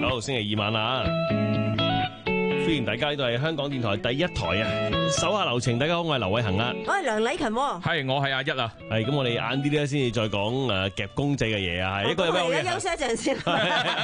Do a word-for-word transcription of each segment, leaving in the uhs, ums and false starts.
好，星期二晚啦，歡迎大家，呢度係香港電台第一台啊！手下留情，大家好，我係劉偉恒啊， 我係梁禮勤， 係我係阿一啊， 係咁，我哋晏啲咧先至再講誒夾公仔嘅嘢啊，係一個有咩好嘢？ 休息一陣先。 一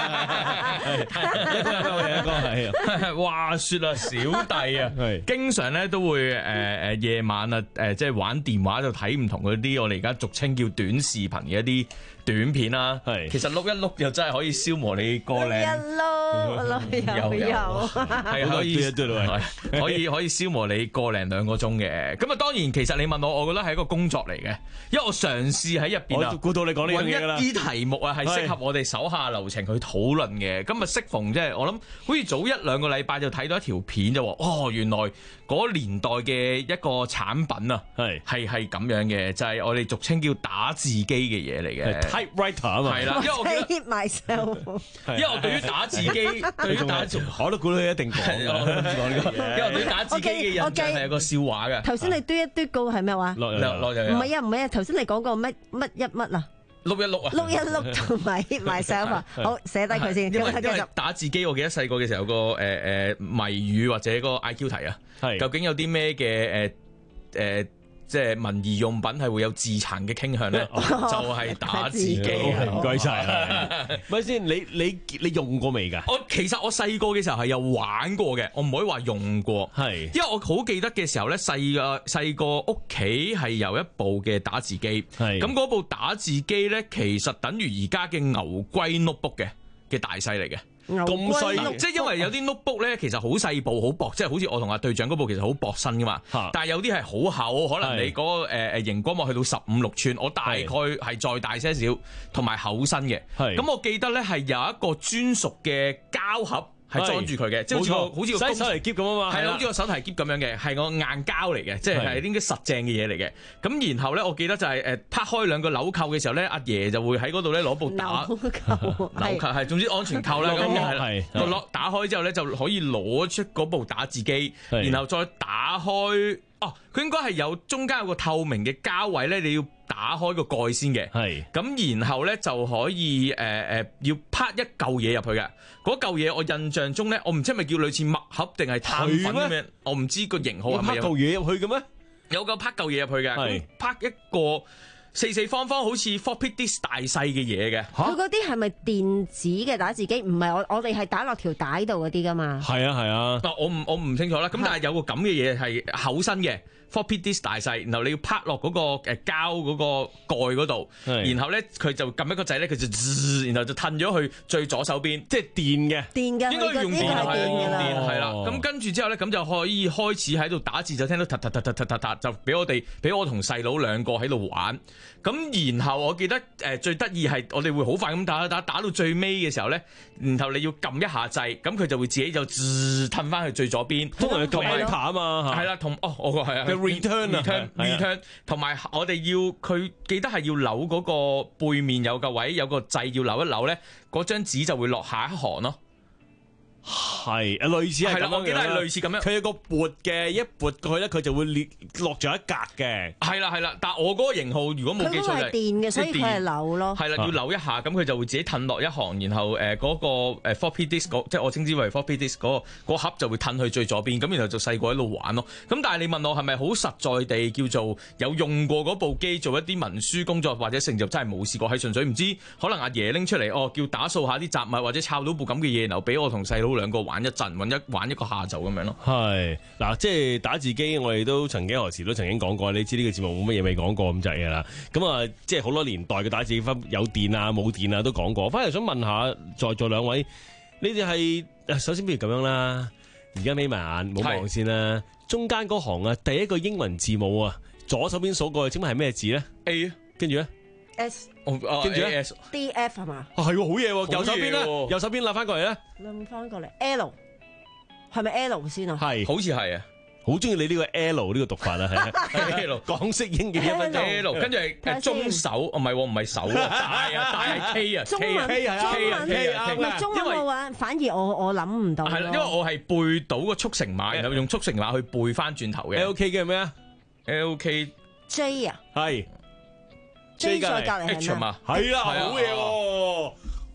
個有咩好嘢？一個係話說啊，小弟啊， 係經常咧都會誒誒夜晚啊誒即係玩電話就睇唔同嗰啲我哋而家俗稱叫短視頻嘅一啲短片啦， 係其實碌一碌又真係可以消磨你個一零。 碌碌又又， 係可以係可以可以消磨你個零兩個鐘嘅。咁啊，當然其實你問我，我覺得係一個工作嚟嘅，因為我嘗試喺入邊啊， 我估到你講呢樣嘢㗎啦， 揾一啲題目啊係適合我哋手下留情去討論嘅。咁啊，適逢即係我諗，好似早一兩個禮拜就睇到一條片就話，哦，原來嗰年代嘅一個產品啊，係係係咁樣嘅，就係我哋俗稱叫打字機嘅嘢嚟嘅 typewriter 啊嘛， 係啦，因為我記得 hate myself， 因為我對於打字機，對於打字， 我都估到你一定講㗎， 因為我對於打字機嘅印象係有個笑話嘅。 頭先你嘟一嘟嗰個係咩話？ 落落就唔係啊唔係啊，頭先你講個乜乜一乜啊？ 碌一碌啊！ 碌一碌同埋 hit myself 啊！好，寫低佢先。 因為因為打字機，我記得細個嘅時候有個誒誒謎語或者個 I Q 題啊， 係究竟有啲咩嘅誒誒即係文儀用品係會有自殘嘅傾向咧？就係打字機。 唔該晒。咪先，你你你用過未㗎？ 我其實我細個嘅時候係有玩過嘅，我唔可以話用過。 係， 因為我好記得嘅時候咧，細個細個屋企係有一部嘅打字機。 係， 咁嗰部打字機咧，其實等於而家嘅牛龜 notebook 嘅嘅大細嚟嘅。 咁細， 即係因為有啲 notebook 咧，其實好細部、好薄，即係好似我同阿隊長嗰部其實好薄身噶嘛。但係有啲係好厚，可能你嗰個誒誒熒光幕去到十五六寸，我大概係再大些少，同埋厚身嘅。咁我記得咧係有一個專屬嘅膠盒。係裝住佢嘅，即係好似個好似個手提篋咁啊嘛， 係啦，好似個手提篋咁樣嘅，係個硬膠嚟嘅，即係係啲嘅實正嘅嘢嚟嘅。咁然後咧，我記得就係誒拍開兩個紐扣嘅時候咧，阿爺就會喺嗰度咧攞部打紐扣， 紐扣係總之安全扣啦。咁係個攞打開之後咧，就可以攞出嗰部打字機，然後再打開。哦，佢應該係有中間有個透明嘅膠位咧，你要打開個蓋先嘅。係咁，然後咧就可以誒誒、呃、要拍一嚿嘢入去嘅。嗰嚿嘢我印象中咧，我唔知係咪叫類似墨盒定係碳粉咁樣，我唔知個型號係咪有。 拍嚿嘢入去嘅咩？ 有個拍嚿嘢入去嘅，咁拍一個四四方方好似 floppy disk 大細嘅嘢嘅。 佢嗰啲係咪電子嘅打字機？唔係，我我哋係打落條帶度嗰啲噶嘛。 係啊係啊。 嗱，我唔我唔清楚啦。咁但係有個咁嘅嘢係厚身嘅 floppy disk 大細，然後你要拍落嗰個誒膠嗰個蓋嗰度，然後咧佢就撳一個掣咧，佢就滋，然後就褪咗去最左手邊，即係電嘅。 電嘅， 應該用電係用電係啦。咁哦跟住之後咧，咁就可以開始喺度打字，就聽到突突突突突突突，就俾我哋俾我同細佬兩個喺度玩。咁然後我記得誒最得意係我哋會好快咁打打打到最尾嘅時候咧，然後你要撳一下掣，咁佢就會自己就滋褪翻去最左邊。 通常係撳 enter 啊嘛， 係啦，同哦我個係啊 return 啊 return return，同埋我哋要佢記得係要扭嗰個背面有個位有個掣要扭一扭咧，嗰張紙就會落下一行咯。 係，類似係咁樣嘅。 我記得係類似咁樣。 佢有個撥嘅，一撥過去咧，佢就會列落咗一格嘅。 係啦係啦，但係我嗰個型號如果冇記錯就係電嘅，所以佢係扭咯。 係啦，要扭一下，咁佢就會自己褪落一行，然後誒嗰個誒 floppy disk 即係我稱之為 floppy disk 嗰個盒就會褪去最左邊，咁然後就細個喺度玩咯。咁但係你問我係咪好實在地叫做有用過嗰部機做一啲文書工作或者成就，真係冇試過，係純粹唔知可能阿爺拎出嚟哦，叫打掃下啲雜物或者抄到部咁嘅嘢，然後俾我同細佬兩個玩一陣，玩一玩一個下晝咁樣咯。 係嗱，即係打字機，我哋都曾幾何時都曾經講過，你知呢個節目冇乜嘢未講過咁滯㗎啦。咁啊，即係好多年代嘅打字機分有電啊、冇電啊都講過。反而想問下在座兩位，你哋係首先不如咁樣啦，而家眯埋眼，冇望先啦。中間嗰行啊，第一個英文字母啊，左手邊數過去，請問係咩字咧 ？A 啊， 跟住咧 S， 跟住咧 D F 係嘛？ 啊，係好嘢喎！右手邊咧，右手邊拉翻過嚟咧， 拉翻過嚟 L， 係咪 L 先啊？ 係， 好似係啊。 好中意你呢個 L 呢個讀法啊，係 L 港式英嘅一分鐘 L， 跟住係中手，唔係唔係手啊，大啊大係 K 啊， 中文 K 啊 K 啊 K 啊， 唔係中文嘅話，反而我我諗唔到。 係啦，因為我係背到個速成碼，然後用速成碼去背翻轉頭嘅。 L K 嘅係咩啊 ？L K J 啊， 係 J 再隔離係咩？ 嘛， 係啦，好嘢喎！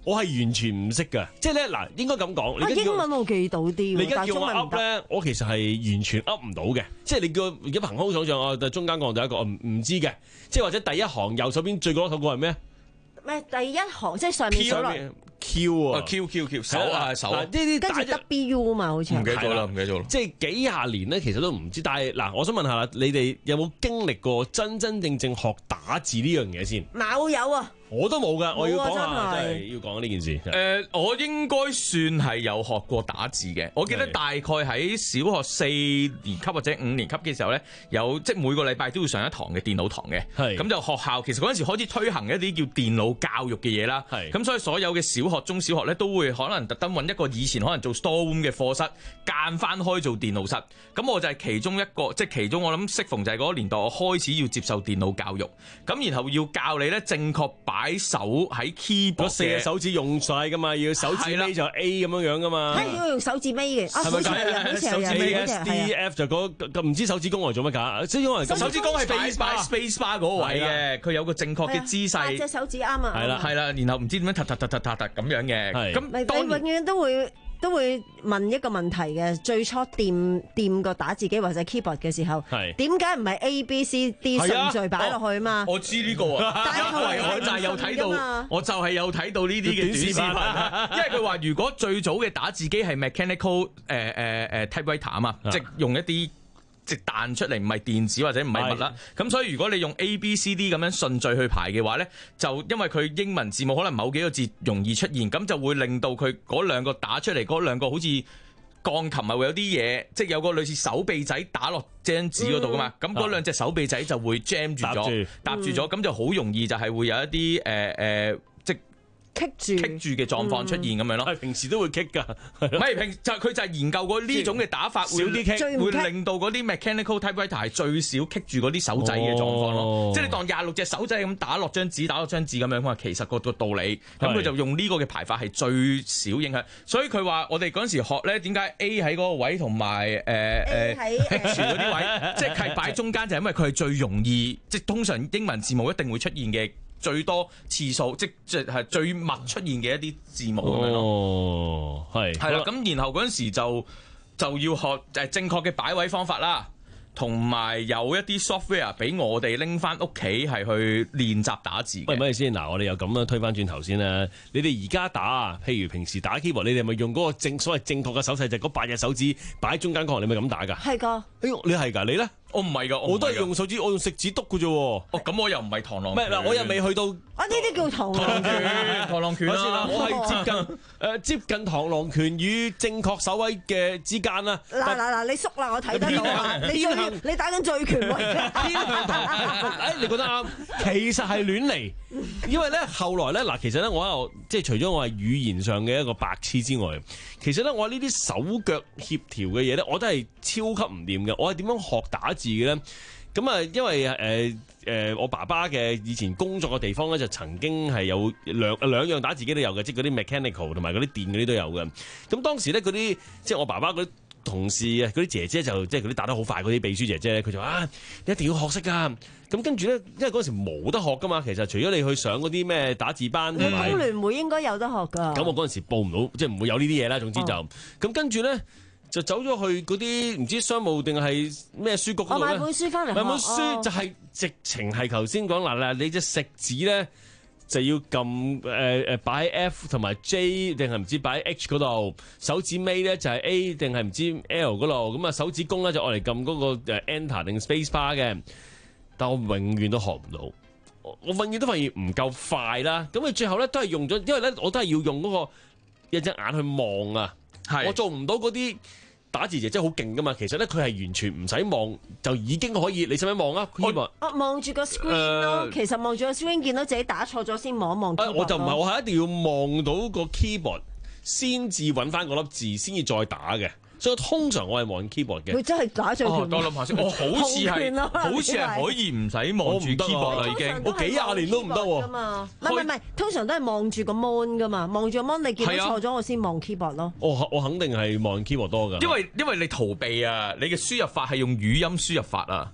我係完全唔識㗎，即係咧嗱，應該咁講。 啊，英文我記到啲， 你而家叫我但係中文唔 up 咧，我其實係完全 up 唔到嘅。即係你叫而家憑空想像，我中間講第一個，我唔唔知嘅。即係或者第一行右手邊最嗰個個係咩？ 咩？第一行即係上面數落 Q 啊 ，Q Q Q 手啊手， 呢啲跟住 W 啊嘛，好似唔記得咗啦，唔記得咗啦。 即係幾廿年咧，其實都唔知。但係嗱，我想問下啦，你哋有冇經歷過真真正正學打字呢樣嘢先？ 冇有啊！ 我都冇㗎，我要講下， 冇啊， 真係要講呢件事。 誒、呃，我應該算係有學過打字嘅。我記得大概喺小學四年級或者五年級嘅時候咧，有即係每個禮拜都要上一堂嘅電腦堂嘅。 係咁就學校其實嗰陣時開始推行一啲叫電腦教育嘅嘢啦。 係咁所以所有嘅小學、中小學咧都會可能特登揾一個以前可能做 store room 嘅課室間翻開做電腦室。咁我就係其中一個，即係其中我諗適逢就係嗰個年代，我開始要接受電腦教育。咁然後要教你咧正確擺手喺 keyboard 四隻手指用晒噶嘛，要手指尾就 A 咁樣樣噶嘛。 係要用手指尾嘅，啊，好似係啊，好似係啊， 手指尾好似 S 係 D 啊。 F 就嗰唔知手指公嚟做乜㗎？即係因為手指公係擺 space bar space bar 嗰個位嘅，佢有個正確嘅姿勢。 八隻手指啱啊！ 係啦係啦，然後唔知點樣突突突突突突咁樣嘅。 係咁你當然永遠都會都會問一個問題嘅，最初掂掂個打字機或者 keyboard 嘅時候， 係點解唔係 A B C D 係啊順序擺落去嘛？ 我知呢個啊， 但係因為我就係有睇到，我就係有睇到呢啲嘅短視頻啊。因為佢話如果最早嘅打字機係 mechanical 誒誒誒 typewriter 啊嘛，即係用一啲即彈出嚟唔係電子或者唔係物啦。咁所以如果你用 A B C D 咁樣順序去排嘅話咧，就因為佢英文字母可能某幾個字容易出現，咁就會令到佢嗰兩個打出嚟嗰兩個好似鋼琴咪會有啲嘢，即係有個類似手臂仔打落張紙嗰度噶嘛，咁嗰、嗯、兩隻手臂仔就會 jam 住咗，搭住咗，咁、嗯、就好容易就係會有一啲誒誒，即棘住棘住嘅狀況出現咁樣咯。 係平時都會棘㗎， 唔係平就佢就係研究過呢種嘅打法會少啲棘， 會令到嗰啲 mechanical typewriter 係最少棘住嗰啲手仔嘅狀況咯。哦、即係你當廿六隻手仔咁打落張紙，打落張紙咁樣嘛，其實個個道理咁佢就用呢個嘅排法係最少影響。所以佢話我哋嗰陣時學咧，點解 A 喺嗰個位同埋誒誒 H 嗰啲位，即係擺中間就係因為佢係最容易，即係通常英文字母一定會出現嘅。最多次數，即即係最密出現嘅一啲字母咁樣咯。 哦，係係啦，咁然後嗰陣時就就要學誒正確嘅擺位方法啦，同埋有一啲 software 俾我哋拎翻屋企係去練習打字嘅。 喂，咪先嗱，我哋又咁樣推翻轉頭先啦。你哋而家打啊，譬如平時打 keyboard，你哋係咪用嗰個正所謂正確嘅手勢，就係嗰八隻手指擺喺中間嗰行，你咪咁打㗎？ 係㗎。 哎呦，你係㗎，你咧？ 我唔係㗎， 我都係用手指，我用食指篤㗎啫喎。 哦，咁我又唔係螳螂。 唔係嗱，我又未去到。 啊！呢啲叫螳螂拳， 螳螂拳啦。 我係接近誒接近螳螂拳與正確手位嘅之間啦。 嗱嗱嗱，你縮啦，我睇得到啊！你最你打緊最權威。 偏向螳。誒，你覺得啱？其實係亂嚟，因為咧後來咧嗱，其實咧我喺度即係除咗我係語言上嘅一個白痴之外，其實咧我呢啲手腳協調嘅嘢咧，我都係超級唔掂嘅。我係點樣學打字嘅咧？咁啊，因為誒誒、呃、我爸爸嘅以前工作嘅地方咧，就曾經係有兩兩樣打字機都有嘅，即係嗰啲 mechanical 同埋嗰啲電嗰啲都有嘅。咁當時咧嗰啲即係我爸爸嗰啲同事啊，嗰啲姐姐就即係嗰啲打得好快嗰啲秘書姐姐咧，佢就話啊，你一定要學識㗎。咁跟住咧，因為嗰時冇得學㗎嘛，其實除咗你去上嗰啲咩打字班同埋， 工聯會應該有得學㗎。 咁我嗰陣時報唔到，即係唔會有呢啲嘢啦。總之就咁、哦、跟住咧。就走咗去嗰啲唔知商務定係咩書局嗰度咧， 我買本書翻嚟， 買本書就係直情係頭先講嗱嗱，你隻食指咧就要撳誒誒擺 F 同埋 J 定係唔知擺 H 嗰度，手指尾咧就係 A 定係唔知 L 嗰度，咁啊手指公咧就愛嚟撳嗰個誒 Enter 定 Space Bar 嘅，但我永遠都學唔到，我我永遠都發現唔夠快啦，咁啊最後咧都係用咗，因為咧我都係要用嗰個一隻眼去望啊， 係我做唔到嗰啲。打字姐真係好勁噶嘛，其實咧佢係完全唔使望就已經可以，你使唔使望啊？ 我望住個 screen 咯，其實望住個 screen 見到自己打錯咗先望一望。 我就唔係，我係一定要望到個 keyboard 先至揾翻嗰粒字，先至再打嘅。所以通常我係望 keyboard 嘅。 佢真係打最權。 我諗下先，我好似係好似係可以唔使望住 keyboard 啦，已經。 我幾廿年都唔得喎。 唔係唔係，通常都係望住個 mon 噶嘛，望住個 mon 你見到錯咗，我先望 keyboard 咯。 我我肯定係望 keyboard 多㗎。 因為因為你逃避啊，你嘅輸入法係用語音輸入法啊。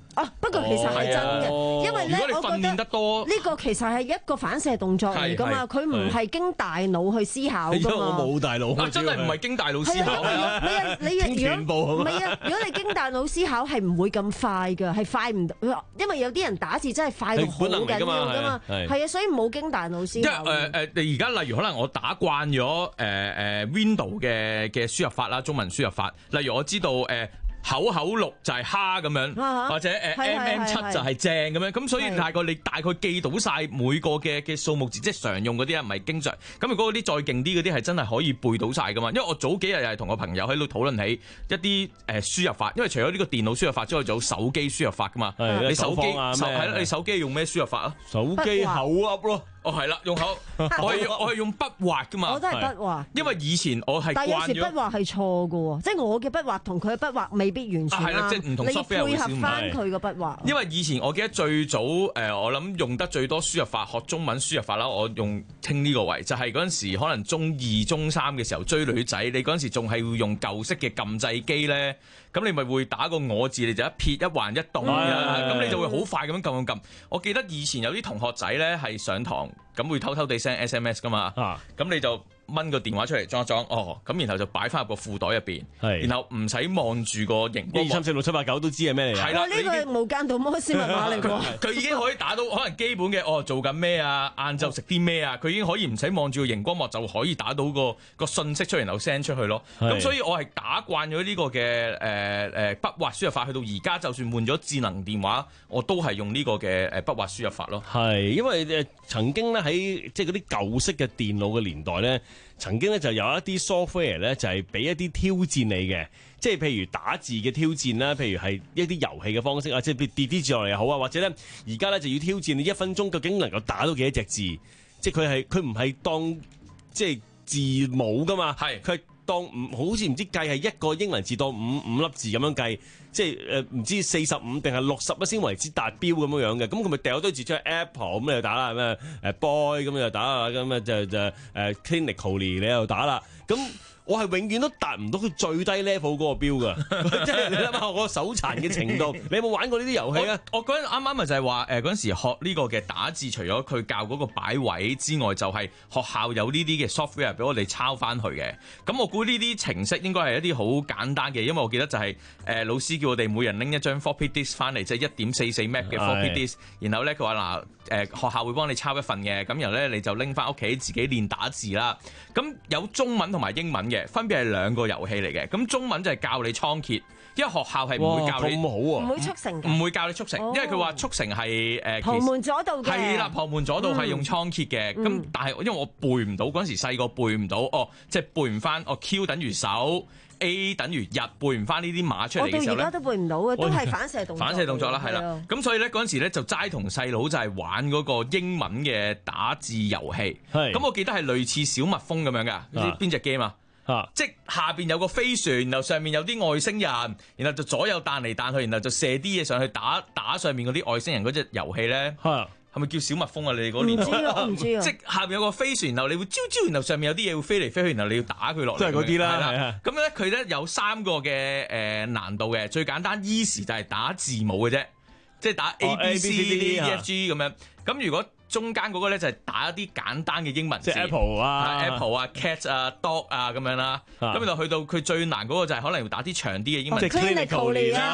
啊，不過其實係真嘅， 哦因為咧， 如果你訓我覺得練得多， 呢個其實係一個反射動作嚟㗎嘛，佢唔係經大腦去思考㗎嘛。 我冇大腦， 啊真係唔係經大腦思考。 係啊，因為你你如果唔係啊，如果你經大腦思考係唔會咁快㗎，係快唔到，因為有啲人打字真係快到好緊要㗎嘛，係啊，所以冇經大腦思考。 誒誒，你而家例如可能我打慣咗誒誒 Window 嘅嘅輸入法啦，中文輸入法，例如我知道誒。口口六就係蝦咁樣， 啊、 或者誒 M M 七就係正咁樣，咁所以大概你大概記到晒每個嘅嘅數目字，即係常用嗰啲啊，唔係經常。咁如果嗰啲再勁啲嗰啲係真係可以背到晒噶嘛？因為我早幾日又係同個朋友喺度討論起一啲誒輸入法，因為除咗呢個電腦輸入法之外，仲有手機輸入法噶嘛。 係你手機啊， 係啦，你手機用咩輸入法啊？ 手機口噏咯。 哦，係啦，用口，我係我係用筆畫噶嘛， 我都係筆畫。 因為以前我係慣咗， 但有時筆畫係錯嘅喎，即係我嘅筆畫同佢嘅筆畫未必完全啱。 係啦，即係唔同 software 你要配合翻佢個筆畫。 因為以前我記得最早誒、呃，我諗用得最多輸入法，學中文輸入法啦，我用稱呢個為就係嗰陣時可能中二、中三嘅時候追女仔，你嗰陣時仲係要用舊式嘅撳掣機咧，咁你咪會打個我字，你就一撇一橫一動啊，咁、嗯、你就會好快咁樣撳撳撳。我記得以前有啲同學仔咧係上堂，咁會偷偷地 send S M S 噶嘛，咁、啊、你就掹個電話出嚟裝一裝，哦，咁然後就擺翻入個褲袋入邊， 是然後唔使望住個熒光幕， 一二三四六七八九都知係咩嚟？ 係啦， 呢個係無間道摩斯密碼嚟㗎。 佢已經可以打到可能基本嘅，哦，做緊咩啊？晏晝食啲咩啊？佢已經可以唔使望住個熒光幕就可以打到個個信息出嚟，然後 send 出去咯。咁是所以我係打慣咗呢個嘅誒誒筆畫輸入法，去到而家就算換咗智能電話，我都係用呢個嘅誒筆畫輸入法咯。 係因為誒曾經咧喺即係嗰啲舊式嘅電腦嘅年代咧。曾經咧就有一啲 software 咧就係俾一啲挑戰你嘅，即係譬如打字嘅挑戰啦，譬如係一啲遊戲嘅方式啊，即係跌啲字落嚟又好啊，或者咧而家咧就要挑戰你一分鐘究竟能夠打到幾多隻字，即係佢係佢唔係當即係字母噶嘛，係佢係當唔好似唔知計係一個英文字當五五粒字咁樣計，即係誒唔知四十五定係六十一先為之達標咁樣樣嘅，咁佢咪掉堆字出去 Apple 咁你又打啦，咩誒 boy 咁又打啦，咁啊就就誒 clinically 你又打啦，咁。我係永遠都達唔到佢最低 level 嗰個標㗎，即係你諗下我手殘嘅程度。你有冇玩過呢啲遊戲啊？ 我嗰陣啱啱咪就係話誒嗰陣時學呢個嘅打字，除咗佢教嗰個擺位之外，就係、是、學校有呢啲嘅 software 俾我哋抄翻去嘅。咁我估呢啲程式應該係一啲好簡單嘅，因為我記得就係、是、誒、呃、老師叫我哋每人拎一張 floppy disk 翻嚟，即係一點四四 meg 嘅 floppy disk。然後咧佢話嗱誒學校會幫你抄一份嘅，咁然後咧你就拎翻屋企自己練打字啦。咁有中文同埋英文嘅。分別係兩個遊戲嚟嘅，咁中文就係教你倉頡，因為學校係唔會教你， 咁好啊， 唔會速成嘅， 唔會教你速成，哦、因為佢話速成係誒旁門左道嘅， 係啦，旁門左道係用倉頡嘅，咁、嗯、但係因為我背唔到嗰陣時細個背唔到，哦，即係背唔翻，哦 Q 等於手 ，A 等於日，背唔翻呢啲碼出嚟嘅時候咧， 我到而家都背唔到嘅，都係反射動作， 反射動作啦，係啦，咁所以咧嗰陣時咧就齋同細佬就係玩嗰個英文嘅打字遊戲，咁是我記得係類似小蜜蜂咁樣噶，你知邊隻 game 啊？即係下邊有個飛船，然後上面有啲外星人，然後就左右彈嚟彈去，然後就射啲嘢上去打打上面嗰啲外星人嗰隻遊戲咧，係咪叫小蜜蜂啊？你哋嗰年代唔知啊，唔知啊。 即係下邊有個飛船，然後你會招招，然後上面有啲嘢會飛嚟飛去，然後你要打佢落嚟。 都係嗰啲啦，係啊。 咁咧佢咧有三個嘅誒難度嘅，最簡單 easy 就係打字母嘅啫，即係打 A B C D E F G 咁樣。咁如果中間嗰個咧就係打一啲簡單嘅英文字， 即係 Apple 啊、 Apple 啊、Cat 啊、Dog 啊咁樣啦。咁就去到佢最難嗰個就係可能要打啲長啲嘅英文字。 Clinically 啊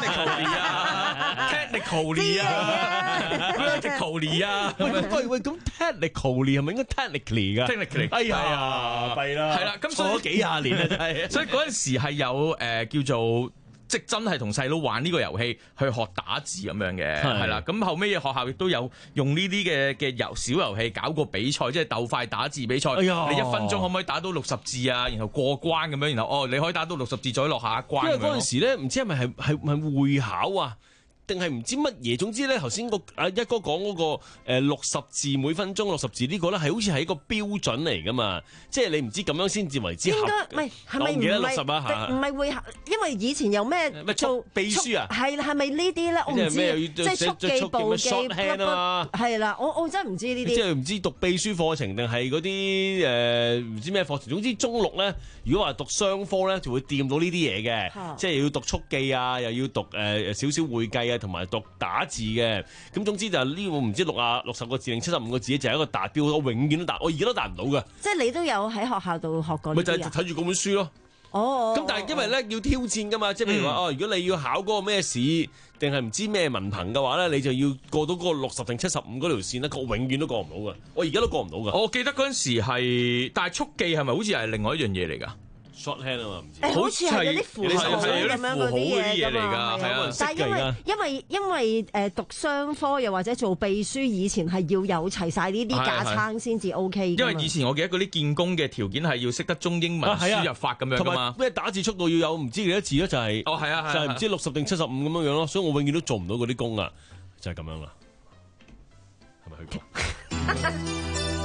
，Technically 啊 ，Vertically 啊。 喂喂，咁 Technically 係咪應該 Technically 㗎 ？Technically， 哎呀，弊啦。 係啦，咁所以幾廿年啦，真係。 所以嗰陣時係有誒叫做。即真係同細佬玩呢個遊戲去學打字咁樣嘅，係啦的。咁後尾學校亦都有用呢啲嘅嘅遊小遊戲搞個比賽，即係鬥快打字比賽。哎、呀你一分鐘可唔可以打到六十字啊？然後過關咁樣，然後哦你可以打到六十字再落下一關。因為嗰陣時咧，唔知係咪係係係會考啊？定係唔知乜嘢？總之咧，頭先個阿一哥講嗰個誒六十字每分鐘六十字呢個咧，係好似係一個標準嚟噶嘛？即係你唔知咁樣先至為之合。應該唔係係咪唔係？唔係會考，因為以前有咩做秘書啊？ 係係咪呢啲咧？我唔知，即係速記簿記係啦。我我真係唔知呢啲。即係唔知讀秘書課程定係嗰啲誒唔知咩課程？總之中六咧，如果話讀商科咧，就會掂到呢啲嘢嘅，即係要讀速記啊，又要讀誒少少會計啊。 嘅，同埋讀打字嘅。咁總之就係呢個唔知六啊六十個字定七十五個字就係一個達標，我永遠都達，我而家都達唔到嘅。 即係你都有喺學校度學過呢啲啊？ 咪就係睇住嗰本書咯。哦，咁但係因為咧要挑戰噶嘛，即係譬如話哦，如果你要考嗰個咩試，定係唔知咩文憑嘅話咧，你就要過到嗰個六十定七十五嗰條線咧，我永遠都過唔到噶，我而家都過唔到噶。 我記得嗰陣時係，但係速記係咪好似係另外一樣嘢嚟㗎？ shorthand 啊嘛，唔知， 誒好似係有啲符號咁樣嗰啲嘢㗎嘛， 係啊。 但係因為因為因為誒讀商科又或者做秘書，以前係要有齊晒呢啲架撐先至 OK。 因為以前我記得嗰啲見工嘅條件係要識得中英文輸入法咁樣㗎嘛， 咩打字速度要有唔知幾多字咧，就係哦係啊， 就係唔知六十定七十五咁樣樣咯，所以我永遠都做唔到嗰啲工啊，就係咁樣啦。係咪去過？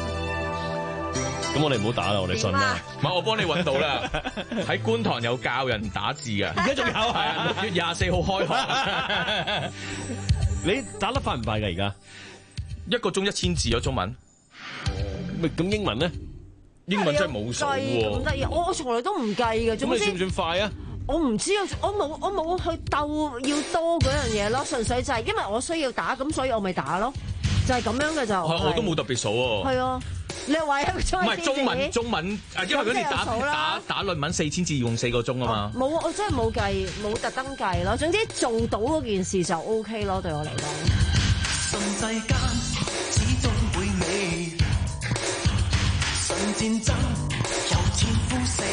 咁我哋唔好打啦，我哋信啦。 唔係我幫你揾到啦，喺觀塘有教人打字嘅， 而家仲有係啊，六月廿四號開學。 你打得快唔快㗎？而家一個鐘一千字咗中文。 咁英文咧？ 英文真係冇數喎。 咁得意，我我從來都唔計嘅。 咁你算唔算快啊？ 我唔知啊，我冇我冇去鬥要多嗰樣嘢咯，純粹就係因為我需要打，咁所以我咪打咯，就係咁樣嘅就。 我都冇特別數喎。 係啊。你話有個唔係中文中文，因為嗰啲打打打論文四千字要用四個鐘啊嘛。 冇、哦，我真係冇計，冇特登計咯。總之做到嗰件事就 O K 咯，對我嚟講。 順世間始終會美，順戰爭由天呼死，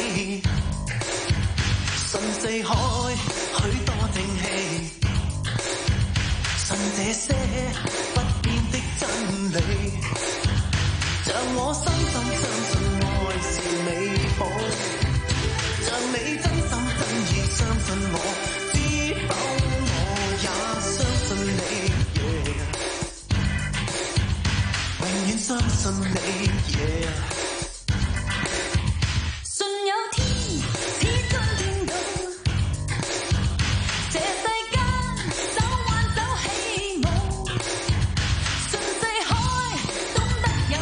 順四海許多正氣，順這些不變的真理。像我深深相信愛是美好，像你真心真意相信我，知否我也相信你， yeah. 永遠相信你。Yeah. 信有天，始終見到這世間手挽手起舞，順四海懂得有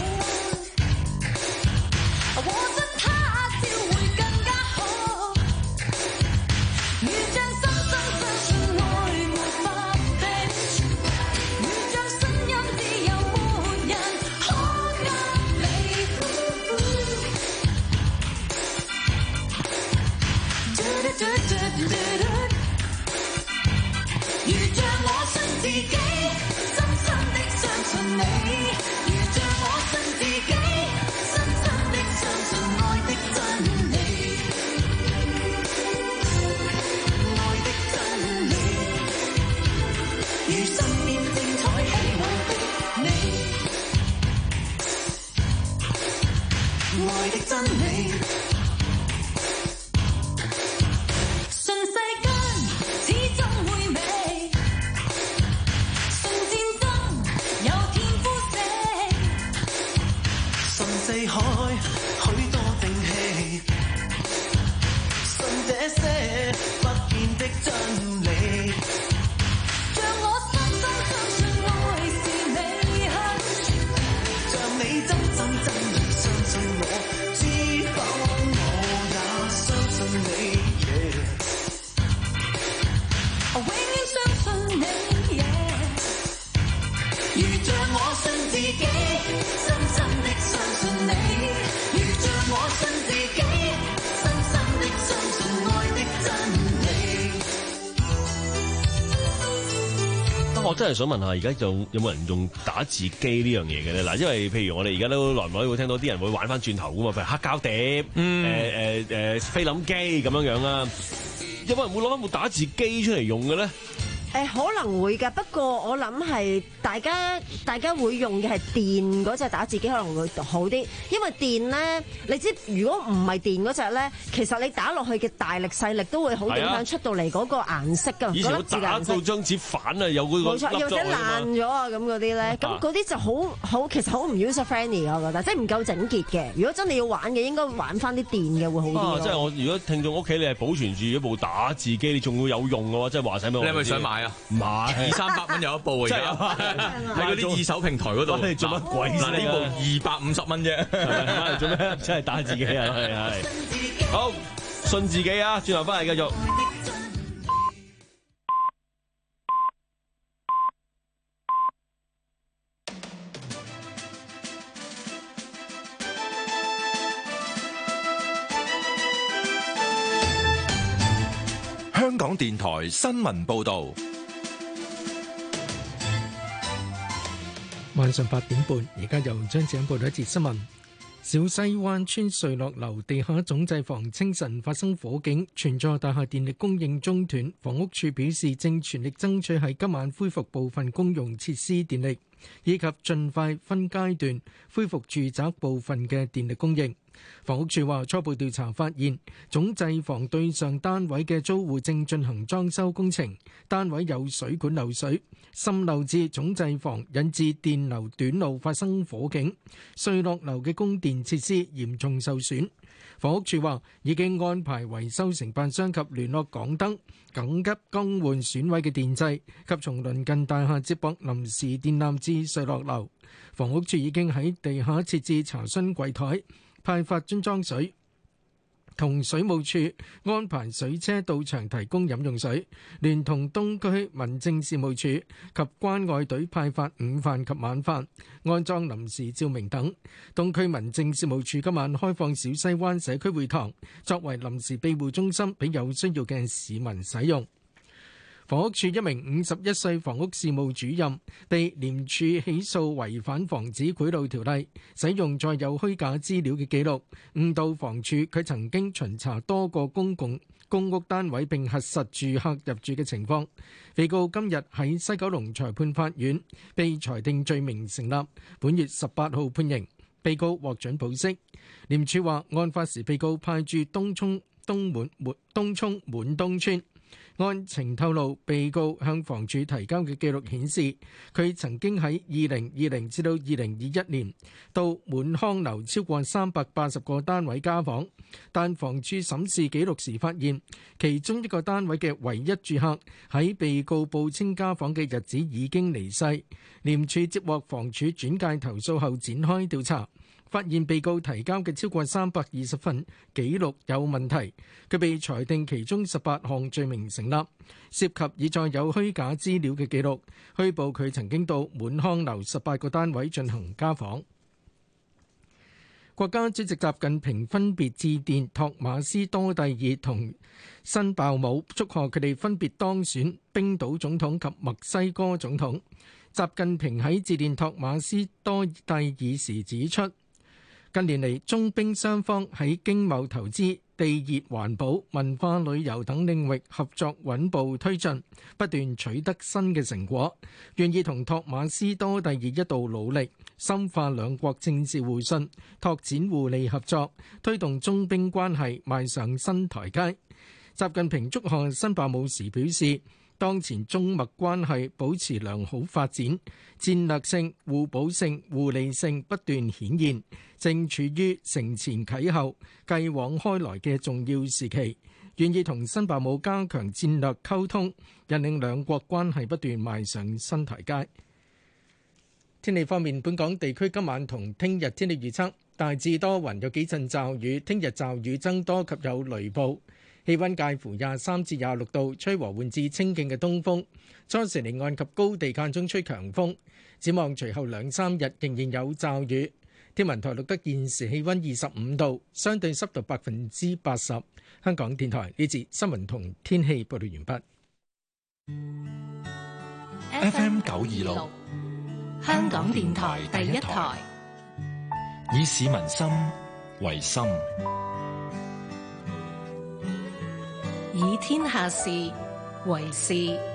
愛，和着他朝會更加好。如像深深相信愛沒法避，如像信任自由沒人可壓你。如像我信自己，深深的相信你；如像我信自己，深深的相信愛的真理，愛的真理。如身邊精彩喜樂的你，愛的真理。四海許多正氣，信這些不變的真理。像我深深相信愛是美好，像你真心真意相信我，知否我也相信你。Yeah. 我永遠相信你。Yeah. 如像我信自己，深深的相信你。如像我信自己，深深的相信愛的真理。 我真係想問下，而家仲有冇人用打字機呢樣嘢嘅咧？嗱，因為譬如我哋而家都耐唔耐會聽到啲人會玩翻轉頭噶嘛，譬如黑膠碟、誒誒誒菲林機咁樣樣啦。有冇人會攞翻部打字機出嚟用嘅咧？ 誒可能會㗎，不過我諗係大家大家會用嘅係電嗰隻打字機可能會好啲，因為電咧，你知如果唔係電嗰隻咧，其實你打落去嘅大力細力都會好影響出到嚟嗰個顏色㗎。 以前我打到張紙反啊，有嗰個冇錯，又或者爛咗啊咁嗰啲咧，咁嗰啲就好好其實好唔 user friendly 我覺得，即係唔夠整潔嘅。如果真係要玩嘅，應該玩翻啲電嘅會好啲。 即係我如果聽眾屋企你係保存住一部打字機，你仲會有用嘅話，即係話使俾我。 你係咪想買啊？ 唔買， 二三百蚊有一部而家，喺嗰啲二手平台嗰度。 你做乜鬼？ 嗱呢部二百五十蚊啫， 買嚟做咩？真係打自己啊！係係。好，信自己啊！轉頭翻嚟繼續。 香港電台新聞報道。 晚上八點半，而家由張子欣報道一節新聞。小西灣村瑞樂樓地下總掣房清晨發生火警，全座大廈電力供應中斷。房屋署表示正全力爭取喺今晚恢復部分公用設施電力，以及盡快分階段恢復住宅部分嘅電力供應。房屋署話初步調查發現，總掣房對上單位嘅租戶正進行裝修工程，單位有水管漏水，滲漏至總掣房，引致電流短路發生火警，瑞樂樓嘅供電設施嚴重受損。房屋署話已經安排維修承辦商及聯絡港燈緊急更換損毀嘅電掣，及從鄰近大廈接駁臨時電纜至瑞樂樓。房屋署已經喺地下設置查詢櫃台，派發樽裝水，同水務署安排水車到場提供飲用水，聯同東區民政事務處及關愛隊派發午飯及晚飯，安裝臨時照明等。東區民政事務處今晚開放小西灣社區會堂作為臨時庇護中心，俾有需要嘅市民使用。房屋署一名五十一歲房屋事務主任被廉署起訴違反防止賄賂條例，使用載有虛假資料嘅記錄誤導房署。佢曾經巡查多個公共公屋單位並核實住客入住嘅情況。被告今日喺西九龍裁判法院被裁定罪名成立，本月十八號判刑。被告獲准保釋。廉署話案發時被告派駐東涌東滿滿東涌滿東村。案情透露，被告向房署提交嘅記錄顯示，佢曾經喺二零二零至到二零二一年到滿康樓超過三百八十個單位家訪，但房署審視記錄時發現，其中一個單位嘅唯一住客喺被告報稱家訪嘅日子已經離世。廉署接獲房署轉介投訴後展開調查，發現被告提交嘅超過三百二十份記錄有問題，佢被裁定其中十八項罪名成立，涉及以載有虛假資料嘅記錄，虛報佢曾經到滿康樓十八個單位進行家訪。國家主席習近平分別致電托馬斯多蒂爾同辛鮑姆，祝賀佢哋分別當選冰島總統及墨西哥總統。習近平喺致電托馬斯多蒂爾時指出，近年嚟，中冰雙方喺經貿、投資、地熱、環保、文化旅遊等領域合作穩步推進，不斷取得新嘅成果。願意同托馬斯多蒂爾一道努力，深化兩國政治互信，拓展互利合作，推動中冰關係邁上新台階。習近平祝賀辛鮑姆時表示，當前中墨關係保持良好發展，戰略性、互補性、互利性不斷顯現，正處於承前啟後、繼往開來嘅重要時期。願意同辛鮑姆加強戰略溝通，引領兩國關係不斷邁上新台階。天氣方面，本港地區今晚同聽日天氣預測大致多雲，有幾陣驟雨，聽日驟雨增多及有雷暴。氣溫介乎廿三至廿六度，吹和緩至清勁嘅東風，初時離岸及高地間中吹強風。展望隨後兩三日仍然有驟雨。天文台錄得現時氣溫二十五度，相對濕度百分之八十。香港電台呢節新聞同天氣報道完畢。 F M 九二六， 香港電台第一台， 以市民心為心， 以天下事為事。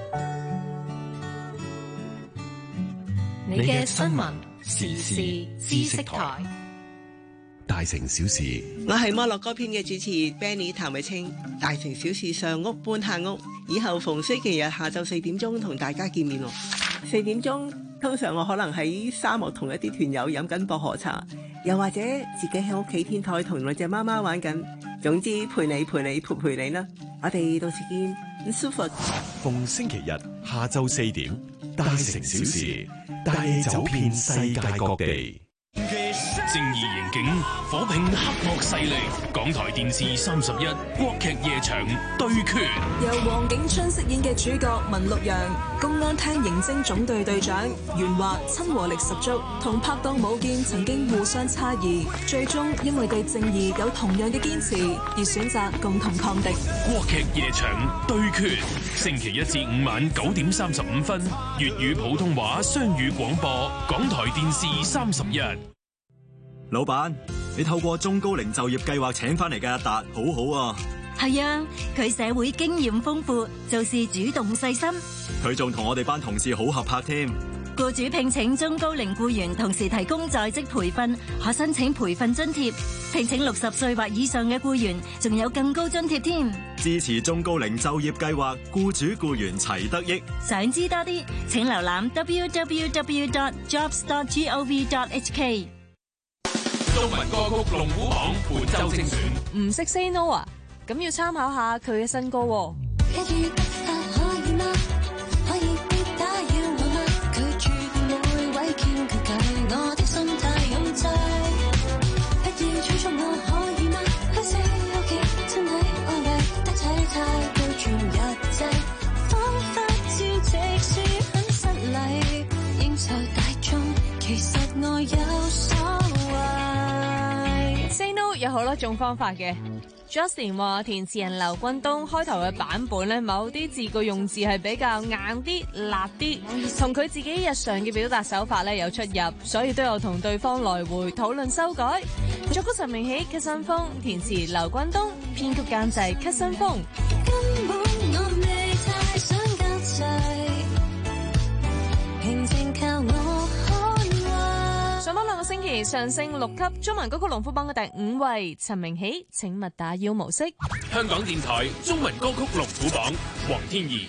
你嘅新聞時事知識台， 大城小事。 我係摩洛哥篇嘅主持 Benny 譚偉清。大城小事上屋搬下屋，以後逢星期日下晝四點鐘同大家見面。四點鐘通常我可能喺沙漠同一啲團友飲緊薄荷茶，又或者自己喺屋企天台同兩隻貓貓玩緊。總之陪你陪你陪陪你啦。我哋到時見，唔舒服。 逢星期日下晝四點，大城小事帶你走遍世界各地。 正義刑警火拼黑惡勢力，港台電視三十一國劇夜場對決， 由黃景春飾演嘅主角文陸陽，公安廳刑偵總隊隊長，圓滑親和力十足，同拍檔武健曾經互相差異，最終因為對正義有同樣嘅堅持，而選擇共同抗敵。 國劇夜場對決，星期一至五晚九點三十五分，粵語普通話雙語廣播，港台電視三十一。 老闆，你透過中高齡就業計劃請翻嚟嘅阿達，好好啊。 係啊，佢社會經驗豐富，做事主動細心。 佢仲同我哋班同事好合拍添。 僱主聘請中高齡僱員，同時提供在職培訓，可申請培訓津貼。聘請六十歲或以上嘅僱員，仲有更高津貼添。 支持中高齡就業計劃，僱主僱員齊得益。 想知多啲，請瀏覽 double-u double-u double-u dot jobs dot gov dot h k。 中文歌曲龍虎榜本周精選。 唔識 Say No 啊？咁要參考下佢嘅新歌喎。Say No 有好多種方法嘅。Justin 話填詞人劉君東開頭嘅版本咧，某啲字句用字係比較硬啲、辣啲，同佢自己日常嘅表達手法咧有出入，所以都有同對方來回討論修改。作曲陳明喜、Cut 新風，填詞劉君東，編曲監製 Cut 新風。根本我未太想交際，平靜靠我看壞。上多兩個星期上升六級，中文歌曲龍虎榜嘅第五位，陳明喜請勿打擾模式。 香港電台中文歌曲龍虎榜，黃天怡。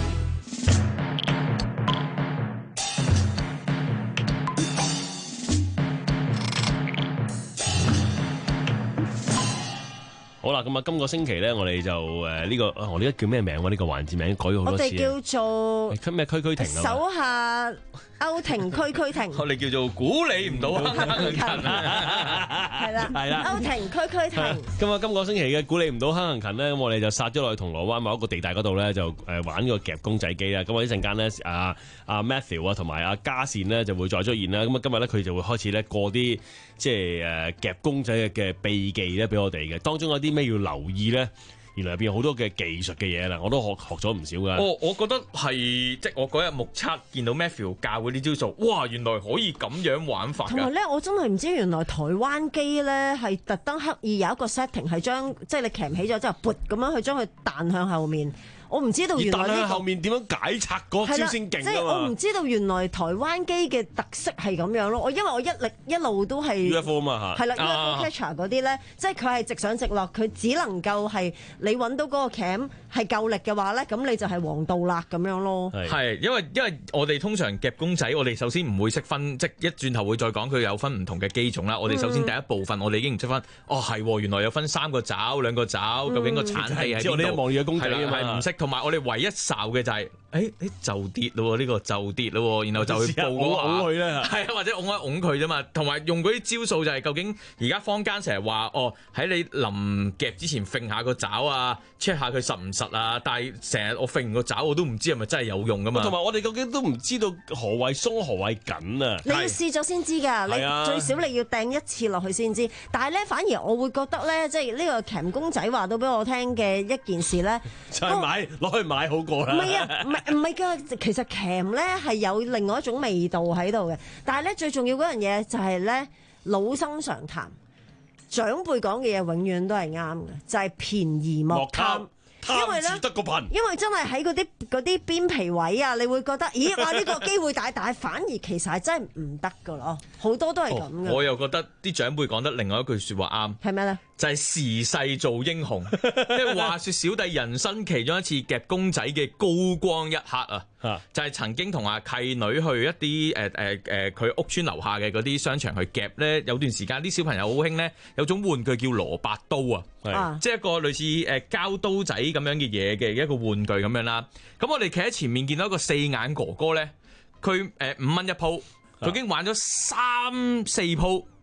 好啦，咁啊，今個星期咧，我哋就誒呢個，我哋而家叫咩名喎？呢個環節名改咗好多次。 我哋叫做咩區區停啊？ 手下歐庭區區停。 我哋叫做估你唔到啊！ 係啦，係啦，歐庭區區停。 咁啊，今個星期嘅估你唔到坑行勤咧，咁我哋就殺咗落去銅鑼灣某一個地帶嗰度咧，就誒玩個夾公仔機啦。咁啊，一陣間咧，阿阿 Matthew 啊，同埋阿嘉善咧就會再出現啦。咁啊，今日咧佢就會開始咧過啲即係誒夾公仔嘅秘技咧，俾我哋嘅。當中有啲咩要留意咧？原來入邊有好多嘅技術嘅嘢啦，我都學學咗唔少噶。 我我覺得係即係我嗰日目測見到 Matthew 教嗰啲招數，哇！原來可以咁樣玩法㗎。 同埋咧，我真係唔知原來台灣機咧係特登刻意有一個 setting 係將即係你鉗起咗之後，撥咁樣去將佢彈向後面。我唔知道原來呢、這個後面點樣解拆嗰招先勁啊嘛！ 即係我唔知道原來台灣機嘅特色係咁樣咯。我因為我一力一路都係 U F O 嘛嚇， 係啦 U F O catcher 嗰啲咧，即係佢係直上直落，佢只能夠係你揾到嗰個鉗係夠力嘅話咧，咁你就係黃道啦咁樣咯。 係因為因為我哋通常夾公仔，我哋首先唔會識分，即係一轉頭會再講佢有分唔同嘅機種啦。我哋首先第一部分我哋已經唔識分，哦係原來有分三個爪兩個爪，究竟個產地係邊度？ 我哋一望住個公仔啊嘛， 係唔識，同埋我哋唯一哨嘅就係、是，誒、欸、誒就跌咯，呢、這個就跌咯，然後就去報嗰下，係啊，或者拱一拱佢啫嘛。同埋用嗰啲招數就係究竟而家坊間成日話，哦喺你臨夾之前揈下個爪啊 ，check 下佢實唔實啊。但係成日我揈完個爪我都唔知係咪真係有用噶嘛。 同埋我哋究竟都唔知道何謂鬆何謂緊啊？ 你要試咗先知㗎，你最少你要掟一次落去先知。但係咧，反而我會覺得咧，即係呢個鉗公仔話到俾我聽嘅一件事咧， 就係買攞去買好過啦。 唔係啊，唔係唔係㗎，其實鉗咧係有另外一種味道喺度嘅。但係咧最重要嗰樣嘢就係咧老生常談，長輩講嘅嘢永遠都係啱嘅，就係、是、便宜莫貪。因為咧，因為真係喺嗰啲嗰啲邊皮位啊，你會覺得，咦，哇呢、呢個機會大，但係反而其實係真係唔得噶咯，好多都係咁嘅。 我又覺得啲長輩講得另外一句説話啱， 係咩咧？ 就係時勢做英雄，即係話説小弟人生其中一次夾公仔嘅高光一刻啊，就係、是、曾經同阿契女去一啲誒誒誒佢屋村樓下嘅嗰啲商場去夾咧，有段時間啲小朋友好興咧，有種玩具叫蘿蔔刀啊，即係一個類似誒膠刀仔咁樣嘅嘢嘅一個玩具咁樣啦。咁我哋企喺前面見到一個四眼哥哥咧，佢誒五蚊一鋪，佢已經玩咗三四鋪。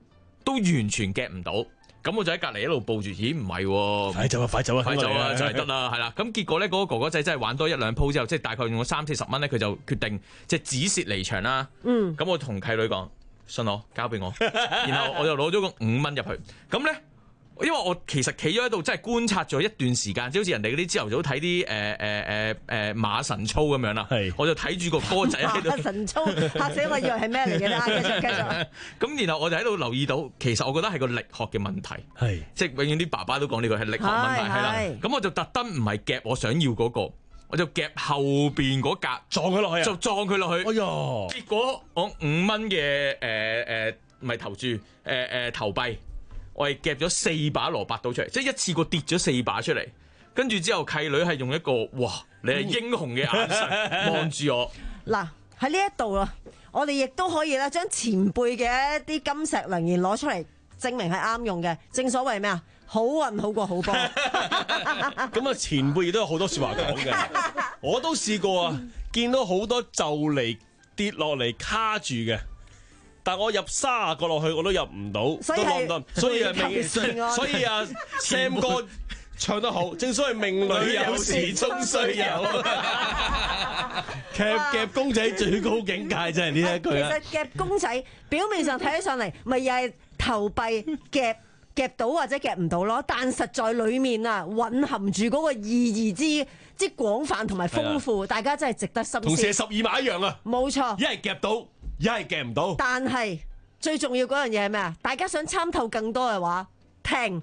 都完全夾唔到。咁我就喺隔離一路報住，咦唔係喎， 快走啊快走啊快走啊就係得啦，係啦。咁結果咧嗰個哥哥仔真係玩多一兩鋪之後，即係大概用咗三四十蚊咧，佢就決定即係止蝕離場啦。 嗯， 咁我同契女講，信我，交俾我，然後我就攞咗個五蚊入去。咁咧。因為我其實企咗喺度，真係觀察咗一段時間，即好似人哋嗰啲朝頭早睇啲誒誒誒誒馬神操咁樣啦。我就睇住個哥仔喺度。 馬神操嚇死我，以為係咩嚟嘅咧？繼續繼續。 咁然後我就喺度留意到，其實我覺得係個力學嘅問題。係，即係永遠啲爸爸都講呢個係力學問題係啦。咁我就特登唔係夾我想要嗰個，我就夾後邊嗰格撞佢落去， 就撞佢落去。 哎呀！ 結果我五蚊嘅誒誒唔係投注誒誒投幣。我係夾咗四把蘿蔔刀出嚟，即係一次過跌咗四把出嚟，跟住之後契女係用一個哇，你係英雄嘅眼神望住我。 嗱喺呢一度啊，我哋亦都可以咧將前輩嘅一啲金石良言攞出嚟，證明係啱用嘅。正所謂咩啊？好運好過好波。 咁啊，前輩亦都有好多説話講嘅，我都試過啊，見到好多就嚟跌落嚟卡住嘅。但我入卅個落去我都入唔到，都攞唔到，所以係命，所以啊 Sam 哥唱得好，正所謂命裏有時終須有。夾夾公仔最高境界真係呢一句啦。 其實夾公仔表面上睇起上嚟，咪又係投幣夾夾到或者夾唔到咯，但實在裡面啊蘊含住嗰個意義之之廣泛同埋豐富，大家真係值得深思。 同射十二碼一樣啊！ 冇錯， 一係夾到。一係夾唔到， 但係最重要嗰樣嘢係咩啊？大家想參透更多嘅話，聽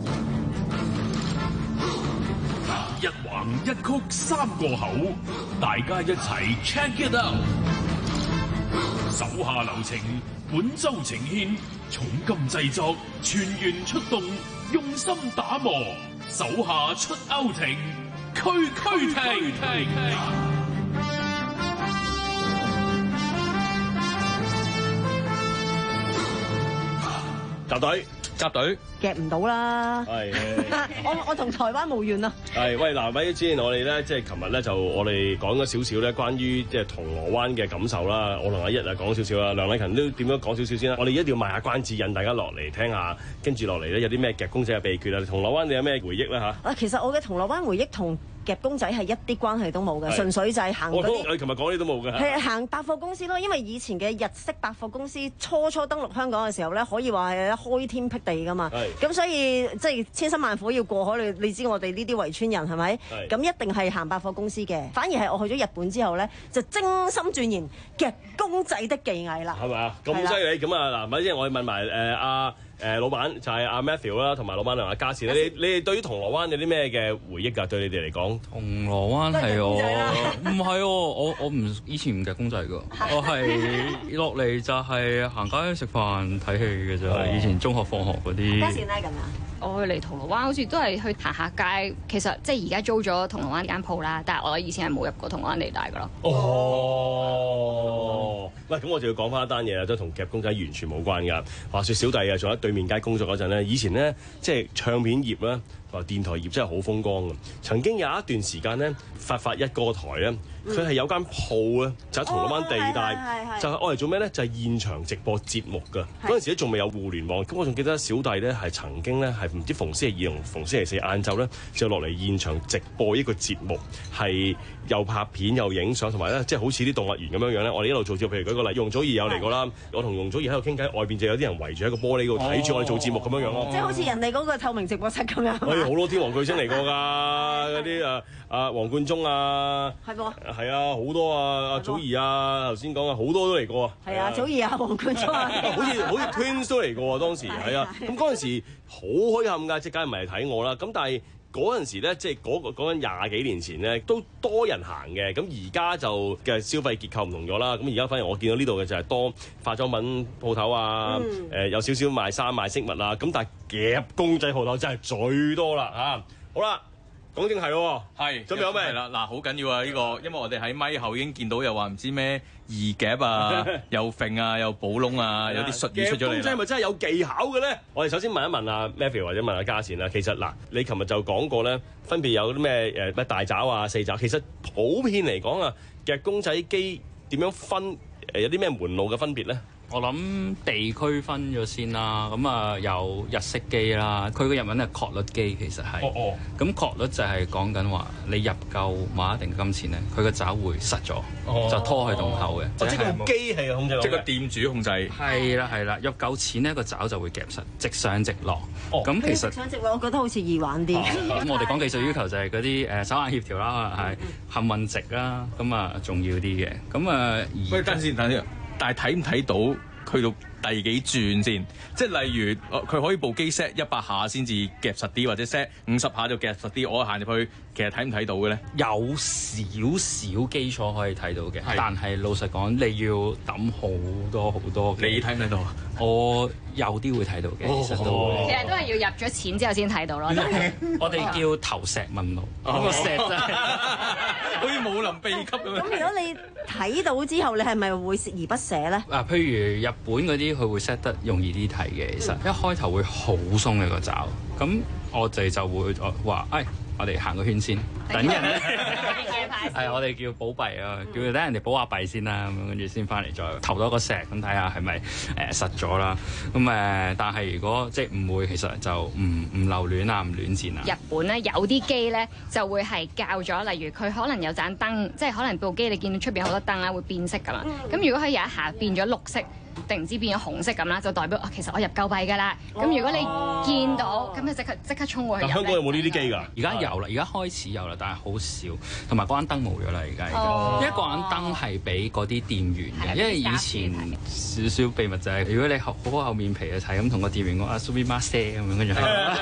一橫一曲三個口，大家一齊 check it out。手下留情，本周呈獻重金製作，全員出動，用心打磨，手下出歐庭，區區聽。 集隊， 集隊， 夾唔到啦。 係， 我我同台灣無緣啊。 係，喂嗱，咪之前我哋咧，即係琴日咧就我哋講咗少少咧，關於即係銅鑼灣嘅感受啦。我同阿一啊講少少啦，梁禮勤都點樣講少少先啦。我哋一定要賣下關子，引大家落嚟聽下，跟住落嚟咧有啲咩夾公仔嘅秘訣啊？銅鑼灣你有咩回憶咧嚇？ 啊，其實我嘅銅鑼灣回憶同夾公仔係一啲關係都冇嘅，純粹就係行嗰啲。 我琴日講啲都冇嘅。 係行百貨公司咯，因為以前嘅日式百貨公司初初登陸香港嘅時候咧，可以話係開天闢地噶嘛。咁所以即係千辛萬苦要過海，你你知我哋呢啲圍村人係咪？咁一定係行百貨公司嘅。反而係我去咗日本之後咧，就精心鑽研夾公仔的技藝啦。 係咪啊？咁犀利咁啊嗱，咪即係我哋問埋誒阿誒老闆就係阿 Matthew 啦，同埋老闆娘阿嘉善。你你哋對於銅鑼灣有啲咩嘅回憶㗎？對你哋嚟講， 銅鑼灣係我唔係喎，我我唔以前唔夾公仔㗎，我係落嚟就係行街食飯睇戲嘅啫。以前中學放學嗰啲。 嘉善咧咁啊？ 我嚟銅鑼灣好似都係去行下街，其實即係而家租咗銅鑼灣呢間鋪啦，但係我以前係冇入過銅鑼灣地帶㗎咯。 哦，喂，咁我就要講翻一單嘢啦，都同夾公仔完全冇關㗎。話說小弟啊，仲喺對面街工作嗰陣咧，以前咧即係唱片業啦，同埋電台業真係好風光嘅。曾經有一段時間咧，發發一歌台咧，佢係有間鋪咧，就喺銅鑼灣地帶，就係愛嚟做咩咧？就係現場直播節目㗎。嗰陣時咧仲未有互聯網，咁我仲記得小弟咧係曾經咧係唔知逢星期二同逢星期四晏晝咧就落嚟現場直播一個節目，係又拍片又影相，同埋咧即係好似啲動物園咁樣樣咧。我哋一路做節目，譬如舉個例，容祖兒有嚟過啦，我同容祖兒喺度傾偈，外邊就有啲人圍住喺個玻璃度睇住我哋做節目咁樣樣咯。 即係好似人哋嗰個透明直播室咁樣。 誒，好多天王巨星嚟過㗎，嗰啲啊啊黃貫中啊，係噃，係啊，好多啊，阿祖兒啊，頭先講啊，好多都嚟過啊。 係啊，祖兒啊，黃貫中啊， 好似好似 Twins 都嚟過啊，當時係啊。咁嗰陣時好墟冚㗎，即係梗係唔係嚟睇我啦。咁但係嗰陣時咧，即係嗰個講緊廿幾年前咧，都多人行嘅。咁而家就嘅消費結構唔同咗啦。咁而家反而我見到呢度嘅就係多化妝品鋪頭啊，誒、嗯呃、有少少賣衫賣飾物啊。咁但係夾公仔鋪頭真係最多啦嚇。好啦。講正係喎， 係準備好未？ 係啦，嗱，好緊要啊！呢、呢個，因為我哋喺咪後已經見到又話唔知咩二夾啊，又揈啊，又補窿啊，有啲術語出咗嚟啦。夾公仔係咪真係有技巧嘅咧？我哋首先問一問阿 Matthew 或者問阿嘉善啦。其實嗱，你琴日就講過咧，分別有啲咩誒咩大爪啊、四爪。其實普遍嚟講啊，夾公仔機點樣分誒有啲咩門路嘅分別咧？ 我諗地區分咗先啦，咁啊有日式機啦，佢個日文係確率機，其實係。哦哦。咁確率就係講緊話，你入夠某一定金錢咧，佢個爪會實咗，哦、就拖去洞口嘅。 哦，即係個機係控制， 即係個店主控制。 係啦係啦，入夠錢咧，個爪就會夾實，直上直落。哦。咁其實直上直落，我覺得好似易玩啲。 咁我哋講技術要求就係嗰啲誒手眼協調啦，可能係幸運值啦，咁啊重要啲嘅。咁啊， 喂，等先，等先，但係睇唔睇到去到第幾轉先？即係例如，佢可以部機 set 一百下先至夾實啲，或者 set 五十下就夾實啲。我行入去，其實睇唔睇到嘅咧？ 有少少基礎可以睇到嘅，但係老實講，你要揼好多好多。 你睇唔睇到啊？ 我有啲會睇到嘅，其實都會。 其實都係要入咗錢之後先睇到咯。 我哋叫投石問路，嗰個石真係好似武林秘笈咁樣。 咁如果你睇到之後，你係咪會鍥而不捨咧？ 啊，譬如日本嗰啲，佢會 set 得容易啲睇嘅。其實一開頭會好鬆嘅個爪，咁我哋就會話，誒，我哋行個圈先，等人咧。係我哋叫保幣啊，叫佢等人哋保下幣先啦，咁樣跟住先翻嚟再投多個石，咁睇下係咪誒實咗啦。咁誒，但係如果即係唔會，其實就唔唔留戀啊，唔亂戰啊。 日本咧有啲機咧就會係校咗，例如佢可能有盞燈，即係可能部機你見到出邊好多燈啦，會變色噶嘛。咁、嗯、如果佢有一下變咗綠色，定唔知變咗紅色咁啦，就代表啊，其實我入夠幣㗎啦。咁、哦、如果你見到，咁就即刻即刻衝過去入。 香港有冇呢啲機㗎？ 而家有啦，而家開始有啦，但係好少。同埋嗰盞燈冇咗啦，而家已經。哦、因為嗰盞燈係俾嗰啲店員嘅，因為以前少少秘密就係、是，如果你好好厚面皮嘅睇咁，同個店員講啊 ，sumimasen 咁樣，跟住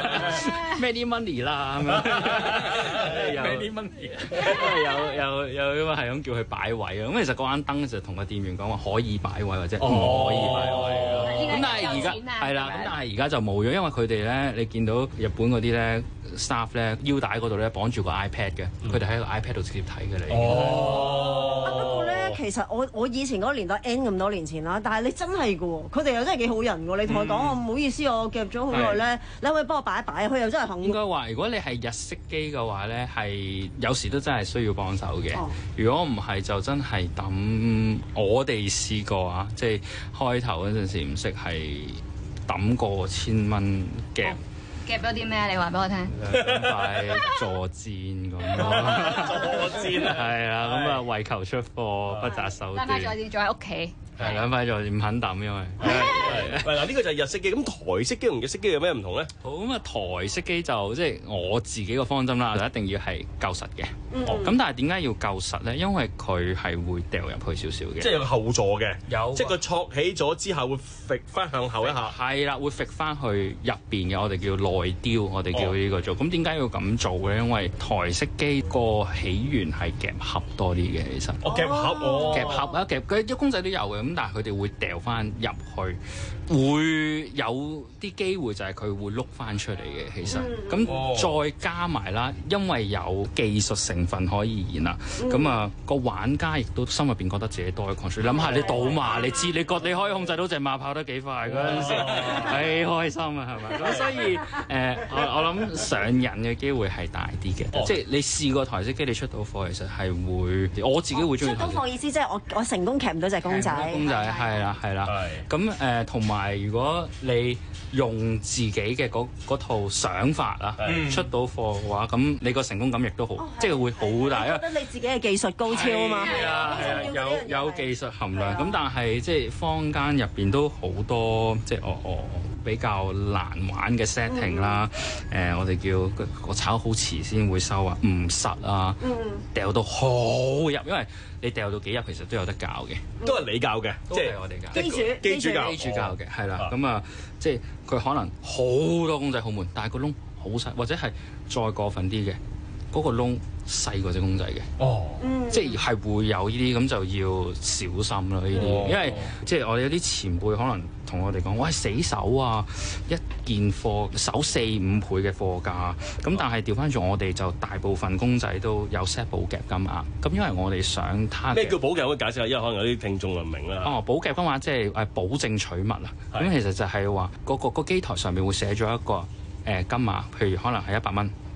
many money 啦咁樣，有 many money，有有有因為係咁叫佢擺位啊。咁其實嗰盞燈就同個店員講話可以擺位或者唔可以擺位咯。咁、哦、但係而家係啦，咁但係而家就冇咗，因為佢哋咧，你見到日本嗰啲咧 staff 咧腰帶嗰度咧綁住個 iPad 嘅，佢哋喺個 iPad 度直接睇嘅你。 哦。不過咧，其實我我以前嗰個年代 N 咁多年前啦，但係你真係嘅喎，佢哋又真係幾好人喎。你同佢講我唔好意思，我夾咗好耐咧，你可唔可以幫我擺一擺？佢又真係肯。 應該話，如果你係日式機嘅話咧，係有時都真係需要幫手嘅。哦、如果唔係就真係抌。我哋試過啊，即係開頭嗰陣時唔識係抌過千蚊夾。哦夾咗啲咩？你話俾我聽。 兩塊坐墊咁咯。 坐墊啊！ 係啊，咁啊為求出貨不擇手段。 兩塊坐墊仲喺屋企。 係兩塊坐墊唔肯抌，因為。 喂嗱，呢個就係日式機，咁台式機同日式機有咩唔同咧？ 好咁啊，台式機就即係我自己個方針啦，就一定要係夠實嘅。咁、嗯哦、但係點解要夠實咧？因為佢係會掉入去少少嘅。 即係有個後座嘅。 有。即係佢挫起咗之後會揈翻向後一下。 係啦，會揈翻去入邊嘅，我哋叫內雕，我哋叫呢個做。咁點解要咁做咧？因為台式機個起源係夾盒多啲嘅，其實。 哦，夾盒哦。 夾盒啊，夾佢啲公仔都有嘅，咁但係佢哋會掉翻入去。會有啲機會就係佢會碌翻出嚟嘅，其實咁、嗯、再加埋啦，因為有技術成分可以演啦，咁、嗯、啊個玩家亦都心入邊覺得自己多嘅 control。諗下你賭馬，你知你覺你可以控制到隻馬跑得幾快嗰陣時，幾開心啊，係咪？咁所以誒、呃，我我諗上癮嘅機會係大啲嘅，哦、即係你試過台式機，你出到貨其實係會，我自己會中意。 出到貨意思即係我我成功夾唔到隻公仔。 公仔係啦係啦，咁誒同埋。如果你用自己嘅嗰套想法啊，出到貨嘅話，咁你個成功感亦都好，哦、即係會好大。 覺得你自己嘅技術高超啊嘛， 係啊係啊，有有技術含量。咁但係即係坊間入邊都好多即係我我比較難玩嘅 setting 啦。誒、嗯呃，我哋叫個炒好遲先會收啊，唔實啊，掉、嗯、到好入，因為你掉到幾入其實都有得教嘅， 都係你教嘅，即係我哋教機主機主教機主教嘅，係啦。咁啊，即係佢可能好多公仔好悶，但係個窿好細，或者係再過分啲嘅，嗰、嗰個窿細過隻公仔嘅。哦，即係係會有呢啲，咁就要小心啦呢啲，哦、因為即係我哋有啲前輩可能同我哋講，喂，死手啊，一件貨手四五倍嘅貨價，咁但係調翻轉我哋就大部分公仔都有 set 保夾金額，咁因為我哋想他咩叫保夾？可以解釋下，因為可能有啲聽眾唔明啦。 哦，保夾金額即係誒保證取物啊，咁其實就係話嗰個個機台上面會寫咗一個誒金額，譬如可能係一百蚊。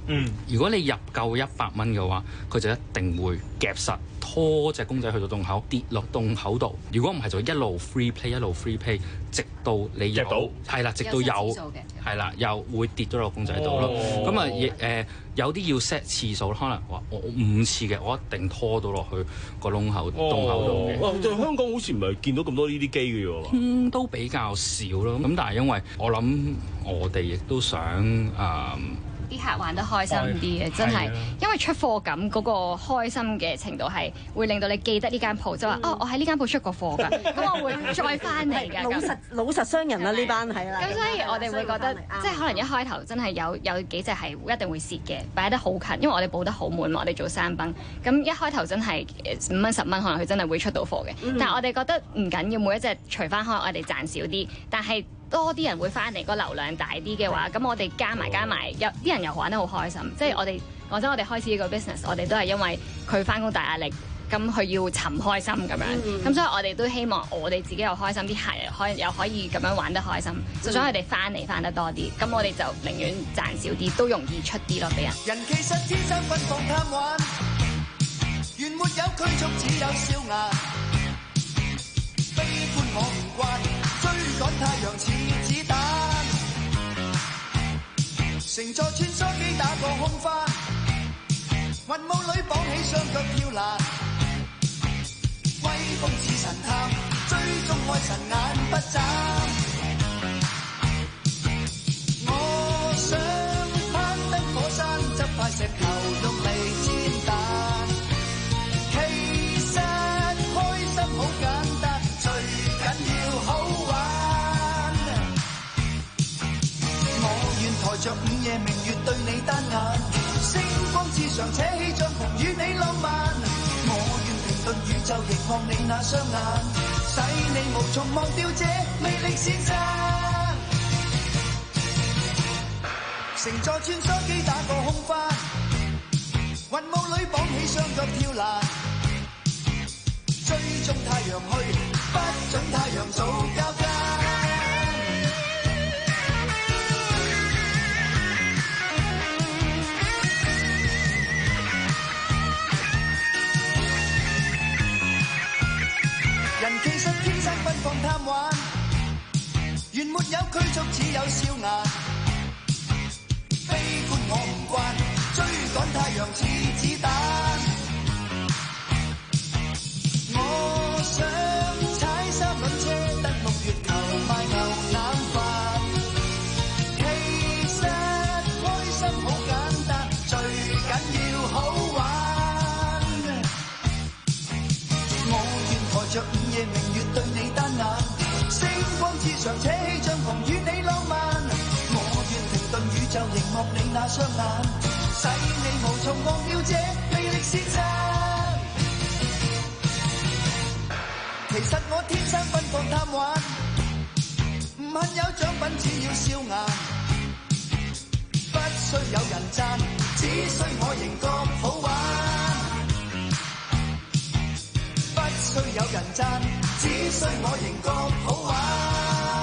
嗯， 如果你入夠一百蚊嘅話，佢就一定會夾實拖隻公仔去到洞口，跌落洞口度。如果唔係就一路 free play 一路 free play，直到你有到係啦，直到有係啦，又會跌咗落公仔度咯。咁啊誒有啲要 set 次數，可能話我五次嘅，我一定拖到落去個窿口洞口度嘅。 哇！就香港好似唔係見到咁多呢啲機嘅喎。 嗯，都比較少咯。咁但係因為我諗我哋亦都想誒。嗯啲客玩得開心啲嘅，真係，因為出貨感嗰個開心嘅程度係會令到你記得呢間鋪，就話哦，我喺呢間鋪出過貨㗎，咁我會再翻嚟㗎。 老實老實商人啦，呢班係啦。 咁所以我哋會覺得，即係可能一開頭真係有有幾隻係一定會蝕嘅，擺得好近，因為我哋報得好滿，我哋做三崩，咁一開頭真係五蚊十蚊，可能佢真係會出到貨嘅。但係我哋覺得唔緊要，每一隻除翻開，我哋賺少啲，但係多啲人會翻嚟，個流量大啲嘅話，咁我哋加埋加埋，有啲人又玩得好開心。即係我哋講真，我哋開始呢個 business，我哋都係因為佢翻工大壓力，咁佢要尋開心咁樣。咁、嗯、所以我哋都希望我哋自己又開心，啲客人可又可以咁樣玩得開心，就想佢哋翻嚟翻得多啲。咁我哋就寧願賺少啲，都容易出啲咯俾人。 人其實天生奔放貪玩，原沒有拘束，只有笑顏。悲觀我唔慣，追趕太陽似子彈，乘坐穿梭機打個空翻，雲霧裏綁起雙腳跳欄，威風似神探，追蹤愛神眼不眨。我想攀登火山，執塊石頭用嚟煎蛋，其實開心好簡單，最緊要好玩。我願抬着午夜明月對你單眼，星光之上扯起帳篷與你浪漫。我願停頓宇宙凝望你那雙眼，使你無從忘掉這魅力先生。乘坐穿梭機打個空翻，雲霧裏綁起雙腳跳欄，追蹤太陽去，不准太陽做交間。人其實天生奔放貪玩，原沒有拘束，只有笑顏。悲觀我唔慣，追趕太陽似子彈。我想踩三輪車登陸月球賣牛腩飯。其實開心好簡單，最緊要好玩。我願抬着午夜明月對你單眼，星光之上扯起帳篷與你浪漫。宇宙凝望你那雙眼，使你無從忘掉這魅力先生。其實我天生奔放貪玩，唔恨有獎品，只要笑顏。不需有人讚，只需我仍覺好玩。不需有人讚，只需我仍覺好玩。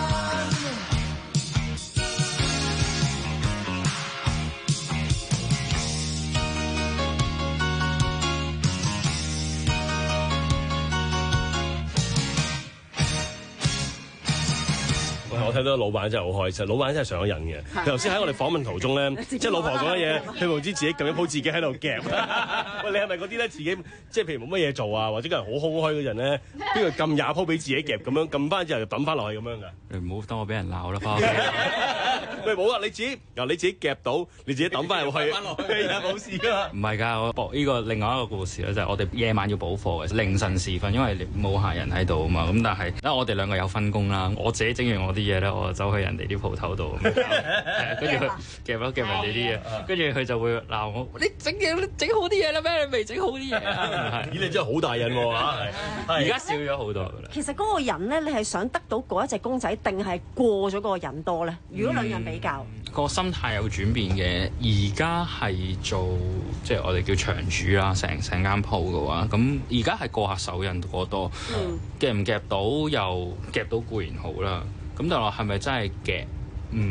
我睇到老闆真係好開心，老闆真係上咗癮嘅。佢頭先喺我哋訪問途中咧，即係老婆講嘅嘢，佢唔知自己撳一鋪自己喺度夾。喂，你係咪嗰啲咧？自己即係譬如冇乜嘢做啊，或者個人好空虛嗰陣咧，邊個撳廿鋪俾自己夾咁樣，撳翻之後就抌翻落去咁樣㗎？ 你唔好等我俾人鬧啦，翻屋企。 喂，冇啊！你自己由你自己夾到，你自己抌翻入去，係啊，冇事㗎。 唔係㗎，我播呢個另外一個故事咧，就係我哋夜晚要補貨嘅，凌晨時分，因為冇客人喺度啊嘛。咁但係，因為我哋兩個有分工啦，我自己整完我啲嘢咧，我就走去人哋啲鋪頭度，跟住佢夾咗夾人哋啲嘢，跟住佢就會鬧我：你整嘢，你整好啲嘢啦咩？你未整好啲嘢啊？ 咦！你真係好大癮喎！ 而家少咗好多㗎啦。 其實嗰個人咧，你係想得到嗰一隻公仔，定係過咗嗰個人多咧？如果兩人比較， 個心態有轉變嘅。而家係做即係我哋叫場主啦，成成間鋪嘅話，咁而家係過客手癮過多， 嗯、 夾唔夾到又夾到固然好啦。咁但係係咪真係夾？嗯，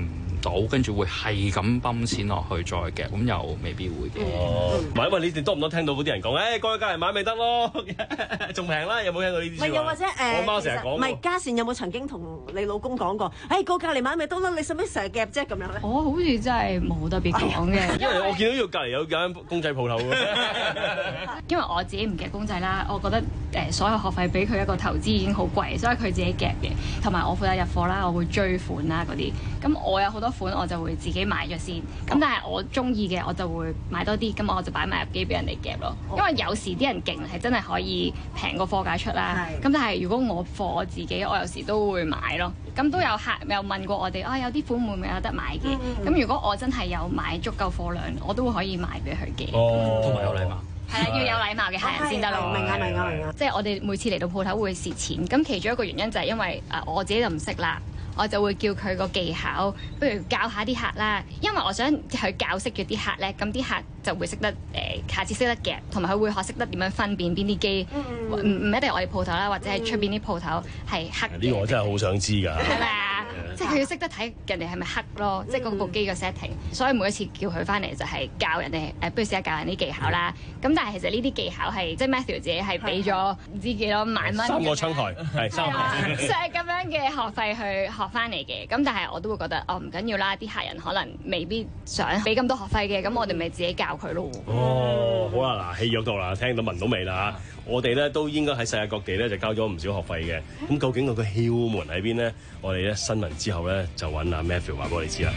到，跟住會係咁泵錢落去再夾，咁又未必會嘅。 哦，唔係因為你哋多唔多聽到嗰啲人講，誒過去隔離買咪得咯，仲平啦，有冇聽到呢啲？ 唔係又或者誒， 我媽成日講。 唔係嘉善有冇曾經同你老公講過？誒過隔離買咪得啦，你使唔使成日夾啫咁樣咧？ 我好似真係冇特別講嘅， 因為我見到呢個隔離有間公仔鋪頭喎。 因為我自己唔夾公仔啦，我覺得誒所有學費俾佢一個投資已經好貴，所以佢自己夾嘅，同埋我負責入貨啦，我會追款啦嗰啲。咁我有好多款，我就會自己買咗先。咁但係我中意嘅，我就會買多啲，咁我就擺埋入機俾人哋夾咯。因為有時啲人勁係真係可以平過貨價出啦。咁但係如果我貨我自己，我有時都會買咯。咁都有客有問過我哋啊，有啲款會唔會有得買嘅？咁、嗯嗯、如果我真係有買足夠貨量，我都可以賣俾佢嘅。 哦， 同埋有禮貌。 係啦，要有禮貌嘅客人先得咯。 明啊明啊明啊！ 即係我哋每次嚟到鋪頭會蝕錢，咁其中一個原因就係因為誒我自己就唔識啦。我就會叫佢個技巧，不如教下啲客啦。因為我想佢教識咗啲客咧，咁啲客就會識得誒、呃，下次識得夾，同埋佢會學識得點樣分辨邊啲機，唔唔一定係我哋鋪頭啦，或者係出邊啲鋪頭係黑嘅。 呢個我真係好想知㗎。 係咪啊？即係佢要識得睇人哋係咪黑咯，即係嗰部機嘅 setting。所以每一次叫佢翻嚟就係教人哋誒，不如試下教人啲技巧啦。咁但係其實呢啲技巧係即係 Matthew 自己係俾咗唔知幾多萬蚊。 三個窗台係三個。 就係咁樣嘅學費去學翻嚟嘅。咁但係我都會覺得哦唔緊要啦，啲客人可能未必想俾咁多學費嘅，咁我哋咪自己教佢咯。 哦，好啦，嗱，氣約到啦，聽到聞到味啦嚇。我哋咧都應該喺世界各地咧就交咗唔少學費嘅。咁究竟佢個竅門喺邊呢？我哋咧新聞之後咧就揾阿 Matthew 話俾我哋知啦。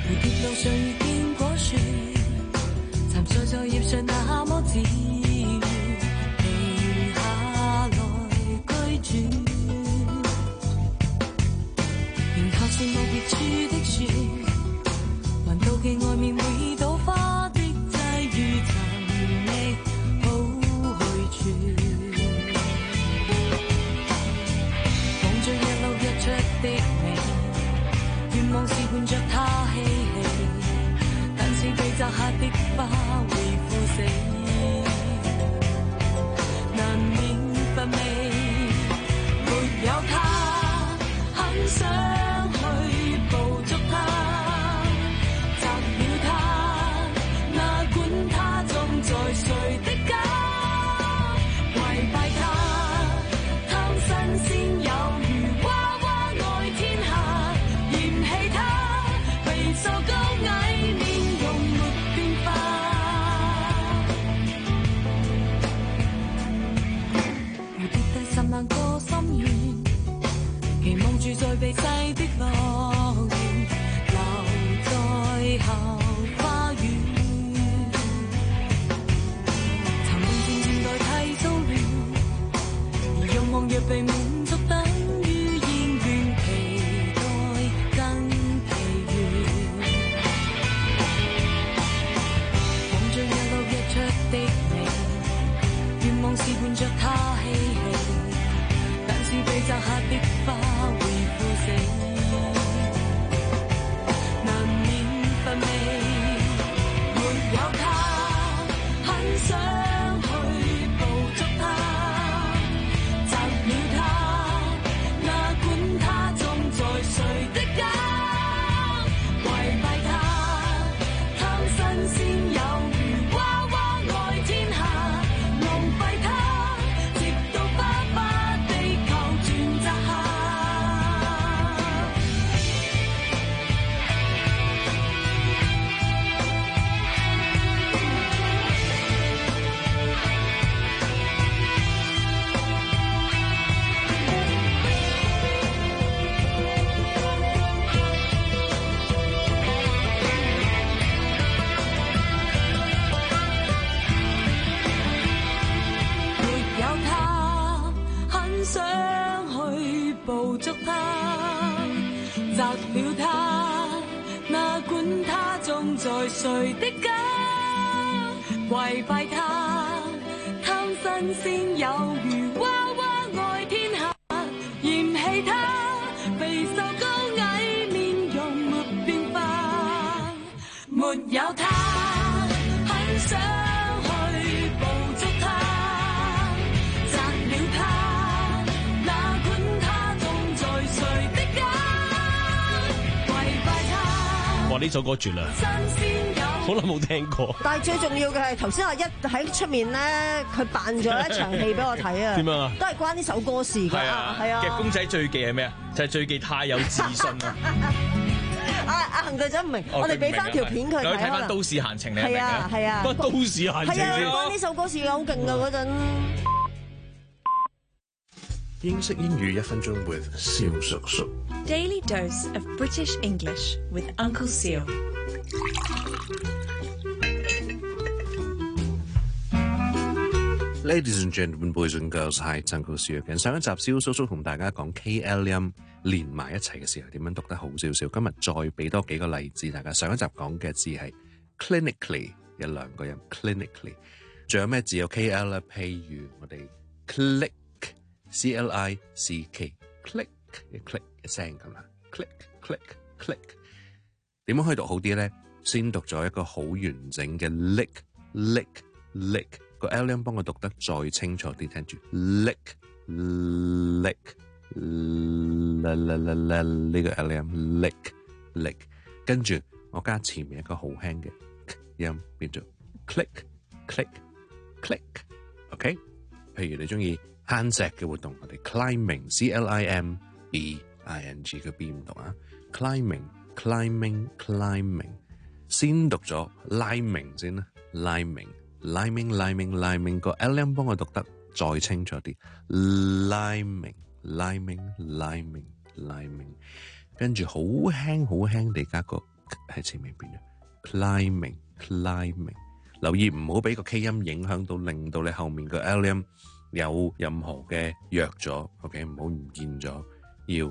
是無別處的雪，還妒忌外面會倒花的際遇，尋覓好去處。望着日落日出的你，願望是伴着他嬉戲，但是被摘下的花會枯死，難免乏味。沒有他，很想被細的樂園留在後花園，曾令漸漸代替騷亂，而慾望若被滿足，等於厭倦，期待更疲倦。望着日落日出的你，願望是伴着他嬉戲，但是被摘下的花會難免乏味，沒有他，很想去捕捉他，摘了他，哪管他種在誰的家，跪拜他，貪新鮮有如娃娃愛天下，浪費他，直到爸爸地球轉窄下。捕捉他，摘了他，哪管他種在誰的家，跪拜他，貪新鮮有如娃娃愛天下，嫌棄他，肥瘦高矮面容沒變化，沒有他，很想去捕捉他，摘了他。 呢呢首歌絕啦，好耐冇聽過。 但係最重要嘅係頭先我一喺出面咧，佢扮咗一場戲俾我睇啊！ 點樣啊？ 都係關呢首歌事㗎。係啊，係啊。 夾公仔最忌係咩啊？就係最忌太有自信啊！ 阿阿恒隊長唔明，我哋俾翻條片佢睇睇翻《都市閒情》你明係啊係啊， 不過《都市閒情》 係啊，關呢首歌事㗎，好勁㗎嗰陣。 英式英語一分鐘 with 蕭叔叔。 Daily dose of British English with Uncle Seal。 Ladies and gentlemen, boys and girls, hi, Uncle Seal again。上一集蕭叔叔同大家講 K L 音連埋一齊嘅時候點樣讀得好少少，今日再俾多幾個例子大家。上一集講嘅字係 clinically 有兩個音 clinically， 仲有咩字有 K L 咧？譬如我哋 click C L I C K click 嘅 click 嘅聲咁啦 click click click 點樣可以讀好啲咧？先讀咗一個好完整嘅 lick lick lick 個 L 音，幫我讀得再清楚啲，聽住 lick lick 啦啦啦啦呢個 L 音 lick lick， 跟住我加前面一個好輕嘅音變做 click click click OK。 譬如你中意攀石嘅活動，我哋 climbing C L I M B I N G 個 B 唔讀啊 climbing climbing climbing， 先讀咗 liming 先啦 liming liming liming liming 個 L 音幫我讀得再清楚啲 liming liming liming liming， 跟住好輕好輕地加個喺前面變咗 climbing climbing， 留意唔好俾個 K 音影響到，令到你後面個 L 音有任何嘅弱咗 ，OK， 唔好唔見咗，要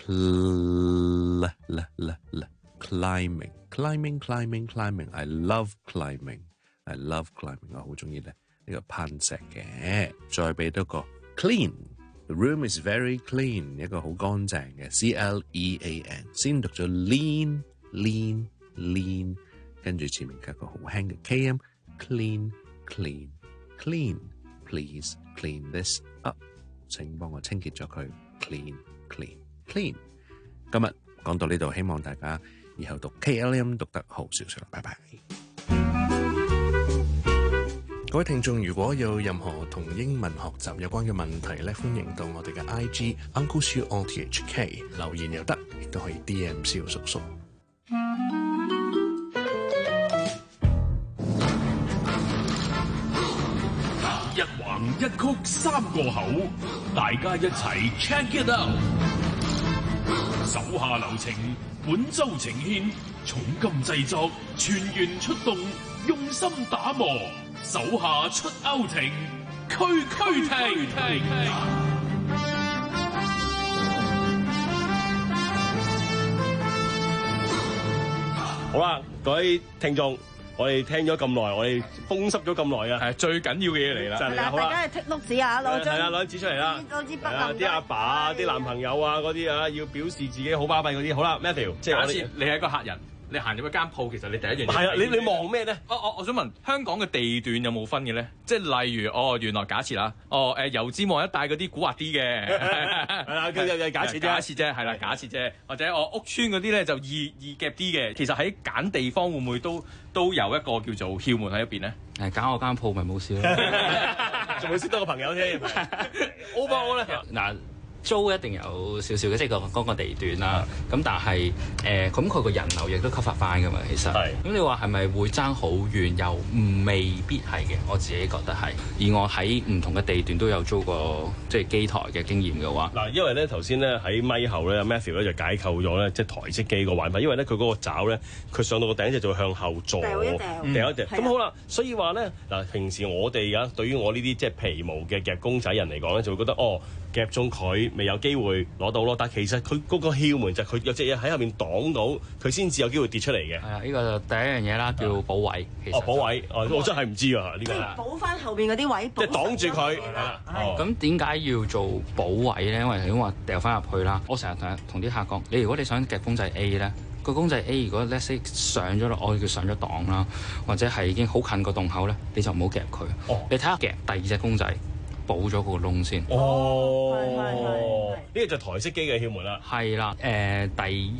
cl la la la climbing climbing climbing climbing I love climbing I love climbing， 我好中意咧呢個攀石嘅。再俾多個 clean，the room is very clean， 一個好乾淨嘅 C L E A N， 先讀咗 lean lean lean， 跟住前面加個好輕嘅 K 音 clean clean clean。Please clean this up， 請幫我清潔咗佢 clean clean clean。 今日講到呢度，希望大家以後讀 K L 音讀得好少少，拜拜。各位聽眾，如果有任何同英文學習有關嘅問題咧，歡迎到我哋嘅 I G Uncle Siu O T H K 留言又得，亦都可以 D M 蕭叔叔。 一橫一曲三個口，大家一齊 check it out。手下留情，本周呈獻，重金製作，全員出動，用心打磨，手下出歐情，區區停。 好啦，各位聽眾。我哋聽咗咁耐，我哋風濕咗咁耐啊！ 係最緊要嘅嘢嚟啦， 就係啦，好啦， 大家係剔碌紙啊，攞張係啦，攞張紙出嚟啦， 攞支筆啊，啲阿爸啊、啲男朋友啊嗰啲啊，要表示自己好巴閉嗰啲，好啦 ，Matthew， 即係假設你係一個客人，你行入一間鋪，其實你第一樣嘢係啊，你你望咩咧？ 我我我想問香港嘅地段有冇分嘅咧？即係例如哦，原來假設啦，哦誒油尖旺一帶嗰啲古惑啲嘅，係啦，佢就假設啫，假設啫，係啦，假設啫，或者我屋村嗰啲咧就易易夾啲嘅。其實喺揀地方會唔會都都有一個叫做竅門喺入邊咧？ 誒揀我間鋪咪冇事咯， 仲會識多個朋友添。O 巴 O 咧嗱。租一定有少少嘅，即係個嗰個地段啦。咁但係誒，咁佢個人流亦都 cover 翻㗎嘛。其實，咁你話係咪會爭好遠？又未必係嘅。我自己覺得係。而我喺唔同嘅地段都有租過即係機台嘅經驗嘅話， 嗱，因為咧頭先咧喺咪後咧 Matthew 咧就解構咗咧即係台式機個玩法，因為咧佢嗰個爪咧佢上到個頂就會向後坐，掉一掉，掉一掉。咁好啦，所以話咧嗱，平時我哋啊對於我呢啲即係皮毛嘅夾公仔人嚟講咧，就會覺得哦夾中佢。未有機會攞到咯，但係其實佢嗰個竅門就係佢有隻嘢喺後面擋到，佢先至有機會跌出嚟嘅。 係啊，呢個就第一樣嘢啦，叫補位。其實哦，補位，哦，我真係唔知啊呢個。 補翻後邊嗰啲位， 即係擋住佢。係啦。 咁點解要做補位咧？因為頭先話掉翻入去啦。我成日同同啲客講，你如果你想夾公仔 A 咧，個公仔 A 如果 let's say 上咗落，我叫上咗檔啦，或者係已經好近個洞口咧，你就唔好夾佢。 哦。 你睇下夾第二隻公仔。補咗個窿先。 哦，呢個就台式機嘅竅門啦。 係啦，誒、呃、第一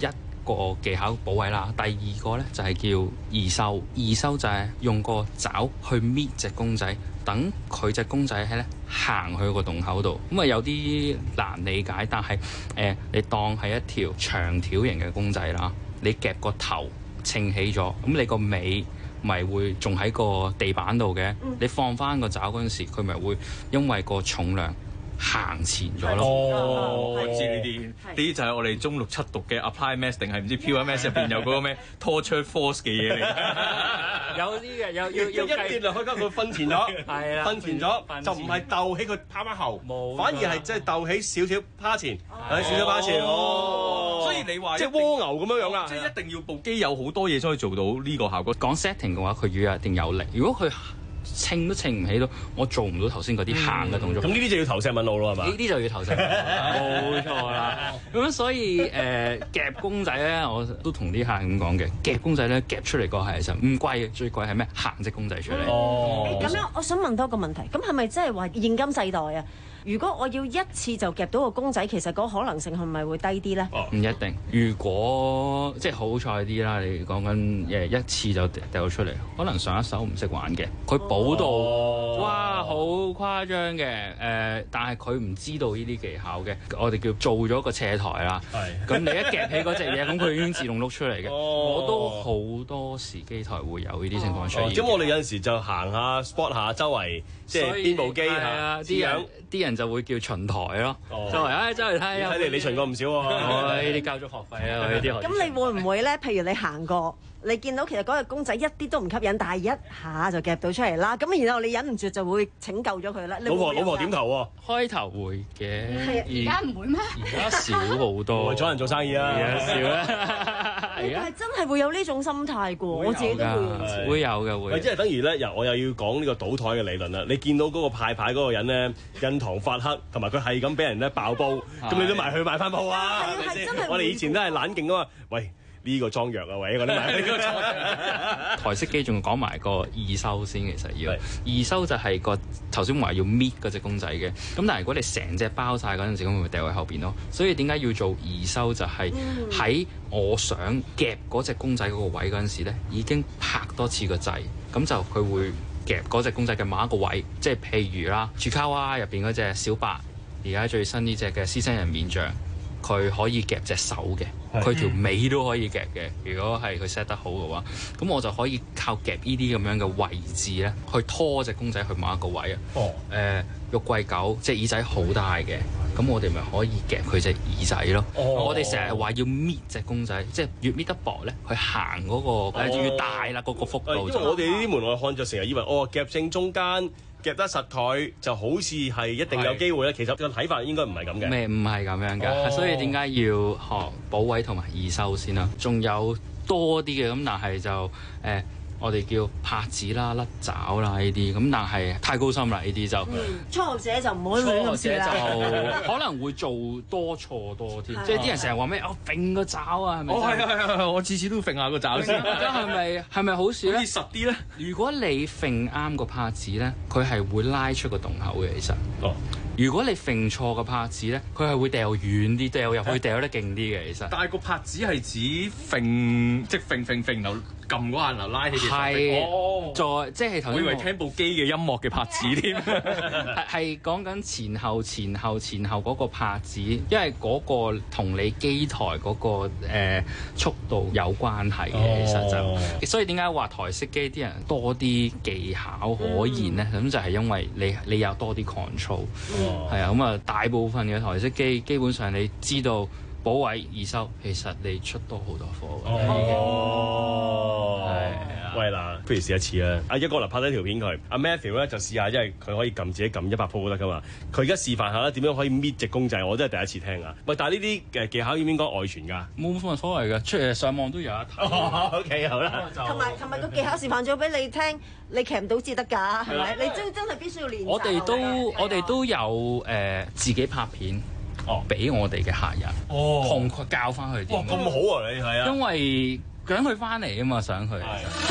個技巧補位啦。第二個咧就係叫易收，易收就係用個爪去搣隻公仔，等佢隻公仔咧行去個洞口度。咁啊有啲難理解，但係誒、呃、你當係一條長條形嘅公仔啦，你夾個頭撐起咗，咁你個尾咪會仲喺個地板度嘅。嗯、你放翻個爪嗰陣時，佢咪會因為個重量行前咗咯。 哦，我知呢啲，呢啲就係我哋中六七讀嘅 Apply Maths 定係唔知 Pure Maths 入邊有嗰個咩 Torture Force 嘅嘢嚟。 有啲嘅，有要要一跌落去，佢瞓前咗， 係啦， 瞓前咗就唔係鬥起佢趴翻後，反而係即係鬥起少少趴前，係少少趴前。哦， 所以你話即係蝸牛咁樣樣啦， 即係一定要部機有好多嘢先可以做到呢個效果。 講 setting 嘅話，佢要一定有力。如果佢稱都稱唔起到，我做唔到頭先嗰啲行嘅動作。 咁呢啲就要投石問路咯，係嘛？ 呢啲就要投石問路，冇錯啦。咁所以誒、呃、夾公仔咧，我都同啲客咁講嘅，夾公仔咧夾出嚟個係其實唔貴嘅，最貴係咩？行隻公仔出嚟。 哦，咁樣我想問多個問題，咁係咪即係話現今世代啊？如果我要一次就夾到個公仔，其實嗰可能性係咪會低啲咧？ 唔一定。如果即係好彩啲啦，你講緊誒一次就掉出嚟，可能上一手唔識玩嘅，佢補到、哦、哇好誇張嘅誒、呃，但係佢唔知道呢啲技巧嘅，我哋叫做咗個斜台啦。係。咁你一夾起嗰隻嘢，咁佢已經自動碌出嚟嘅。哦、我都好多時機台會有呢啲情況出現。 咁、哦、我哋有陣時就行下 spot 下周圍，即係邊部機啊啲人啲人就會叫巡台咯， 哦、 周圍唉周圍睇啊！ 睇嚟你巡過唔少喎， 呢啲交咗學費啊，呢啲學。 咁你會唔會咧？譬如你行過，你見到其實嗰隻公仔一啲都唔吸引，但係一下就夾到出嚟啦。咁然後你忍唔住就會拯救咗佢啦。 老婆老婆點頭喎？ 開頭會嘅， 而家唔會咩？ 而家少好多， 阻人做生意啊！ 而家少啦。 但係真係會有呢種心態㗎，我自己都會。 會有嘅會。 即係等於咧，又我又要講呢個賭台嘅理論啦。你見到嗰個派牌嗰個人咧，印堂發黑，同埋佢係咁俾人咧爆煲，咁你都埋去買翻鋪啊？係咪先？我哋以前都係冷勁啊嘛。喂，呢個裝藥啊，喂，我哋買呢個裝藥。 台式機仲講埋個易收先，其實要易收就係個頭先話要搣嗰隻公仔嘅。咁但係如果你成隻包晒嗰陣時，咁會掉喺後邊咯。所以點解要做易收？就係喺我想夾嗰隻公仔嗰個位嗰陣時咧，已經拍多次個掣，咁就佢會夾嗰隻公仔嘅某一個位。即係譬如啦，住卡哇入邊嗰隻小白，而家最新呢隻嘅獅身人面像，佢可以夾隻手嘅。佢條尾都可以夾嘅，如果係佢 set 得好嘅話，咁我就可以靠夾呢啲咁樣嘅位置咧，去拖隻公仔去某一個位啊。哦。誒、呃，玉貴狗隻耳仔好大嘅，咁我哋咪可以夾佢隻耳仔咯。哦。我哋成日話要搣隻公仔，即係越搣得薄咧，佢行嗰個誒越大啦，嗰、哦、個幅度。因為我哋呢啲門外漢就成日以為哦夾正中間。夾得實佢就好似係一定有機會咧，其實個睇法應該唔係咁嘅。 咩唔係咁樣㗎？哦、所以點解要學補位同埋易收先啦？仲有多啲嘅咁，但係就誒。呃我哋叫拍子啦、甩爪啦呢啲，咁但係太高深啦呢啲就、嗯。 初學者就唔好亂咁試啦。 初學者就可能會做多錯多添，即係啲人成日話咩？我揈個爪啊，係咪？ 哦，係係係係，我次次都揈下個爪先。 咁係咪係咪好事咧？ 可以實啲咧？ 如果你揈啱個拍子咧，佢係會拉出個洞口嘅，其實。哦。如果你揈錯個拍子咧，佢係會掉遠啲，掉入去掉得勁啲嘅，其實。 但係個拍子係指揈，即係揈揈揈，然後撳嗰下，然後拉起隻手。 係。 哦。 再即係頭先。 我以為聽部機嘅音樂嘅拍子添。 係係講緊前後前後前後嗰個拍子，因為嗰個同你機台嗰、嗰個、呃、速度有關係嘅，其實就。哦、所以點解話台式機啲人多啲技巧可言咧？咁、嗯、就係因為你你有多啲 control。係啊，咁啊，大部分嘅台式機基本上你知道補位易收，其實你出多好多貨嘅。 哦，係啊，喂嗱，不如試一次啦。阿一哥嗱拍低條片佢，阿 Matthew 咧就試下，因為佢可以撳自己撳一百鋪都得噶嘛。佢而家示範下啦，點樣可以搣隻公仔，我真係第一次聽啊。喂，但係呢啲嘅技巧應唔應該外傳㗎？ 冇乜所謂嘅，出嚟上網都有一睇。 哦、o、okay, K， 好啦。 同埋同埋個技巧示範咗俾你聽，你騎唔到至得㗎，係咪？你真真係必須要練習。 我哋都我哋都有誒、呃、自己拍片。哦，俾我哋嘅客人，哦，同佢教翻佢點。 哇，咁好啊！你係啊， 因為想佢翻嚟啊嘛，想佢。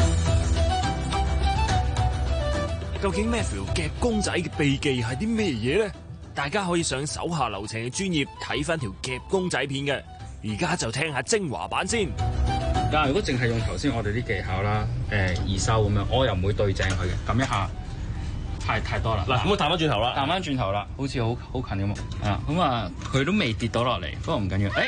究竟 Matthew 夾公仔嘅秘技係啲咩嘢咧？大家可以上手下留情嘅專頁睇翻條夾公仔片嘅。 而家就聽下精華版先。 但係如果淨係用頭先我哋啲技巧啦，誒二收咁樣，我又唔會對正佢嘅，撳一下太太多啦。 嗱，咁我彈翻轉頭啦， 彈翻轉頭啦，好似好好近咁啊！係啊，咁啊，佢都未跌到落嚟，不過唔緊要。誒、欸，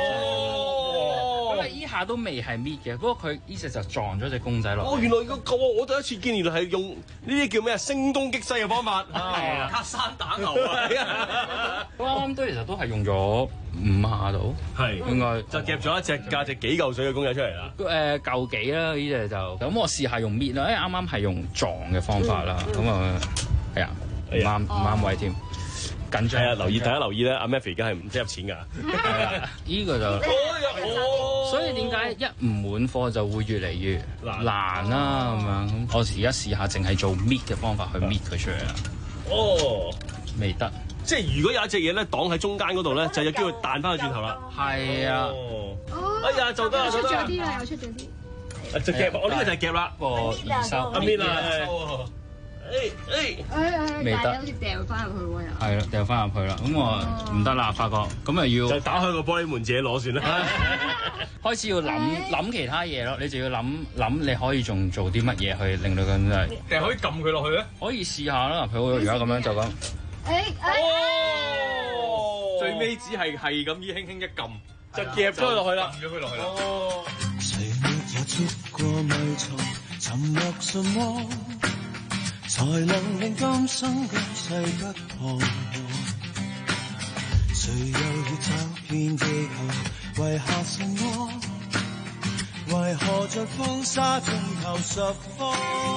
咁啊依下都未係搣嘅，不過佢呢隻就撞咗隻公仔落嚟。 哦，原來個個我第一次見，原來係用呢啲叫咩啊？聲東擊西嘅方法。 係啊， 隔山打牛啊！ 啱啱都其實都係用咗五下度， 係應該就夾咗一隻價值幾嚿水嘅公仔出嚟啦。 誒嚿幾啦，呢隻就咁我試下用搣啦，因為啱啱係用撞嘅方法啦，咁啊係啊唔啱唔啱位添，緊張。 係啊，留意大家留意咧，阿 Matthew 而家係唔識入錢㗎。 係啊，呢個就所以點解一唔滿貨就會越嚟越難啦咁樣？咁我而家試下淨係做搣嘅方法去搣佢出嚟啦。 哦， 未得。 即係如果有一隻嘢咧擋喺中間嗰度咧，就有機會彈翻去轉頭啦。 係啊。 哎呀，就得啦，就得啦。 出咗啲啦，又出咗啲。 誒，就夾，我呢個就係夾啦。 個二收。 阿邊啊？誒誒。 誒未得。 但係好似掉翻入去喎又。 係啦，掉翻入去啦。咁我唔得啦，發覺咁啊要。 就打開個玻璃門自己攞算啦。 開始要諗諗其他嘢咯，你就要諗諗你可以仲做啲乜嘢去令到佢真係。 定係可以撳佢落去咧？ 可以試下啦，譬如而家咁樣就咁。 誒哦，最尾只係係咁依輕輕一撳，就夾咗佢落去啦，撳咗佢落去啦。哦。 誰沒有捉過迷藏，沉默什麼，才能令今生今世不彷徨？誰又要找遍地球，為下什麼？為何在風沙中投十方？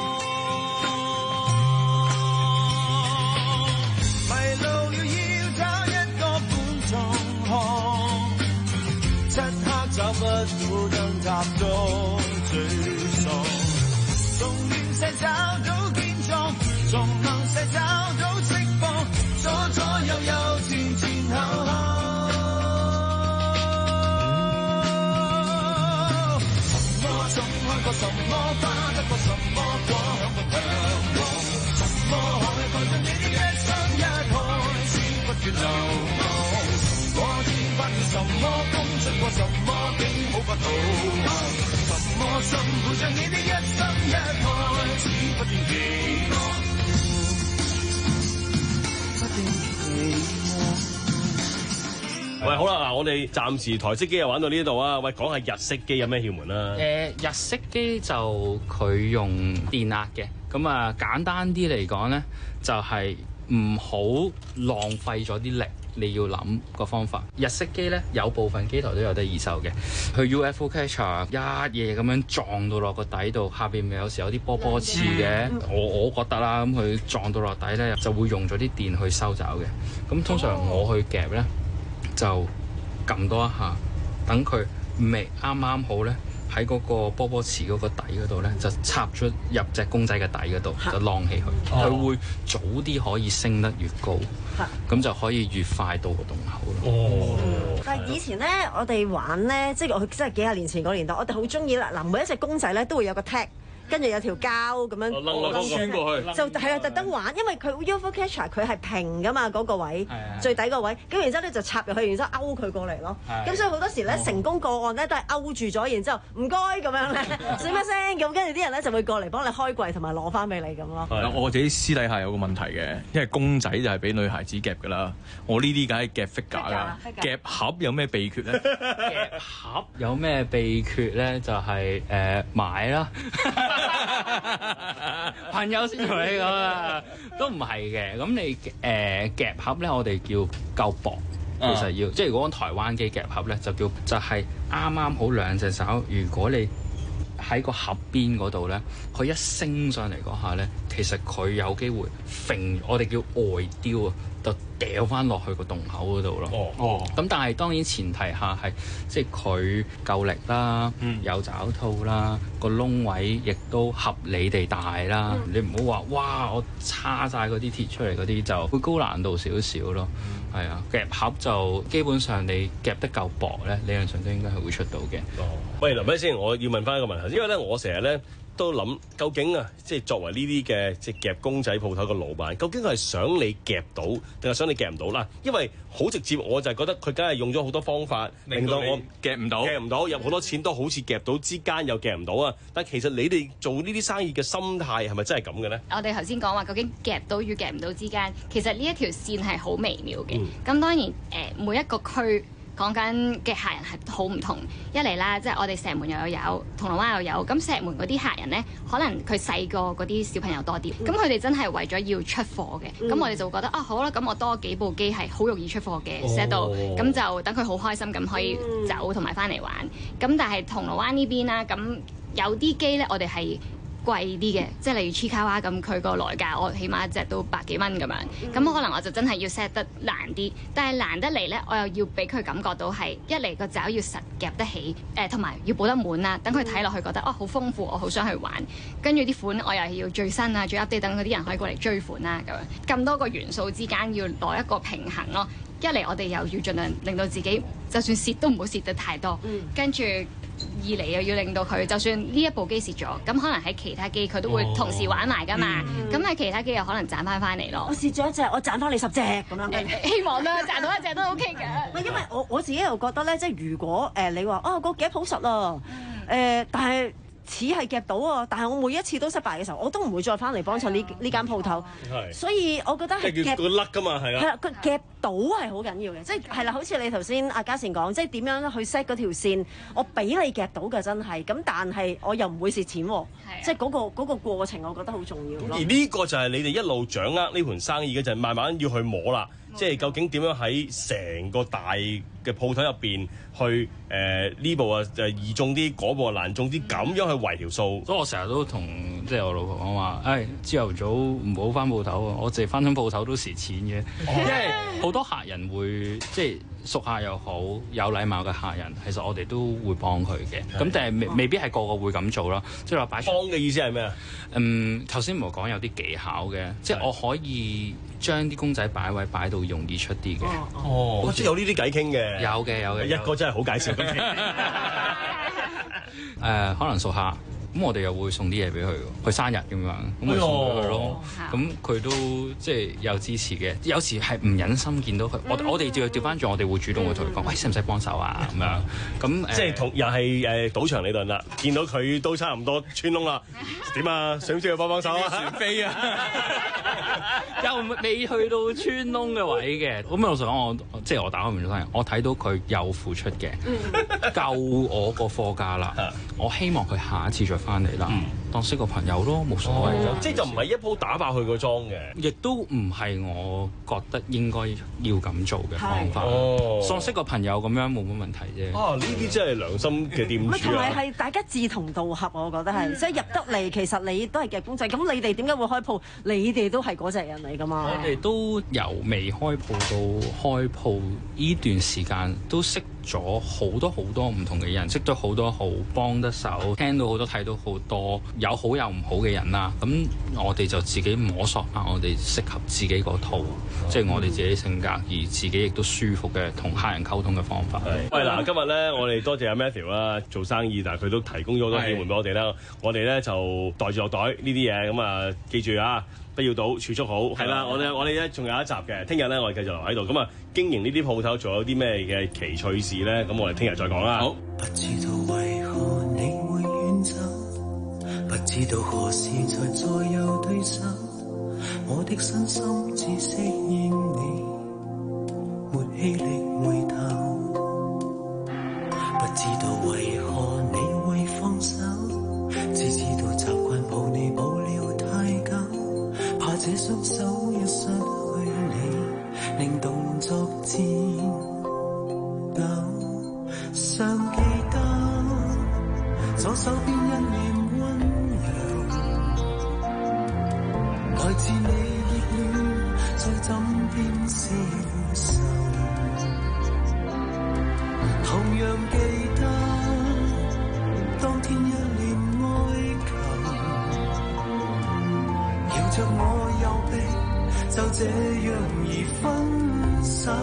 迷路了要找一個半狀況，漆黑找不到燈塔中沮喪，從亂世找到堅壯，從能世找到釋放，左左右右前前後後，什麼種開過什麼花，得過什麼果，向不向往，什麼海蓋着你的一生一開始不斷流浪，我知發現什麼風出過什麼景，無法逃亡，什麼心陪着你的一生一開始不斷期望，不斷期望。 喂，好啦，嗱，我哋暫時台式機又玩到呢度啊。喂，講下日式機有咩竅門啦？ 誒，日式機就佢用電壓嘅，咁啊簡單啲嚟講咧，就係唔好浪費咗啲力。你要諗個方法。日式機咧有部分機台都有得二手嘅，佢 U F O catcher 一嘢咁樣撞到落個底度，下邊咪有時有啲波波刺嘅。我我覺得啦，咁佢撞到落底咧就會用咗啲電去收走嘅。咁通常我去夾咧就撳多一下，等佢未啱啱好咧喺嗰個波波池嗰個底嗰度咧就插咗入隻公仔嘅底嗰度，就晾起佢，佢、哦、會早啲可以升得越高，咁就可以越快到個洞口咯。 哦！嗯、但係以前咧，我哋玩咧，即係我真係幾廿年前嗰年代，我哋好中意啦。嗱，每一隻公仔咧都會有個 tag。跟住有條膠咁樣掕穿過去， 就係啊特登玩，因為佢 U F O catcher 佢係平噶嘛嗰個位，最底個位，咁然之後咧就插入去，然之後勾佢過嚟咯。咁所以好多時咧成功個案咧都係勾住咗，然之後唔該咁樣咧，聲一聲咁，跟住啲人咧就會過嚟幫你開櫃同埋攞翻俾你咁咯。 我自己私底下有個問題嘅，因為公仔就係俾女孩子夾噶啦，我呢啲梗係夾 figure 㗎，夾盒有咩秘訣咧？ 夾盒有咩秘訣咧？就係、是、誒、呃、買啦。朋友先同你講啊，都唔係嘅。咁你誒、呃、夾盒咧，我哋叫夠薄，其實要、uh. 即係如果講台灣機夾盒咧，就叫就係啱啱好兩隻手。如果你喺個盒邊嗰度咧，佢一升上嚟嗰下咧，其實佢有機會揈，我哋叫外丟啊，就掉翻落去個洞口嗰度咯。哦哦。咁但係當然前提下係即係佢夠力啦，嗯、有爪套啦，個窿位亦都合理地大啦。嗯、你唔好話哇，我叉晒嗰啲鐵出嚟嗰啲就會高難度少少咯。係、嗯、啊，夾盒就基本上你夾得夠薄咧，理論上都應該係會出到嘅。哦。喂，林輝先，我要問翻一個問題，因為咧我成日咧都諗，究竟啊，即係作為呢啲嘅即係夾公仔鋪頭嘅老闆，究竟係想你夾到，定係想你夾唔到啦？因為好直接，我就係覺得佢梗係用咗好多方法，令到我夾唔到， 夾唔到，入好多錢都好似夾到，之間又夾唔到啊！但其實你哋做呢啲生意嘅心態係咪真係咁嘅咧？ 我哋頭先講話，究竟夾到與夾唔到之間，其實呢一條線係好微妙嘅。咁、嗯、當然誒、呃，每一個區講緊嘅客人係好唔同。一嚟啦，即係我哋石門又有，銅鑼灣又有。咁石門嗰啲客人咧，可能佢細個嗰啲小朋友多啲，咁佢哋真係為咗要出貨嘅。咁、嗯、我哋就會覺得啊，好啦，咁我多幾部機係好容易出貨嘅 set 到，咁就等佢好開心咁可以走同埋翻嚟玩。咁但係銅鑼灣呢邊啦，咁有啲機咧，我哋係貴啲嘅，即係例如 Chikawa 咁，佢個來價我起碼一隻都百幾蚊咁樣，咁、嗯、可能我就真係要 set 得難啲，但係難得嚟咧，我又要俾佢感覺到係一嚟個爪要實夾得起，誒同埋要補得滿啦，等佢睇落去覺得哦好豐富，我好想去玩，跟住啲款我又係要最新啊，最 update，等嗰啲人可以過嚟追款啦咁樣，咁多個元素之間要攞一個平衡咯。一嚟我哋又要盡量令到自己，就算蝕都唔好蝕得太多，嗯、跟住。二嚟又要令到佢，就算呢一部機蝕咗，咁可能喺其他機佢都會同時玩埋噶嘛，咁喺、嗯、其他機又可能賺翻翻嚟咯。我蝕咗一隻，我賺翻你十隻咁樣、呃。希望啦，賺到一隻都 OK 嘅。因為我我自己又覺得咧，即係如果誒、呃、你話哦、個夾好實啊，誒、呃、但係。似係夾到啊！但係我每一次都失敗嘅時候，我都唔會再翻嚟幫襯呢呢間鋪頭。係，所以我覺得係夾佢甩㗎嘛，係啊。係啦，佢夾到係好緊要嘅，即係係啦，好似你頭先阿嘉善講，即係點樣去 set 嗰條線，我俾你夾到嘅真係，咁但係我又唔會蝕錢喎。即係嗰個嗰個過程，我覺得好重要咯。而呢個就係你哋一路掌握呢盤生意嘅，就係慢慢要去摸啦。即係究竟點樣喺成個大嘅鋪頭入邊去誒呢部啊就易中啲，嗰部啊難中啲，咁樣去圍條數。 所以我成日都同即係我老婆講話，誒朝頭早唔好翻鋪頭啊！我淨係翻緊鋪頭都蝕錢嘅，因為好多客人會即係熟客又好，有禮貌嘅客人，其實我哋都會幫佢嘅。咁但係未未必係個個會咁做咯。即係話擺幫嘅意思係咩啊？ 嗯，頭先唔係講有啲技巧嘅，即係我可以將啲公仔擺位擺到容易出啲嘅。 哦，好似有呢啲偈傾嘅。 有嘅有嘅， 一個真係好介紹。 誒，可能熟客，咁我哋又會送啲嘢俾佢，佢生日咁樣，咁咪送俾佢咯。咁佢都即係有支持嘅。有時係唔忍心見到佢，我我哋就調翻轉，我哋會主動去同佢講，喂，使唔使幫手啊？咁樣咁即係同又係誒賭場理論啦。見到佢都差唔多穿窿啦，點啊？想唔想去幫幫手啊？ 船飛啊！ 又未去到穿窿嘅位嘅。咁老實講，我即係我打開門做生意，我睇到佢有付出嘅，夠我個貨價啦。我希望佢下一次再翻嚟啦，嗯、當識個朋友咯，冇所謂嘅、哦。即係就唔係一鋪打爆佢個裝嘅，亦都唔係我覺得應該要咁做嘅方法。哦，當識個朋友咁樣冇乜問題啫。啊， 呢啲真係良心嘅店主啊！ 同埋係大家志同道合，我覺得係，即係、嗯、入得嚟，其實你都係夾公仔。咁你哋點解會開鋪？你哋都係嗰隻人嚟㗎嘛？ 我哋都由未開鋪到開鋪呢段時間，都識咗好多好多唔同嘅人，識咗好多好幫得手，聽到好多睇到好多有好有唔好嘅人啦。咁我哋就自己摸索下我哋適合自己嗰套，即係、嗯、我哋自己性格而自己亦都舒服嘅同客人溝通嘅方法。 喂嗱，今日咧我哋多謝阿 Matthew 啦，做生意但係佢都提供咗好多機會俾我哋啦。我哋咧就袋住落袋呢啲嘢，咁啊記住啊，不要賭，儲蓄好。係啦，我哋我哋咧仲有一集嘅，聽日咧我哋繼續留喺度。咁啊，經營呢啲鋪頭仲有啲咩嘅奇趣事咧？咁我哋聽日再講啦。好。 不知道為何你會遠走，不知道何時才再有對手，我的身心只適應你，沒氣力回頭。不知道為何你會放手，只知道習慣抱你抱了太久，怕這雙手一失去你，令動作顫抖。尚記得左手邊一臉溫柔，來自你熱戀在枕邊消受。同樣記得當天一臉哀求，搖着我右臂，就這樣而分手。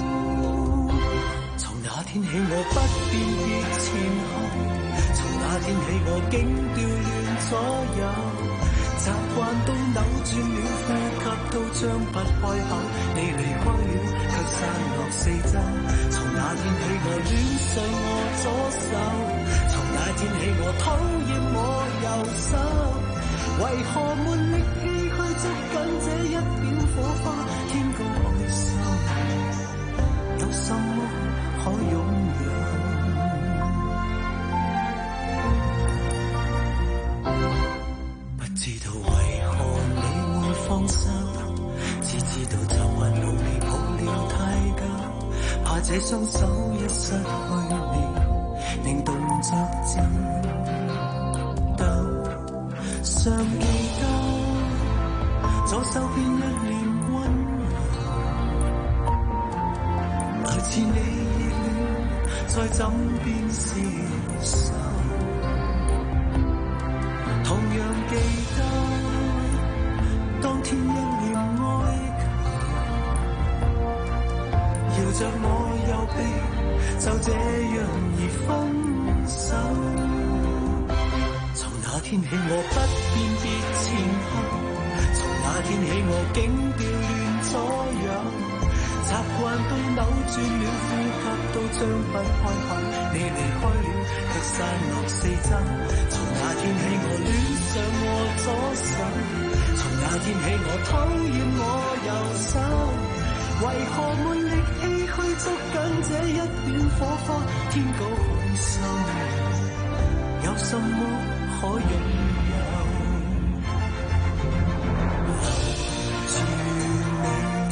從那天起我不辨別前後，從那天起我竟調亂左右，習慣都扭轉了，呼吸都張不開口。你離開了，卻散落四周。從那天起，我戀上我左手，從那天起，我討厭我右手。為何沒力氣去捉緊這一點火花？天高海深，有什麼可擁有？不知道為何你會放手，只知道就還努力抱了太久，怕這雙手一失去你，令動作顫抖。尚記得左手邊一臉溫柔，來自你熱戀在枕邊廝守。同樣記得當天一臉哀求，搖着我右臂，就這樣而分手。從那天起我不辨別前後，從那天起我竟調亂左右，習慣都扭轉了，呼吸都張不開口。你離開了，卻散落四周。從那天起我戀上我左手，從那天起我討厭我右手。為何沒力氣去捉緊這一點火花？天高海深，有什麼可擁有？留住你，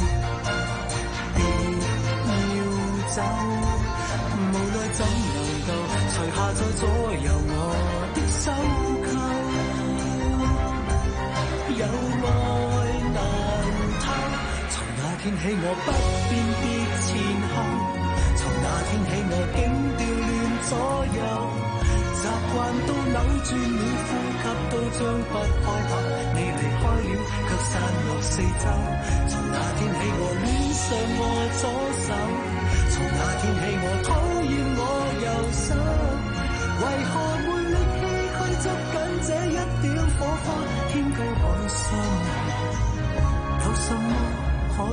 別要走，無奈怎能夠除下在左右我的手扣？有愛難偷，從那天起我不辨別前後，從那天起我竟調亂左右。習慣都扭轉了，呼吸都張不開口。你離開了，卻散落四周。從那天起我戀上我左手，從那天起我討厭我右手。為何沒力氣去捉緊這一點火花？天高海深，有什麼可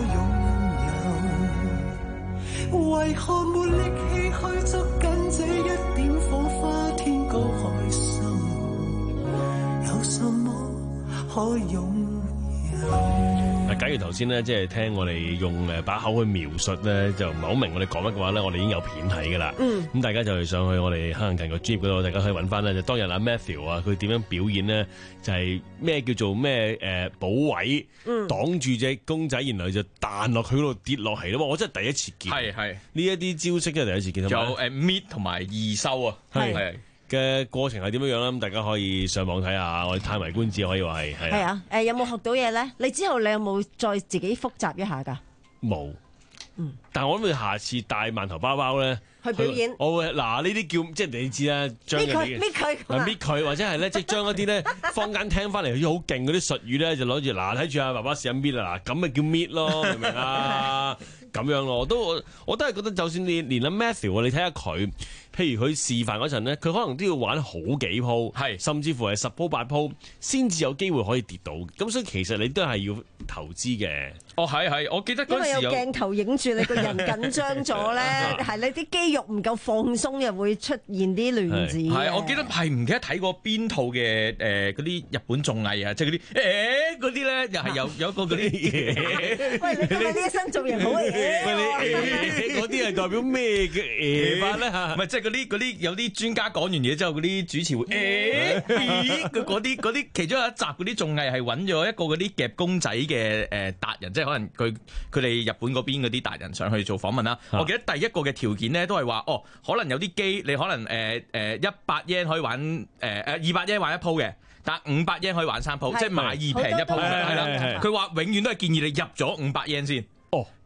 擁有？為何沒力氣去捉緊這一點火花？天高海深，有什麼可擁有？ 嗱，假如頭先咧，即係聽我哋用誒把口去描述咧，就唔係好明我哋講乜嘅話咧，我哋已經有片睇噶啦。嗯，咁大家就上去我哋黑眼鏡個專頁嗰度，大家可以揾翻咧，就當日阿 Matthew 啊，佢點樣表演咧，就係、是、咩叫做咩誒補位，擋住隻公仔，然後就彈落佢嗰度跌落嚟咯。我真係第一次見，係係呢一啲招式真係第一次見。有誒搣同埋易收啊，係係。 嘅過程係點樣樣啦？咁大家可以上網睇下，我哋歎為觀止，可以話係係。係啊，誒有冇學到嘢咧？你之後你有冇再自己複習一下㗎？冇。嗯。但係我諗下次帶饅頭包包咧去表演。我會嗱呢啲叫即係你知啦，將搣佢搣佢搣佢，或者係咧即係將一啲咧坊間聽翻嚟好似好勁嗰啲術語咧，就攞住嗱睇住阿爸爸試下搣啊嗱，咁咪叫搣咯，明唔明啊？咁樣咯，我都我，我都係覺得，就算你連阿 Matthew 你睇下佢，譬如佢示範嗰陣咧，佢可能都要玩好幾鋪，係甚至乎係十鋪八鋪，先至有機會可以跌到。咁所以其實你都係要投資嘅。 哦，係係，我記得嗰陣時有因為有鏡頭影住你個人緊張咗咧，係你啲肌肉唔夠放鬆，又會出現啲亂子。 係，我記得係唔記得睇過邊套嘅誒嗰啲日本綜藝啊，即係嗰啲誒嗰啲咧，又係有有一個嗰啲嘢。 喂，你今日呢一身造型好嘅。 嗰啲係代表咩嘅誒法咧嚇？ 唔係即係嗰啲嗰啲有啲專家講完嘢之後，嗰啲主持會誒咦嗰啲嗰啲其中有一集嗰啲綜藝係揾咗一個嗰啲夾公仔嘅誒達人，即係可能佢佢哋日本嗰邊嗰啲達人上去做訪問啦。啊、我記得第一個嘅條件咧都係話哦，可能有啲機你可能誒誒一百 yen 可以玩誒誒二百 yen 玩一鋪嘅。但五百 yen 可以玩三鋪，即係買二平一鋪嘅，係啦。佢話永遠都係建議你入咗五百 yen 先。哦，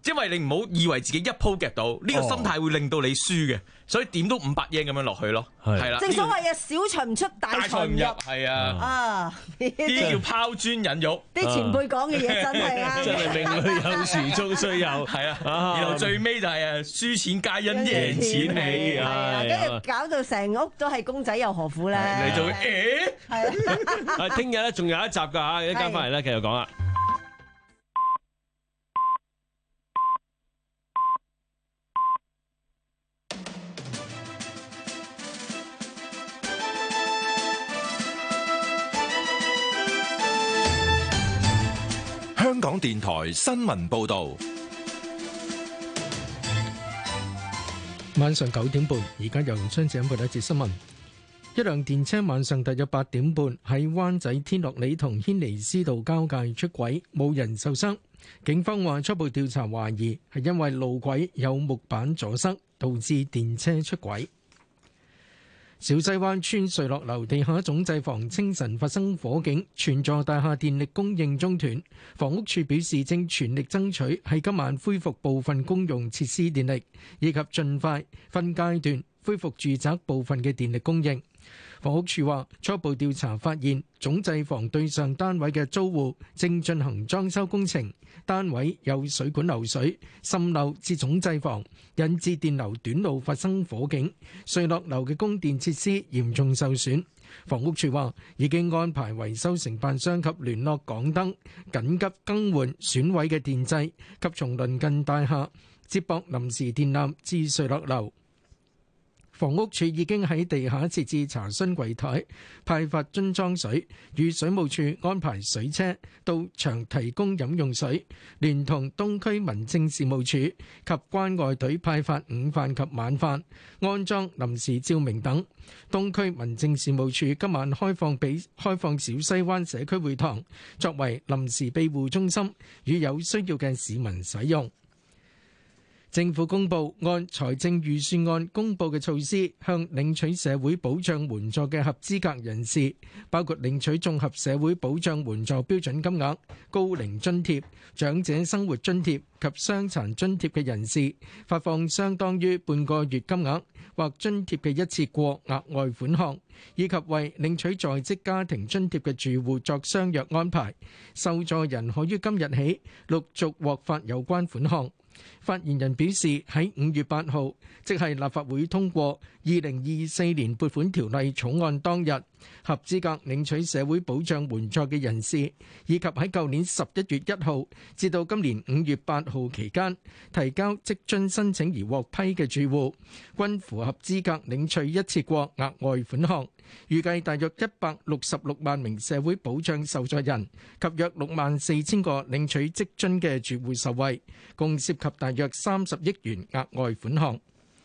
因為你唔好以為自己一鋪夾到，呢、這個心態會令到你輸嘅，所以點都五百 yen 咁樣落去咯，係啦。 正所謂啊，小財唔出，大財唔入， 係啊， 啊，呢啲叫拋磚引玉。 啲前輩講嘅嘢真係啱， 真係命裏有時終須有， 係啊。然後最尾就係啊，輸錢皆因贏錢起， 係啊，跟住搞到成屋都係公仔，又何苦咧？ 你做誒？ 係啊，聽日咧仲有一集㗎嚇，一間翻嚟咧繼續講啦。 香港電台新聞報道， 晚上九點半，而家由張子欣報道一節新聞。一輛電車晚上大約八點半喺灣仔天樂里同軒尼詩道交界出軌，冇人受傷。警方話初步調查懷疑係因為路軌有木板阻塞，導致電車出軌。小西灣村瑞樂樓地下總掣房清晨發生火警，全座大廈電力供應中斷。房屋署表示正全力爭取喺今晚恢復部分公用設施電力，以及盡快分階段恢復住宅部分嘅電力供應。房屋署話初步調查發現，總掣房對上單位嘅租戶正進行裝修工程，單位有水管漏水滲漏至總掣房，引致電流短路發生火警，瑞樂樓嘅供電設施嚴重受損。房屋署話已經安排維修承辦商及聯絡港燈緊急更換損毀嘅電掣，及從鄰近大廈接駁臨時電纜至瑞樂樓。房屋署已經喺地下設置查詢櫃台，派發樽裝水，與水務署安排水車到場提供飲用水，聯同東區民政事務處及關愛隊派發午飯及晚飯，安裝臨時照明等。東區民政事務處今晚開放俾開放小西灣社區會堂作為臨時庇護中心，與有需要嘅市民使用。政府公布按財政預算案公布嘅措施，向領取社會保障援助嘅合資格人士，包括領取綜合社會保障援助標準金額、高齡津貼、長者生活津貼及傷殘津貼嘅人士，發放相當於半個月金額或津貼嘅一次過額外款項，以及為領取在職家庭津貼嘅住戶作相約安排。受助人可於今日起陸續獲發有關款項。發言人表示，喺五月八號，即係立法會通過二零二四年撥款條例草案當日，合資格領取社會保障援助嘅人士，以及喺舊年十一月一號至到今年五月八號期間提交職津申請而獲批嘅住戶，均符合資格領取一次過額外款項。預計大約一百六十六萬名社會保障受助人及約六萬四千個領取職津嘅住戶受惠，共涉及大約三十億元額外款項。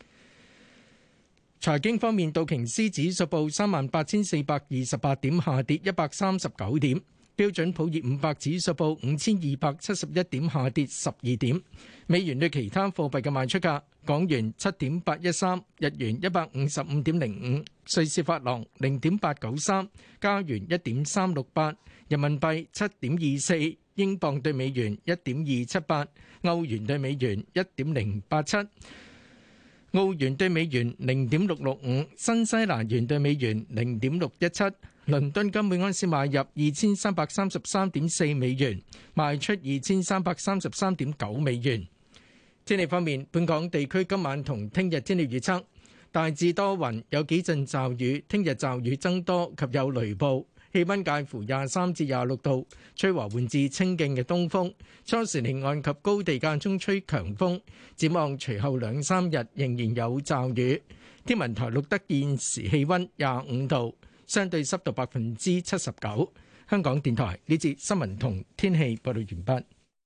財經方面，道瓊斯指數報三萬八千四百二十八點，下跌一百三十九點；標準普爾五百指數報五千二百七十一點，下跌十二點。美元對其他貨幣嘅賣出價：港元七點八一三，日元一百五十五點零五，瑞士法郎零點八九三，加元一點三六八，人民幣七點二四，英鎊對美元一點二七八，歐元對美元一點零八七。澳元對美元零點六六五，新西蘭元對美元零點六一七，倫敦金每安士買入二千三百三十三點四美元，賣出二千三百三十三點九美元。天氣方面，本港地區今晚同聽日天氣預測大致多雲，有幾陣驟雨，聽日驟雨增多及有雷暴。氣溫介乎廿三至廿六度，吹和緩至清勁嘅東風，初時離岸及高地間中吹強風。展望隨後兩三日仍然有驟雨。天文台錄得現時氣溫廿五度，相對濕度百分之七十九。香港電台呢節新聞同天氣報道完畢。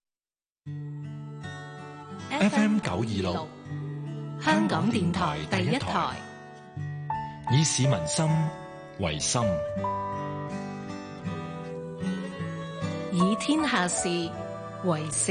F M 九二六， 香港電台第一台， 以市民心為心， 以天下事為事。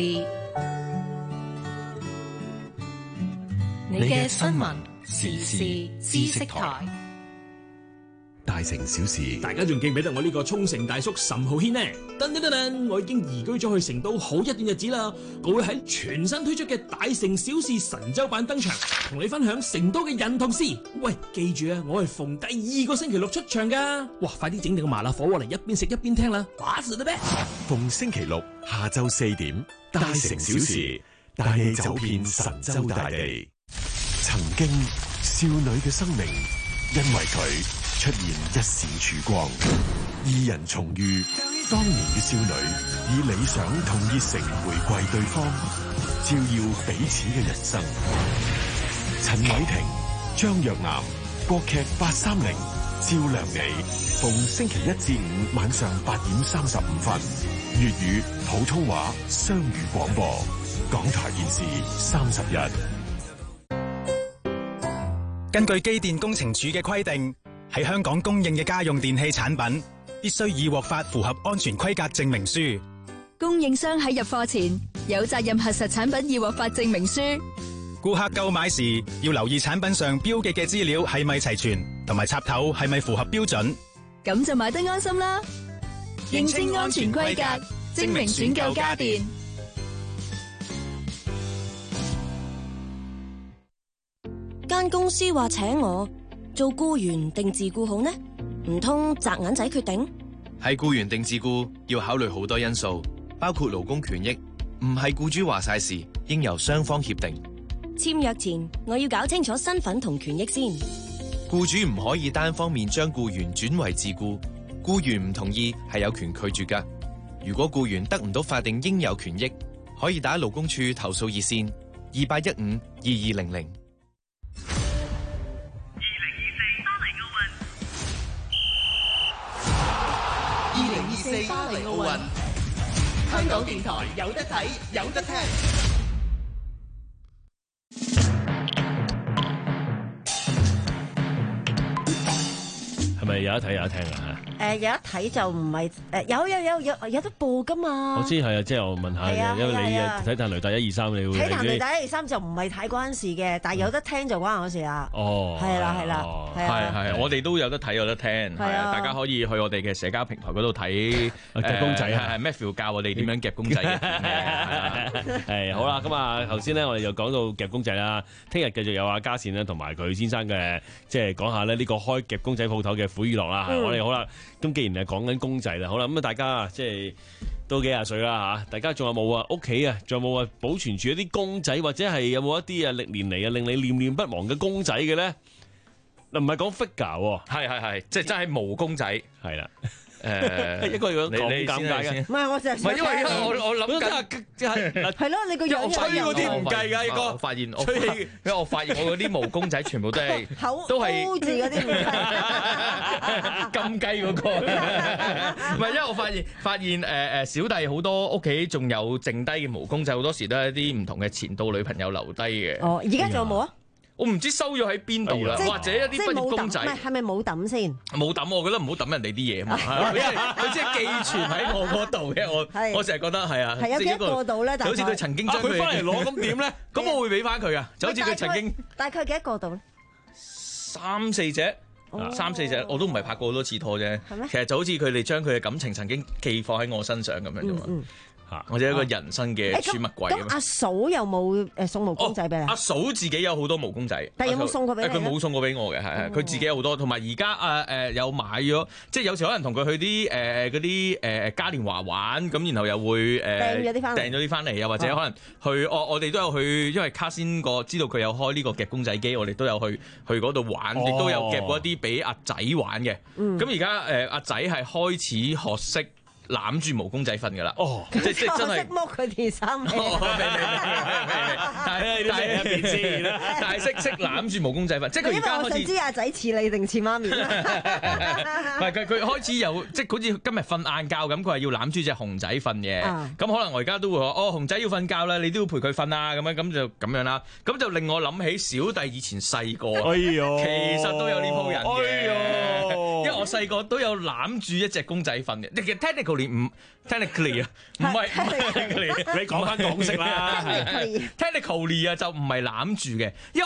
你嘅新聞時事知識台。 大城小事。 大家仲記唔記得我呢個沖繩大叔岑浩軒呢？噔噔噔噔，我已經移居咗去成都好一段日子啦。我會喺全新推出嘅大城小事神州版登場，同你分享成都嘅人同事。喂，記住啊，我係逢第二個星期六出場噶。哇，快啲整定個麻辣火鍋嚟，一邊食一邊聽啦，巴士啦咩？ 逢星期六下晝四點，大城小事帶你走遍神州大地。曾經少女嘅生命，因為佢出現一線曙光，二人重遇，當年嘅少女以理想同熱誠回饋對方，照耀彼此嘅人生。陳偉霆、張若岩，國劇八三零照亮你，逢星期一至五晚上八點三十五分，粵語、普通話雙語廣播，港台電視三十一。 根據機電工程署嘅規定，喺香港供應嘅家用電器產品必須已獲發符合安全規格證明書。 供應商喺入貨前有責任核實產品已獲發證明書。 顧客購買時要留意產品上標記嘅資料係咪齊全，同埋插頭係咪符合標準。 咁就買得安心啦。認清安全規格，證明選購家電。 間公司話請我做僱員定自僱好呢？唔通擲銀仔決定？ 係僱員定自僱要考慮好多因素，包括勞工權益，唔係僱主話晒事，應由雙方協定。 簽約前我要搞清楚身份同權益先。 僱主唔可以單方面將僱員轉為自僱，僱員唔同意係有權拒絕㗎。如果僱員得唔到法定應有權益，可以打勞工處投訴熱線二八一五二二零零。 二零二四巴黎奧運，香港電台有得睇，有得聽。 係咪有得睇有得聽啊？ 誒有得睇就唔係誒有有有有有得播㗎嘛？ 我知係啊，即係我問下係啊你，因為你係啊睇睇雷達一二三，你會睇彈地你第一二三就唔係太關事嘅，但係有得聽就關我事啦。 哦， 係啦係啦，係啊係係，我哋都有得睇有得聽，係啊，大家可以去我哋嘅社交平台嗰度睇夾公仔啊， 係 Matthew 教我哋點樣夾公仔嘅。 係好啦，咁啊頭先咧我哋就講到夾公仔啦，聽日繼續有阿嘉善咧同埋佢先生嘅，即係講下咧呢個開夾公仔鋪頭嘅苦與樂啦。我哋好啦，咁既然係講緊公仔啦，好啦，咁啊大家即係都幾廿歲啦嚇，大家仲有冇啊屋企啊，仲有冇啊保存住一啲公仔，或者係有冇一啲啊歷年嚟啊令你念念不忘嘅公仔嘅咧？嗱，唔係講 figure 喎， 係係係，即係真係毛公仔， 係啦。 誒， 一個樣咁尷尬嘅， 唔係我就係唔係因為因為我我諗緊即係係咯，你個樣吹嗰啲唔計㗎，呢個我發現我吹，因為我發現我嗰啲毛公仔全部都係都係字嗰啲唔計金雞嗰個，唔係因為我發現發現誒誒小弟好多屋企仲有剩低嘅毛公仔，好多時都係一啲唔同嘅前度女朋友留低嘅。 哦，而家仲有冇啊？ 我唔知收咗喺邊度啦，或者一啲畢業公仔， 唔係係咪冇抌先？ 冇抌，我覺得唔好抌人哋啲嘢嘛，因為佢即係寄存喺我嗰度嘅，我我成日覺得係啊， 係有幾多個度咧？ 好似佢曾經將佢翻嚟攞，咁點咧？ 咁我會俾翻佢啊，就好似佢曾經大概幾多個度咧？ 三四隻，三四隻，我都唔係拍過好多次拖啫。 係咩？ 其實就好似佢哋將佢嘅感情曾經寄放喺我身上咁樣啫嘛。或者一個人生嘅儲物櫃咁阿嫂有冇誒送毛公仔俾你？ 阿嫂自己有好多毛公仔， 但係有冇送過俾你？ 佢冇送過俾我嘅，係係佢自己有好多，同埋而家啊誒有買咗，即係有時可能同佢去啲誒嗰啲誒嘉年華玩，咁然後又會誒訂咗啲翻嚟， 訂咗啲翻嚟，又或者可能去我我哋都有去，因為卡先個知道佢有開呢個夾公仔機，我哋都有去去嗰度玩，亦都有夾過一啲俾阿仔玩嘅。咁而家誒阿仔係開始學識攬住毛公仔瞓㗎啦，哦，即即真係剝佢件衫。 但係但係一邊先啦，但係識識攬住毛公仔瞓，即係佢而家開始。因為我想知阿仔似你定似媽咪啦。 唔係佢佢開始有即係好似今日瞓晏覺咁，佢係要攬住隻熊仔瞓嘅。咁可能我而家都會話哦，熊仔要瞓覺啦，你都要陪佢瞓啊，咁樣咁就咁樣啦。咁就令我諗起小弟以前細個， 哎呦， 其實都有呢鋪人嘅。因為我細個都有攬住一隻公仔瞓嘅。其實 technically 唔 technically 啊，唔係 technically， 你講翻港式啦。 technically 啊就唔係攬住嘅，因為我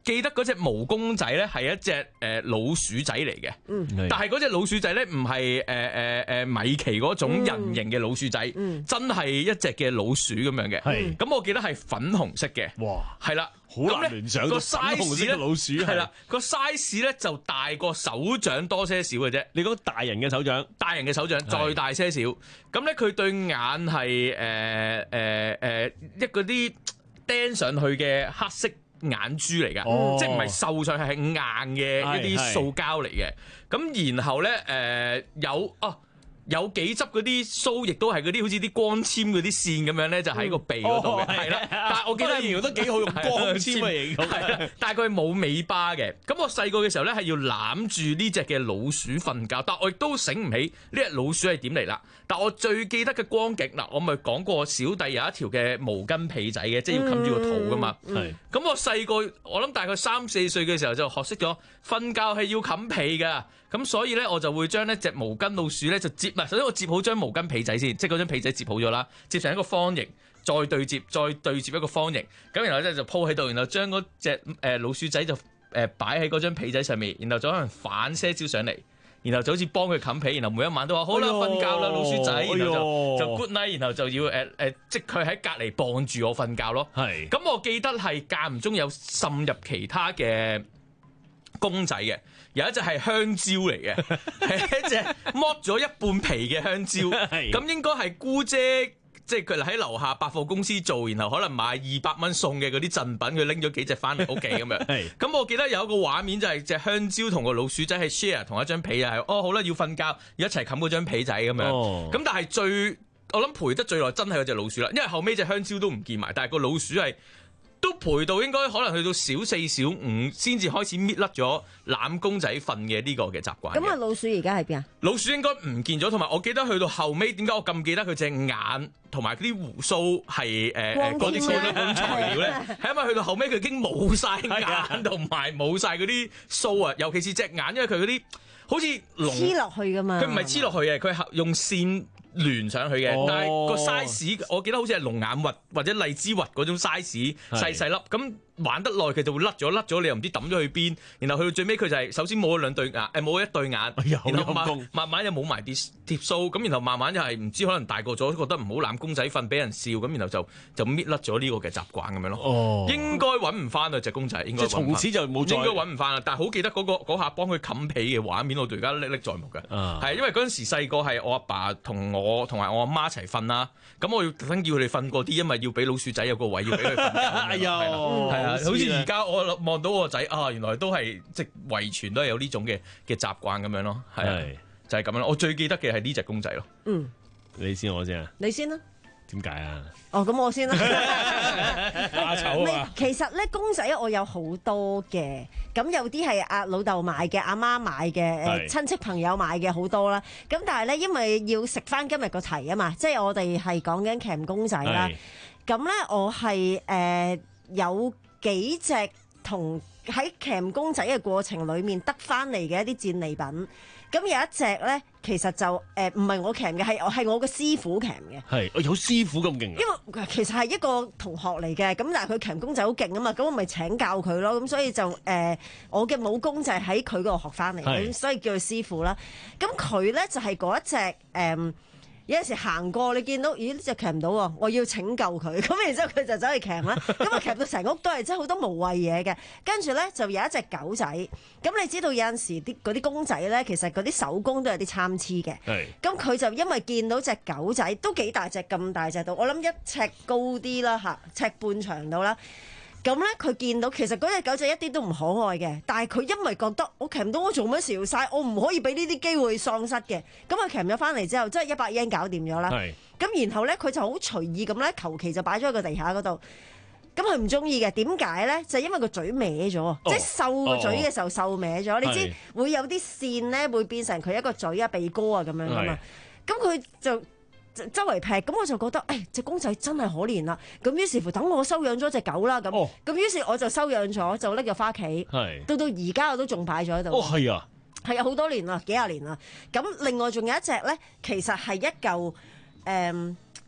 記得嗰隻毛公仔咧係一隻誒、呃、老鼠仔嚟嘅， 嗯、 但係嗰隻老鼠仔咧唔係誒誒誒米奇嗰種人形嘅老鼠仔，嗯嗯、真係一隻嘅老鼠咁樣嘅。咁、嗯、我記得係粉紅色嘅，哇，係啦。 好難聯想到粉紅色嘅老鼠係啦，個 size 咧就大過手掌多些少嘅啫。 你講大人嘅手掌， 大人嘅手掌再大些少。咁咧佢對眼係誒誒誒一嗰啲釘上去嘅黑色眼珠嚟㗎，哦、即係唔係繡上去係硬嘅一啲塑膠嚟嘅。咁然後咧誒、呃、有哦。啊有幾執嗰啲鬚，亦都係嗰啲好似啲光纖嗰啲線咁樣咧，就喺個鼻嗰度嘅，係啦、哦。但係我記得形容得幾好，用光纖嚟形容，係但係佢冇尾巴嘅。咁我細個嘅時候咧，係要攬住呢隻嘅老鼠瞓覺，但我亦都醒唔起呢隻老鼠係點嚟啦。但我最記得嘅光景嗱，我咪講過小弟有一條嘅毛巾被仔嘅，即係要冚住個肚噶嘛。係、嗯。咁、嗯、我細個，我諗大概三四歲嘅時候就學識咗瞓覺係要冚被㗎。咁所以咧，我就會將呢隻毛巾老鼠咧就接，唔係，首先我接好張毛巾被仔先，即係嗰張被仔接好咗啦，接成一個方形，再對接，再對接一個方形，咁然後咧就鋪喺度，然後將嗰隻誒老鼠仔就誒擺喺嗰張被仔上面，然後就可能反些少上嚟，然後就好似幫佢冚被，然後每一晚都話好啦，瞓覺啦，老鼠仔，然後就就 good night，然後就要誒誒、呃，即係佢喺隔離傍住我瞓覺咯。係。咁我記得係間唔中有滲入其他嘅公仔嘅。有一隻係香蕉嚟嘅，係一隻剝咗一半皮嘅香蕉，咁應該係姑姐，即係佢喺樓下百貨公司做，然後可能買二百蚊送嘅嗰啲贈品，佢拎咗幾隻翻嚟屋企咁樣。咁我記得有一個畫面就係隻香蕉同個老鼠仔係 share 同一張被，又係哦好啦，要瞓覺要一齊冚嗰張被仔咁樣。咁、哦、但係最我諗陪得最耐真係嗰隻老鼠啦，因為後尾隻香蕉都唔見埋，但係個老鼠係。都陪到應該可能去到小四小五先至開始搣甩咗攬公仔瞓嘅呢個嘅習慣。 咁啊，老鼠而家喺邊啊？ 老鼠應該唔見咗，同埋我記得去到後尾點解我咁記得佢隻眼同埋啲鬍鬚係誒誒嗰啲嗰種材料咧？係因為去到後尾佢已經冇晒眼同埋冇晒嗰啲鬚啊，尤其是隻眼，因為佢嗰啲好似黐落去噶嘛。 佢唔係黐落去嘅，佢係用線連上去嘅，哦、但係個 size 我記得好似係龍眼核或者荔枝核嗰種 size 細細粒，咁玩得耐佢就會甩咗，甩咗你又唔知抌咗去邊，然後去到最尾佢就係首先冇咗兩對眼，誒冇一對眼，哎、然後慢慢慢又冇埋啲貼鬚，咁然後慢慢又係唔知可能大個咗覺得唔好攬公仔瞓俾人笑，咁然後就就搣甩咗呢個嘅習慣咁樣咯。哦，應該揾唔翻啊隻公仔，應該即係從此就冇再應該揾唔翻啦。但係好記得嗰、嗰個下幫佢冚被嘅畫面，我到而家歷歷在目嘅。係、啊、因為嗰陣時細個係我阿爸同我。我同埋我阿媽一齊瞓啦，咁我要特登叫佢哋瞓過啲，因為要俾老鼠仔有個位要俾佢瞓覺。哎呀，係啊，好似而家我望到我個仔啊，原來都係即係遺傳都係有呢種嘅嘅習慣咁樣咯，係啊，就係咁樣咯。我最記得嘅係呢隻公仔咯。嗯，你先我先啊， 你先啦。 點解啊？ 哦，咁我先啦。 怕醜啊！ 其實咧，公仔我有好多嘅，咁有啲係阿老豆買嘅，阿媽買嘅，誒親戚朋友買嘅好多啦。咁但係咧，因為要食翻今日個題啊嘛，即係我哋係講緊鉗公仔啦。咁咧，我係誒、呃、有幾隻同喺鉗公仔嘅過程裡面得翻嚟嘅一啲戰利品。咁有一隻咧，其實就誒唔係我鉗嘅，係係我個師傅鉗嘅。係， 我有師傅咁勁。因為其實係一個同學嚟嘅，咁但係佢鉗公仔好勁啊嘛，咁我咪請教佢咯。咁所以就誒、呃，我嘅武功就係喺佢嗰度學翻嚟，咁所以叫佢師傅啦。咁佢咧就係、是、嗰一隻誒。呃有陣時行過，你見到，咦呢隻鉗唔到喎，我要拯救佢，咁然之後佢就走去鉗啦，咁啊鉗到成屋都係真係好多無謂嘢嘅，跟住咧就有一隻狗仔，咁你知道有陣時啲嗰啲公仔咧，其實嗰啲手工都有啲參差嘅，咁佢就因為見到隻狗仔都幾大隻，咁大隻到，我諗一尺高啲啦嚇，尺半長到啦。咁咧，佢見到其實嗰隻狗仔一啲都唔可愛嘅，但係佢因為覺得我鉗唔到，我做乜事要嘥？我唔可以俾呢啲機會喪失嘅。咁佢鉗咗翻嚟之後，即係一百yen搞掂咗啦。咁然後咧，佢就好隨意咁咧，求其就擺咗喺個地下嗰度。咁佢唔中意嘅，點解咧？就係因為個嘴歪咗，哦、即係瘦個嘴嘅時候瘦歪咗。哦、你知會有啲線咧，會變成佢一個嘴啊、鼻哥啊咁樣噶嘛。咁佢就周圍劈，咁我就覺得，誒、哎、隻公仔真係可憐啦。咁於是乎，等我收養咗隻狗啦。咁，咁、哦、於是我就收養咗，就拎咗返屋企。到到而家我都仲擺咗喺度。 哦，係啊， 係啊，好多年啦，幾廿年啦。咁另外仲有一隻咧，其實係一嚿誒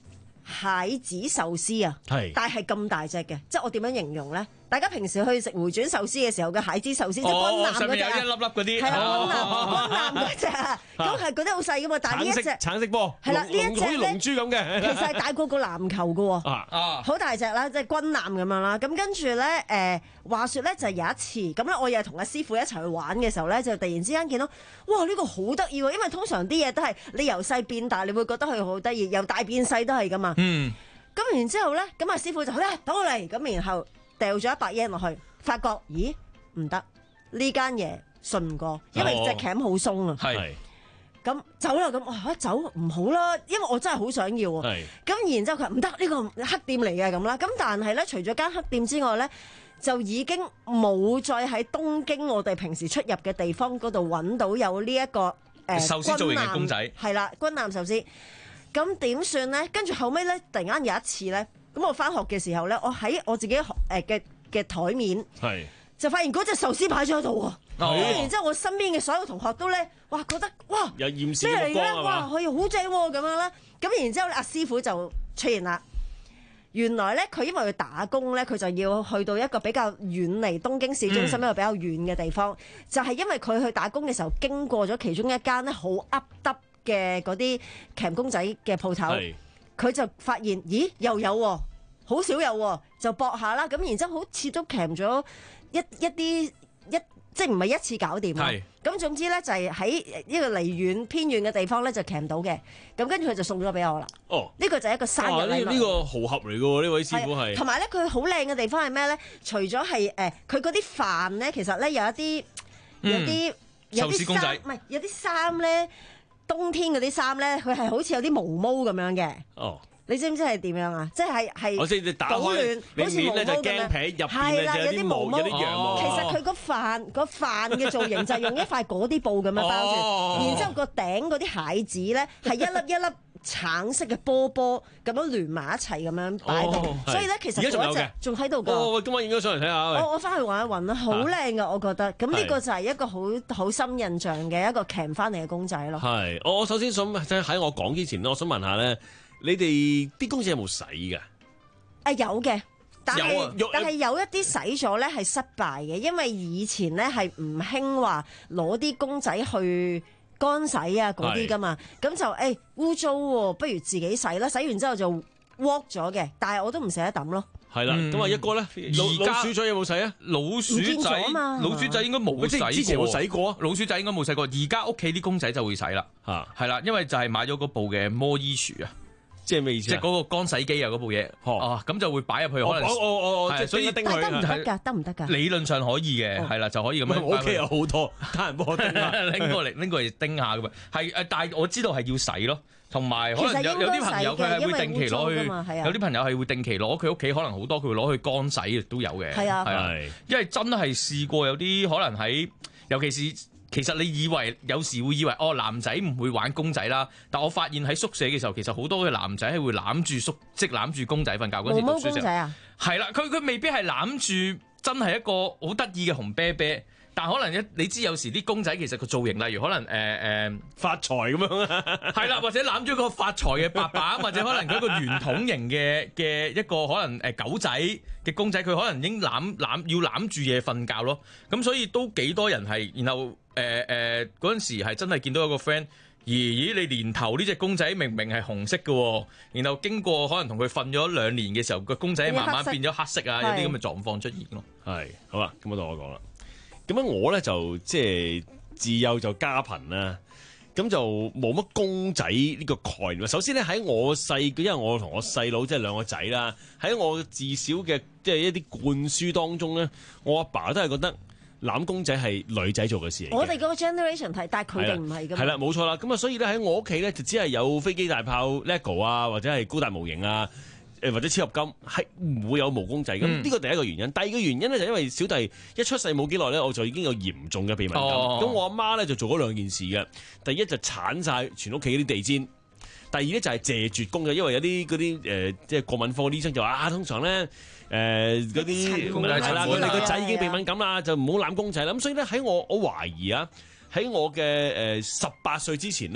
蟹子壽司啊， 係但係咁大隻嘅，即係我點樣形容咧？大家平時去食回轉壽司嘅時候嘅蟹子壽司，即係軍艦嗰隻啊， 上面有一粒粒嗰啲， 係啦，軍艦軍艦嗰隻啊，咁係嗰啲好細噶嘛，但係呢一隻橙色波， 係啦，呢一隻好似龍珠咁嘅， 其實係大過個籃球噶喎， 啊， 好大隻啦，即係軍艦咁樣啦。咁跟住咧，誒話説咧就係有一次，咁咧我又係同阿師傅一齊去玩嘅時候咧，就突然之間見到，哇！呢個好得意喎，因為通常啲嘢都係你由細變大，你會覺得佢好得意，由大變細都係噶嘛。 嗯。 咁然之後咧，咁阿師傅就咧倒嚟，咁然後掉咗一百 yen 落去，發覺咦唔得，呢間嘢信唔過，因為隻鉗好鬆啊。 係。 咁走啦，咁我一走唔好啦，因為我真係好想要喎。咁然之後佢話唔得，呢個黑店嚟嘅咁啦。咁但係咧，除咗間黑店之外咧，就已經冇再喺東京我哋平時出入嘅地方嗰度揾到有呢、這、一個誒、呃、 壽司造型嘅公仔。係啦，軍艦壽司。咁點算咧？跟住後尾咧，突然間有一次咧，咁我翻學嘅時候咧，我喺我自己學誒嘅嘅台面，就發現嗰隻壽司擺咗喺度喎。 哦、 然之後我身邊嘅所有同學都咧，哇覺得哇有驗視咩嚟嘅？ 嘅目光係嘛？ 哇，佢好正喎咁樣啦。咁然之後阿師傅就出現啦。原來咧，佢因為佢打工咧，佢就要去到一個比較遠離東京市中心、嗯、一個比較遠嘅地方，就係、是、因為佢去打工嘅時候經過咗其中一間咧好噏得嘅嗰啲鉗公仔嘅鋪頭，佢就發現咦又有喎，好少有喎，就搏下啦。咁然之後好似都鉗咗一一啲一即係唔係一次搞掂啊？咁總之咧就係喺一個離遠偏遠嘅地方咧就鉗到嘅。咁跟住佢就送咗俾我啦。哦，呢個就係一個生日禮物。 呢呢個豪俠嚟嘅喎，呢位師傅係。 同埋咧，佢好靚嘅地方係咩咧？除咗係誒，佢嗰啲飯咧，其實咧有一啲有啲有啲衫，唔係有啲衫咧。冬天嗰啲衫咧，佢係好似有啲毛毛咁樣嘅。哦，你知唔知係點樣啊？即係係我知你打開，你面咧就驚皮，入邊咧就有啲毛，有啲羊毛。 其實佢個飯個飯嘅造型就係用一塊嗰啲布咁樣包住，然之後個頂嗰啲蟹子咧係一粒一粒橙色嘅波波咁樣連埋一齊咁樣擺到，所以咧其實嗰隻仲喺度㗎。 哦，今晚影咗上嚟睇下。 我我翻去揾一揾啦，好靚㗎，我覺得。咁呢個就係一個好好深印象嘅一個鉗翻嚟嘅公仔咯。 係，我我首先想即係喺我講之前咧，我想問下咧，你哋啲公仔有冇洗㗎？ 啊有嘅，但係、 啊、 但係有一啲洗咗咧係失敗嘅，因為以前咧係唔興話攞啲公仔去乾洗啊嗰啲噶嘛，咁就誒污糟喎，不如自己洗啦。洗完之後就 walk 咗嘅，但係我都唔捨得抌咯。 係啦，咁啊一個咧，老老鼠仔有冇洗啊？ 老鼠仔，老鼠仔應該冇洗過。 之前有洗過啊？ 老鼠仔應該冇洗過，而家屋企啲公仔就會洗啦。嚇，係啦，因為就係買咗嗰部嘅摩伊鼠啊。 即係咩意思？ 即係嗰個乾洗機啊，嗰部嘢哦，咁就會擺入去，可能我我我即係所以叮佢得唔得㗎？得唔得㗎？ 理論上可以嘅，係啦，就可以咁樣。 我屋企有好多，家人幫我叮啊， 拎過嚟拎過嚟叮下咁嘛。係誒，但係我知道係要洗咯，同埋可能有有啲朋友佢係會定期攞去，有啲朋友係會定期攞佢屋企可能好多，佢會攞去乾洗亦都有嘅。係啊，係啊，因為真係試過有啲可能喺，尤其是。其實你以為有時會以為哦男仔唔會玩公仔啦，但我發現喺宿舍嘅時候，其實好多嘅男仔係會攬住宿即攬住公仔瞓覺嗰陣時讀書時候。 公仔啊？係啦，佢佢未必係攬住真係一個好得意嘅紅啤啤，但可能一你知有時啲公仔其實個造型，例如可能誒誒、呃呃、 發財咁樣啊， 係啦，或者攬住個發財嘅爸爸，或者可能佢一個圓筒形嘅嘅一個可能誒狗仔嘅公仔，佢可能已經攬攬要攬住嘢瞓覺咯。咁所以都幾多人係，然後。誒誒嗰陣時係真係見到有個 friend，咦咦你年頭呢隻公仔明明係紅色嘅，然後經過可能同佢瞓咗兩年嘅時候，個公仔慢慢變咗黑色啊，有啲咁嘅狀況出現咯。係，好啦，咁啊到我講啦。咁樣我咧就即係自幼就家貧啦，咁就冇乜公仔呢個概念。首先咧喺我細，因為我同我細佬即係兩個仔啦，喺我自小嘅即係一啲灌輸當中咧，我阿爸都係覺得。攬公仔係女仔做嘅事嚟嘅， 我哋嗰個 generation 睇，但係佢哋唔係㗎嘛。係啦， 冇錯啦。咁啊，所以咧喺我屋企咧就只係有飛機大炮 LEGO 啊，或者係高達模型啊，誒或者超合金，係唔會有毛公仔。咁呢個第一個原因。第二個原因咧就因為小弟一出世冇幾耐咧，我就已經有嚴重嘅鼻敏感。咁、哦、我阿媽咧就做咗兩件事嘅。第一就鏟晒全屋企啲地氈。第二咧就係謝絕公嘅，因為有啲嗰啲誒即係過敏科醫生就話啊，通常咧誒嗰啲係啦，佢哋個仔已經鼻敏感啦，就唔好攬公仔啦。咁所以咧喺我我懷疑啊，喺我嘅誒十八歲之前咧，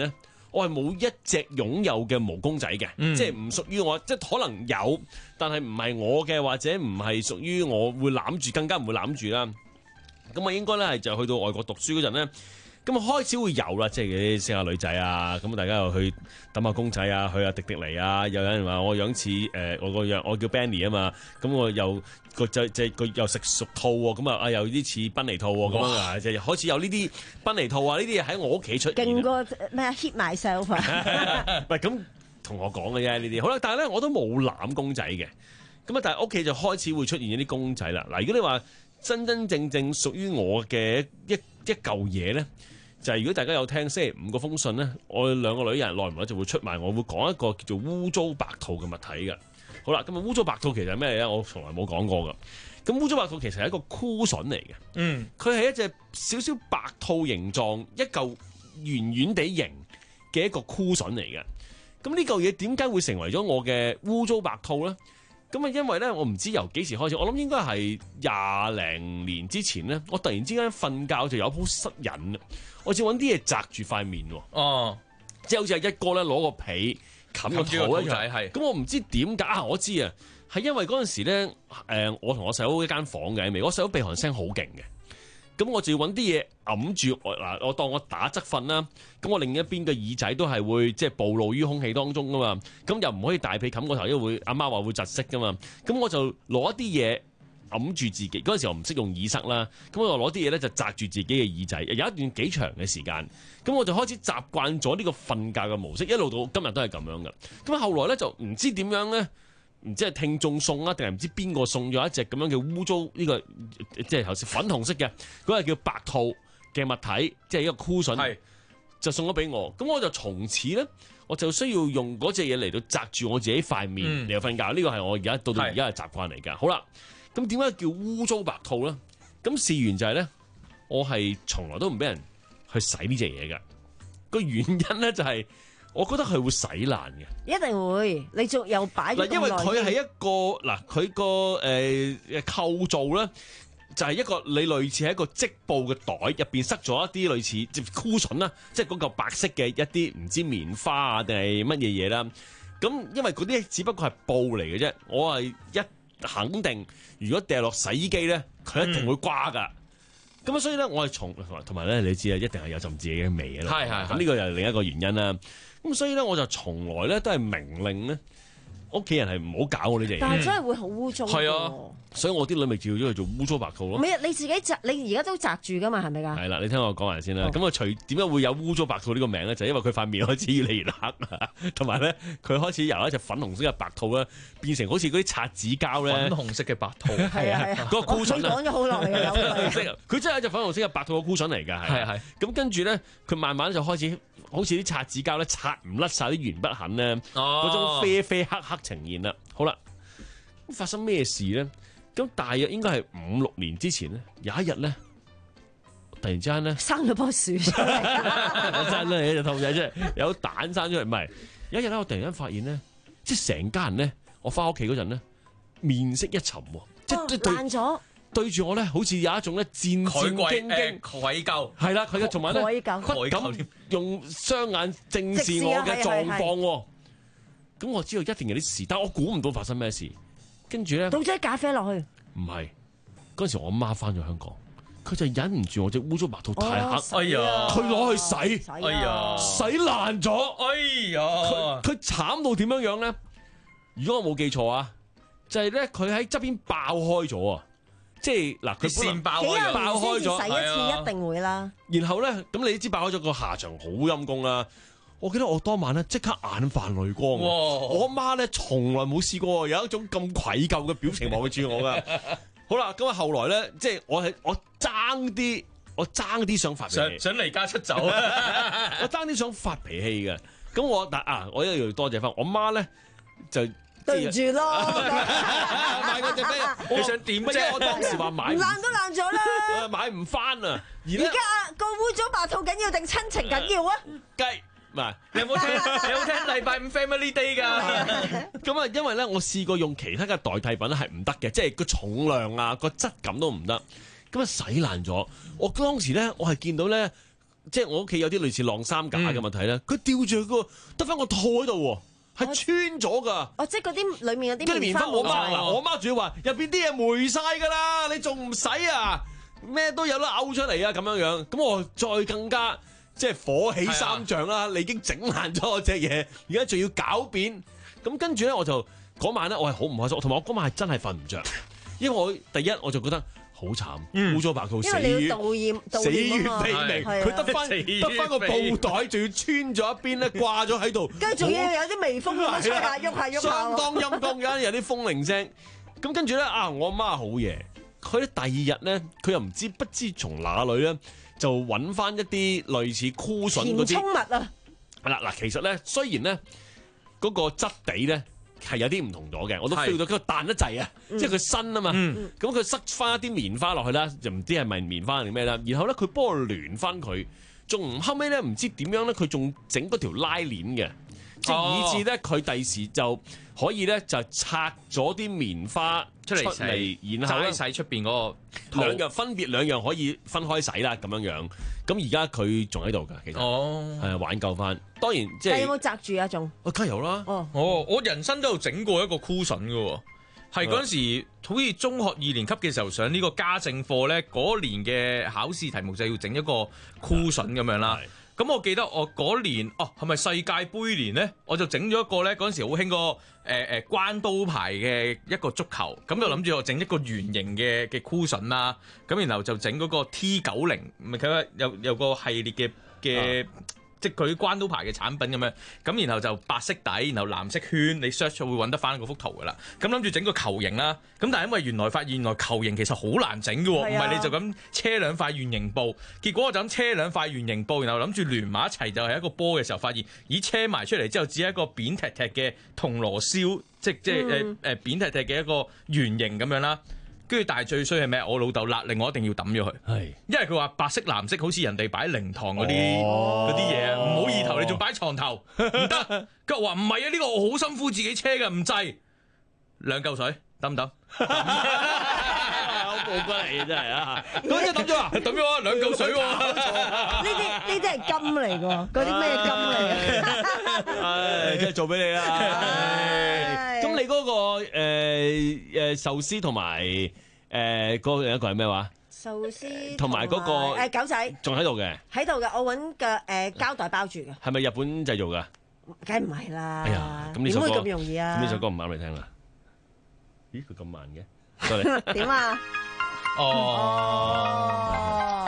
我係冇一隻擁有嘅毛公仔嘅， 嗯、 即係唔屬於我，即係可能有，但係唔係我嘅，或者唔係屬於我會攬住，更加唔會攬住啦。咁我應該咧係就去到外國讀書嗰陣咧。咁啊開始會有啦，即係啲識下女仔啊，咁大家又去揼下公仔啊，去下迪迪尼啊，又有人話我樣似誒我個樣，我叫 Benny 啊嘛，咁我又個就即係佢又食熟兔喎，咁啊啊有啲似賓尼兔喎，咁樣啊，就開始有呢啲賓尼兔啊，呢啲嘢喺我屋企出現。 勁過咩啊 hit myself 啊！ 唔係咁同我講嘅啫呢啲，好啦，但係咧我都冇攬公仔嘅，咁啊但係屋企就開始會出現一啲公仔啦。嗱，如果你話真真正正屬於我嘅一一嚿嘢咧。就係如果大家有聽星期五個封信咧，我哋兩個女人耐唔耐就會出賣，我會講一個叫做污糟白兔嘅物體嘅。好啦，咁啊污糟白兔其實係咩嚟咧？我從來冇講過㗎。咁污糟白兔其實係一個箍筍嚟嘅，嗯，佢係一隻少少白兔形狀，一嚿圓圓地形嘅一個箍筍嚟嘅。咁呢嚿嘢點解會成為咗我嘅污糟白兔咧？咁啊，因為咧，我唔知由幾時開始，我諗應該係廿零年之前咧，我突然之間瞓覺就有鋪失癮，我只揾啲嘢擲住塊面喎。哦，即係好似係一哥咧攞個被冚個肚一樣。係，咁我唔知點解啊！我知啊，係因為嗰陣時咧，誒，我同我細佬一間房嘅，未，我細佬鼻鼾聲好勁嘅。咁我就要揾啲嘢揞住我嗱，我當我打側瞓啦。咁我另一邊嘅耳仔都係會即係暴露於空氣當中噶嘛。咁又唔可以大被冚個頭，因為會阿媽話會窒息噶嘛。咁我就攞一啲嘢揞住自己。嗰陣時我唔識用耳塞啦，咁我就攞啲嘢咧就擲住自己嘅耳仔。有一段幾長嘅時間，咁我就開始習慣咗呢個瞓覺嘅模式，一路到今日都係咁樣噶。咁後來咧就唔知點樣咧。唔知係聽眾送啊，定係唔知邊個送咗一隻咁樣嘅污糟呢個，即係頭先粉紅色嘅嗰個叫白兔嘅物體，即係一個箍筍，就送咗俾我。咁我就從此咧，我就需要用嗰隻嘢嚟到擲住我自己塊面嚟到瞓覺。呢、嗯、個係我而家到到而家嘅習慣嚟㗎。好啦，咁點解叫污糟白兔咧？咁事緣就係咧，我係從來都唔俾人去洗呢隻嘢㗎。個原因咧就係、是。我覺得佢會洗爛嘅， 一定會。你仲又擺咗咁耐， 因為佢係一個嗱，佢個誒誒構造咧，就係、是、一個你類似係一個織布嘅袋，入邊塞咗一啲類似即係箍筍啦，即係嗰嚿白色嘅一啲唔知棉花啊定係乜嘢嘢啦。咁因為嗰啲只不過係布嚟嘅啫，我係一肯定，如果掉落洗衣機咧，佢一定會刮噶。咁、嗯、所以咧，我係從同埋咧，你知啊，一定係有陣自己嘅味嘅啦。係係，咁呢個又係另一個原因啦。咁所以咧，我就從來咧都係明令咧，屋企人係唔好搞我呢隻嘢。 但係真係會好污糟。係啊， 所以我啲女咪叫咗佢做污糟白兔咯。 唔係啊，你自己擲，你而家都擲住噶嘛，係咪㗎？ 係啦，你聽我講埋先啦。咁啊，除點解會有污糟白兔呢個名咧？就係、因為佢塊面開始越嚟越黑啊，同埋咧佢開始由一隻粉紅色嘅白兔咧，變成好似嗰啲擦紙膠咧。粉紅色嘅白兔。 係啊係啊。嗰個箍筍啊。 講咗好耐嘅有。 佢真係一隻粉紅色嘅白兔嘅箍筍嚟㗎，係係。咁跟住咧，佢慢慢就開始。好似啲擦紙膠咧，擦唔甩晒啲鉛筆痕咧，嗰、哦、種啡啡黑黑呈現啦。好啦，發生咩事咧？咁大約應該係五六年之前咧，有一日咧，突然之間咧， 生咗棵樹出嚟， 真係有隻兔仔出嚟，有蛋生出嚟。唔係有一日咧，我突然間發現咧，即係成家人咧，我翻屋企嗰陣咧，面色一沉喎，即係爛咗。 對住我咧，好似有一種咧戰戰兢兢、 愧疚， 係啦，佢嘅同埋咧， 愧疚， 愧疚，用雙眼正視我嘅狀況。咁我知道一定有啲事，但我估唔到發生咩事。跟住咧， 倒咗咖啡落去。 唔係，嗰陣時我阿媽翻咗香港，佢就忍唔住我隻污糟白兔太黑， 哦、哎呀， 佢攞去洗， 哎呀， 洗爛咗， 哎呀， 佢慘到點樣樣咧？如果我冇記錯啊，就係咧佢喺側邊爆開咗啊！即係嗱，佢線爆開， 爆開咗， 洗一次一定會啦。 然後咧，咁你知爆開咗個下場好陰功啦。我記得我當晚咧即刻眼泛淚光。我阿媽咧從來冇試過有一種咁愧疚嘅表情望住我噶。好啦，咁啊後來咧，即係我係我爭啲，我爭啲想發脾氣， 想想離家出走。 我爭啲想發脾氣嘅。咁我但啊，我一定要多謝翻我媽咧就。 對唔住咯， 買嗰隻咩？你想點啫？我當時話買爛都爛咗啦， 買唔翻啊！ 而家個污糟白兔緊要定親情緊要啊？ 雞唔係， 你有冇聽？你有冇聽禮拜五 Family Day 㗎？ 咁啊，因為咧，我試過用其他嘅代替品係唔得嘅，即係個重量啊、個質感都唔得。咁啊，洗爛咗。我當時咧，我係見到咧。 即係我屋企有啲類似晾衫架嘅問題咧，佢、嗯、吊住個得翻個套喺度喎。係穿咗噶， 哦，即係嗰啲裡面有啲棉花。我媽嗱，我媽仲要話入邊啲嘢霉晒㗎啦，你仲唔使啊？咩都有得嘔出嚟啊，咁樣樣。咁我再更加即係火起三丈啦！你已經整爛咗我隻嘢，而家仲要搞扁。咁跟住咧，我就嗰晚咧，我係好唔開心，同埋我嗰晚係真係瞓唔着，因為我第一我就覺得。好慘，污糟白兔死於死於非命，佢得翻得翻個布袋，仲要穿咗一邊咧，掛咗喺度， 跟住仲要有啲微風咁樣吹下喐下喐下， 相當陰公嘅，有啲風鈴聲。咁跟住咧啊，我媽好嘢，佢咧第二日咧，佢又唔知不知從哪裏咧，就揾翻一啲類似箍筍嗰啲填充物啊。 係啦嗱，其實咧雖然咧嗰個質地咧。係有啲唔同咗嘅，我都 feel 到佢彈得滯啊！嗯、即係佢新啊嘛，咁佢、嗯、塞翻一啲棉花落去啦，就唔知係咪棉花定咩啦。然後咧佢幫我聯翻佢，仲後尾咧唔知點樣咧，佢仲整嗰條拉鏈嘅，即係、哦、以至咧佢第時就可以咧就拆咗啲棉花出嚟洗，然後咧洗出邊嗰個兩樣分別兩樣可以分開洗啦咁樣樣。咁而家佢仲喺度㗎，其實係啊挽救翻。當然即係有冇擲住啊？仲啊，梗係有啦。 哦，哦，我人生都有整過一個 cushion 嘅喎，係嗰陣時好似中學二年級嘅時候上呢個家政課咧，嗰年嘅考試題目就係要整一個 cushion 咁樣啦。咁我記得我嗰年哦，係咪世界盃年咧？我就整咗一個咧，嗰陣時好興個誒誒關刀牌嘅一個足球，咁就諗住我整一個圓形嘅嘅 cushion 啦。咁然後就整嗰個 T 九十，咪佢有有個系列嘅嘅。即係佢關刀牌嘅產品咁樣，咁然後就白色底，然後藍色圈，你 search 會揾得翻嗰幅圖噶啦。咁諗住整個球形啦，咁但係因為原來發現原來球形其實好難整嘅喎，唔係、啊、你就咁車兩塊圓形布，結果我就咁車兩塊圓形布，然後諗住連埋一齊就係一個波嘅時候，發現咦車埋出嚟之後只係一個扁踢踢嘅銅鑼燒，即即係誒誒扁踢踢嘅一個圓形咁樣啦。跟住，但係最衰係咩？我老豆勒令我一定要抌咗佢，係因為佢話白色、藍色好似人哋擺靈堂嗰啲嗰啲嘢啊，唔好意頭，你仲擺床頭唔得。佢話唔係啊，呢、呢個我好辛苦自己車嘅，唔制兩嚿水得唔得？ 好報過嚟真係啊！咁即係抌咗啊？抌咗啊！兩嚿水喎。 呢啲呢啲係金嚟㗎，嗰啲咩金嚟㗎？ 唉，即係做俾你啦。咁你嗰個誒誒壽司同埋誒嗰個另一個係咩話？ 壽司同埋嗰個誒狗仔仲喺度嘅， 喺度嘅，我揾嘅誒膠袋包住嘅。 係咪日本製造㗎？ 梗係唔係啦。 哎呀，咁呢首歌點會咁容易啊？ 咁呢首歌唔啱你聽啦。咦，佢咁慢嘅，過嚟。 點啊？哦。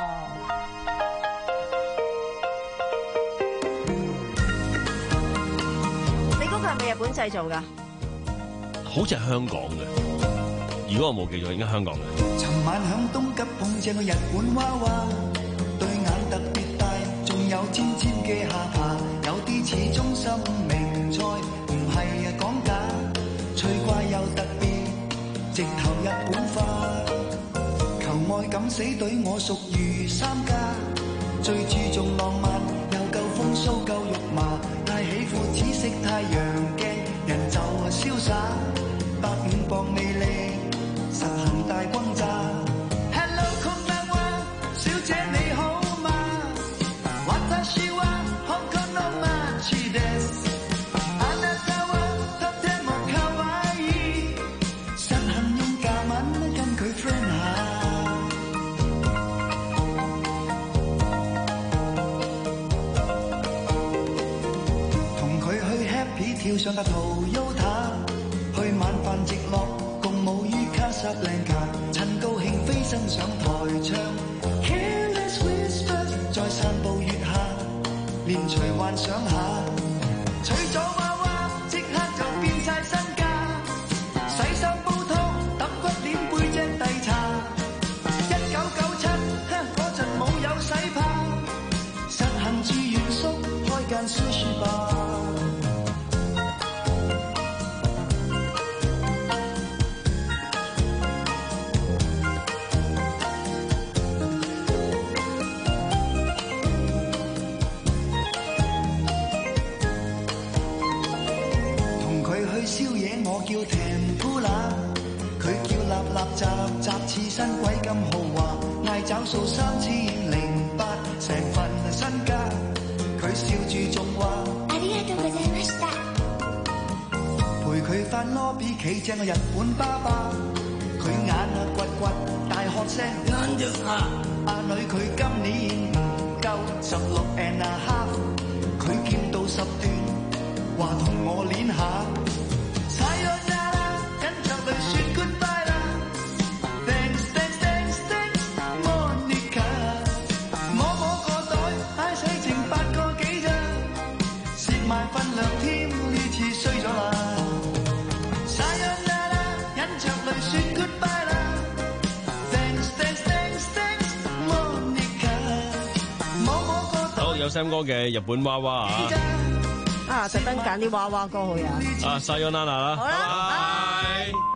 係咪日本製造㗎？ 好似係香港嘅，如果我冇記錯，應該香港嘅。 尋晚響東急碰正個日本娃娃，對眼特別大，仲有尖尖嘅下巴，有啲似中心名菜，唔係啊講假，趣怪又特別，直頭日本化。求愛敢死隊我屬於三家，最注重浪漫，又夠風騷夠肉麻。喜歡紫色太陽鏡，人就係瀟灑，百五磅魅力，實行大轟炸。Hello， Konnichiwa， 小姐你好嗎？私は香港の街です。あなたはとても可愛い。實行用假文跟佢 friend 下。跳上架 Toyota， 去晚飯直落，共舞於卡薩布蘭卡，趁高興飛身上台唱 Careless Whisper， 在散步月下，連隨幻想下，娶咗娃娃即刻就變晒身家，洗衫煲湯揼骨鏈背脊遞茶，一九九七嗰陣冇有洗怕，實行住原宿開間 sushi bar。叫 Tempura， 佢叫立立雜雜刺身鬼咁豪華，嗌找數三千零八，成份身笑住仲話ありがとうございました。 陪佢返 lobby 企正個日本爸爸，佢眼啊掘掘大喝聲，阿女佢今年唔夠十六 and a half， 佢見到十段話同我練下。 有 Sam 哥嘅日本娃娃啊！ 啊，特登揀啲娃娃歌好呀！ 啊，Sayonara啦， 好啦，拜拜。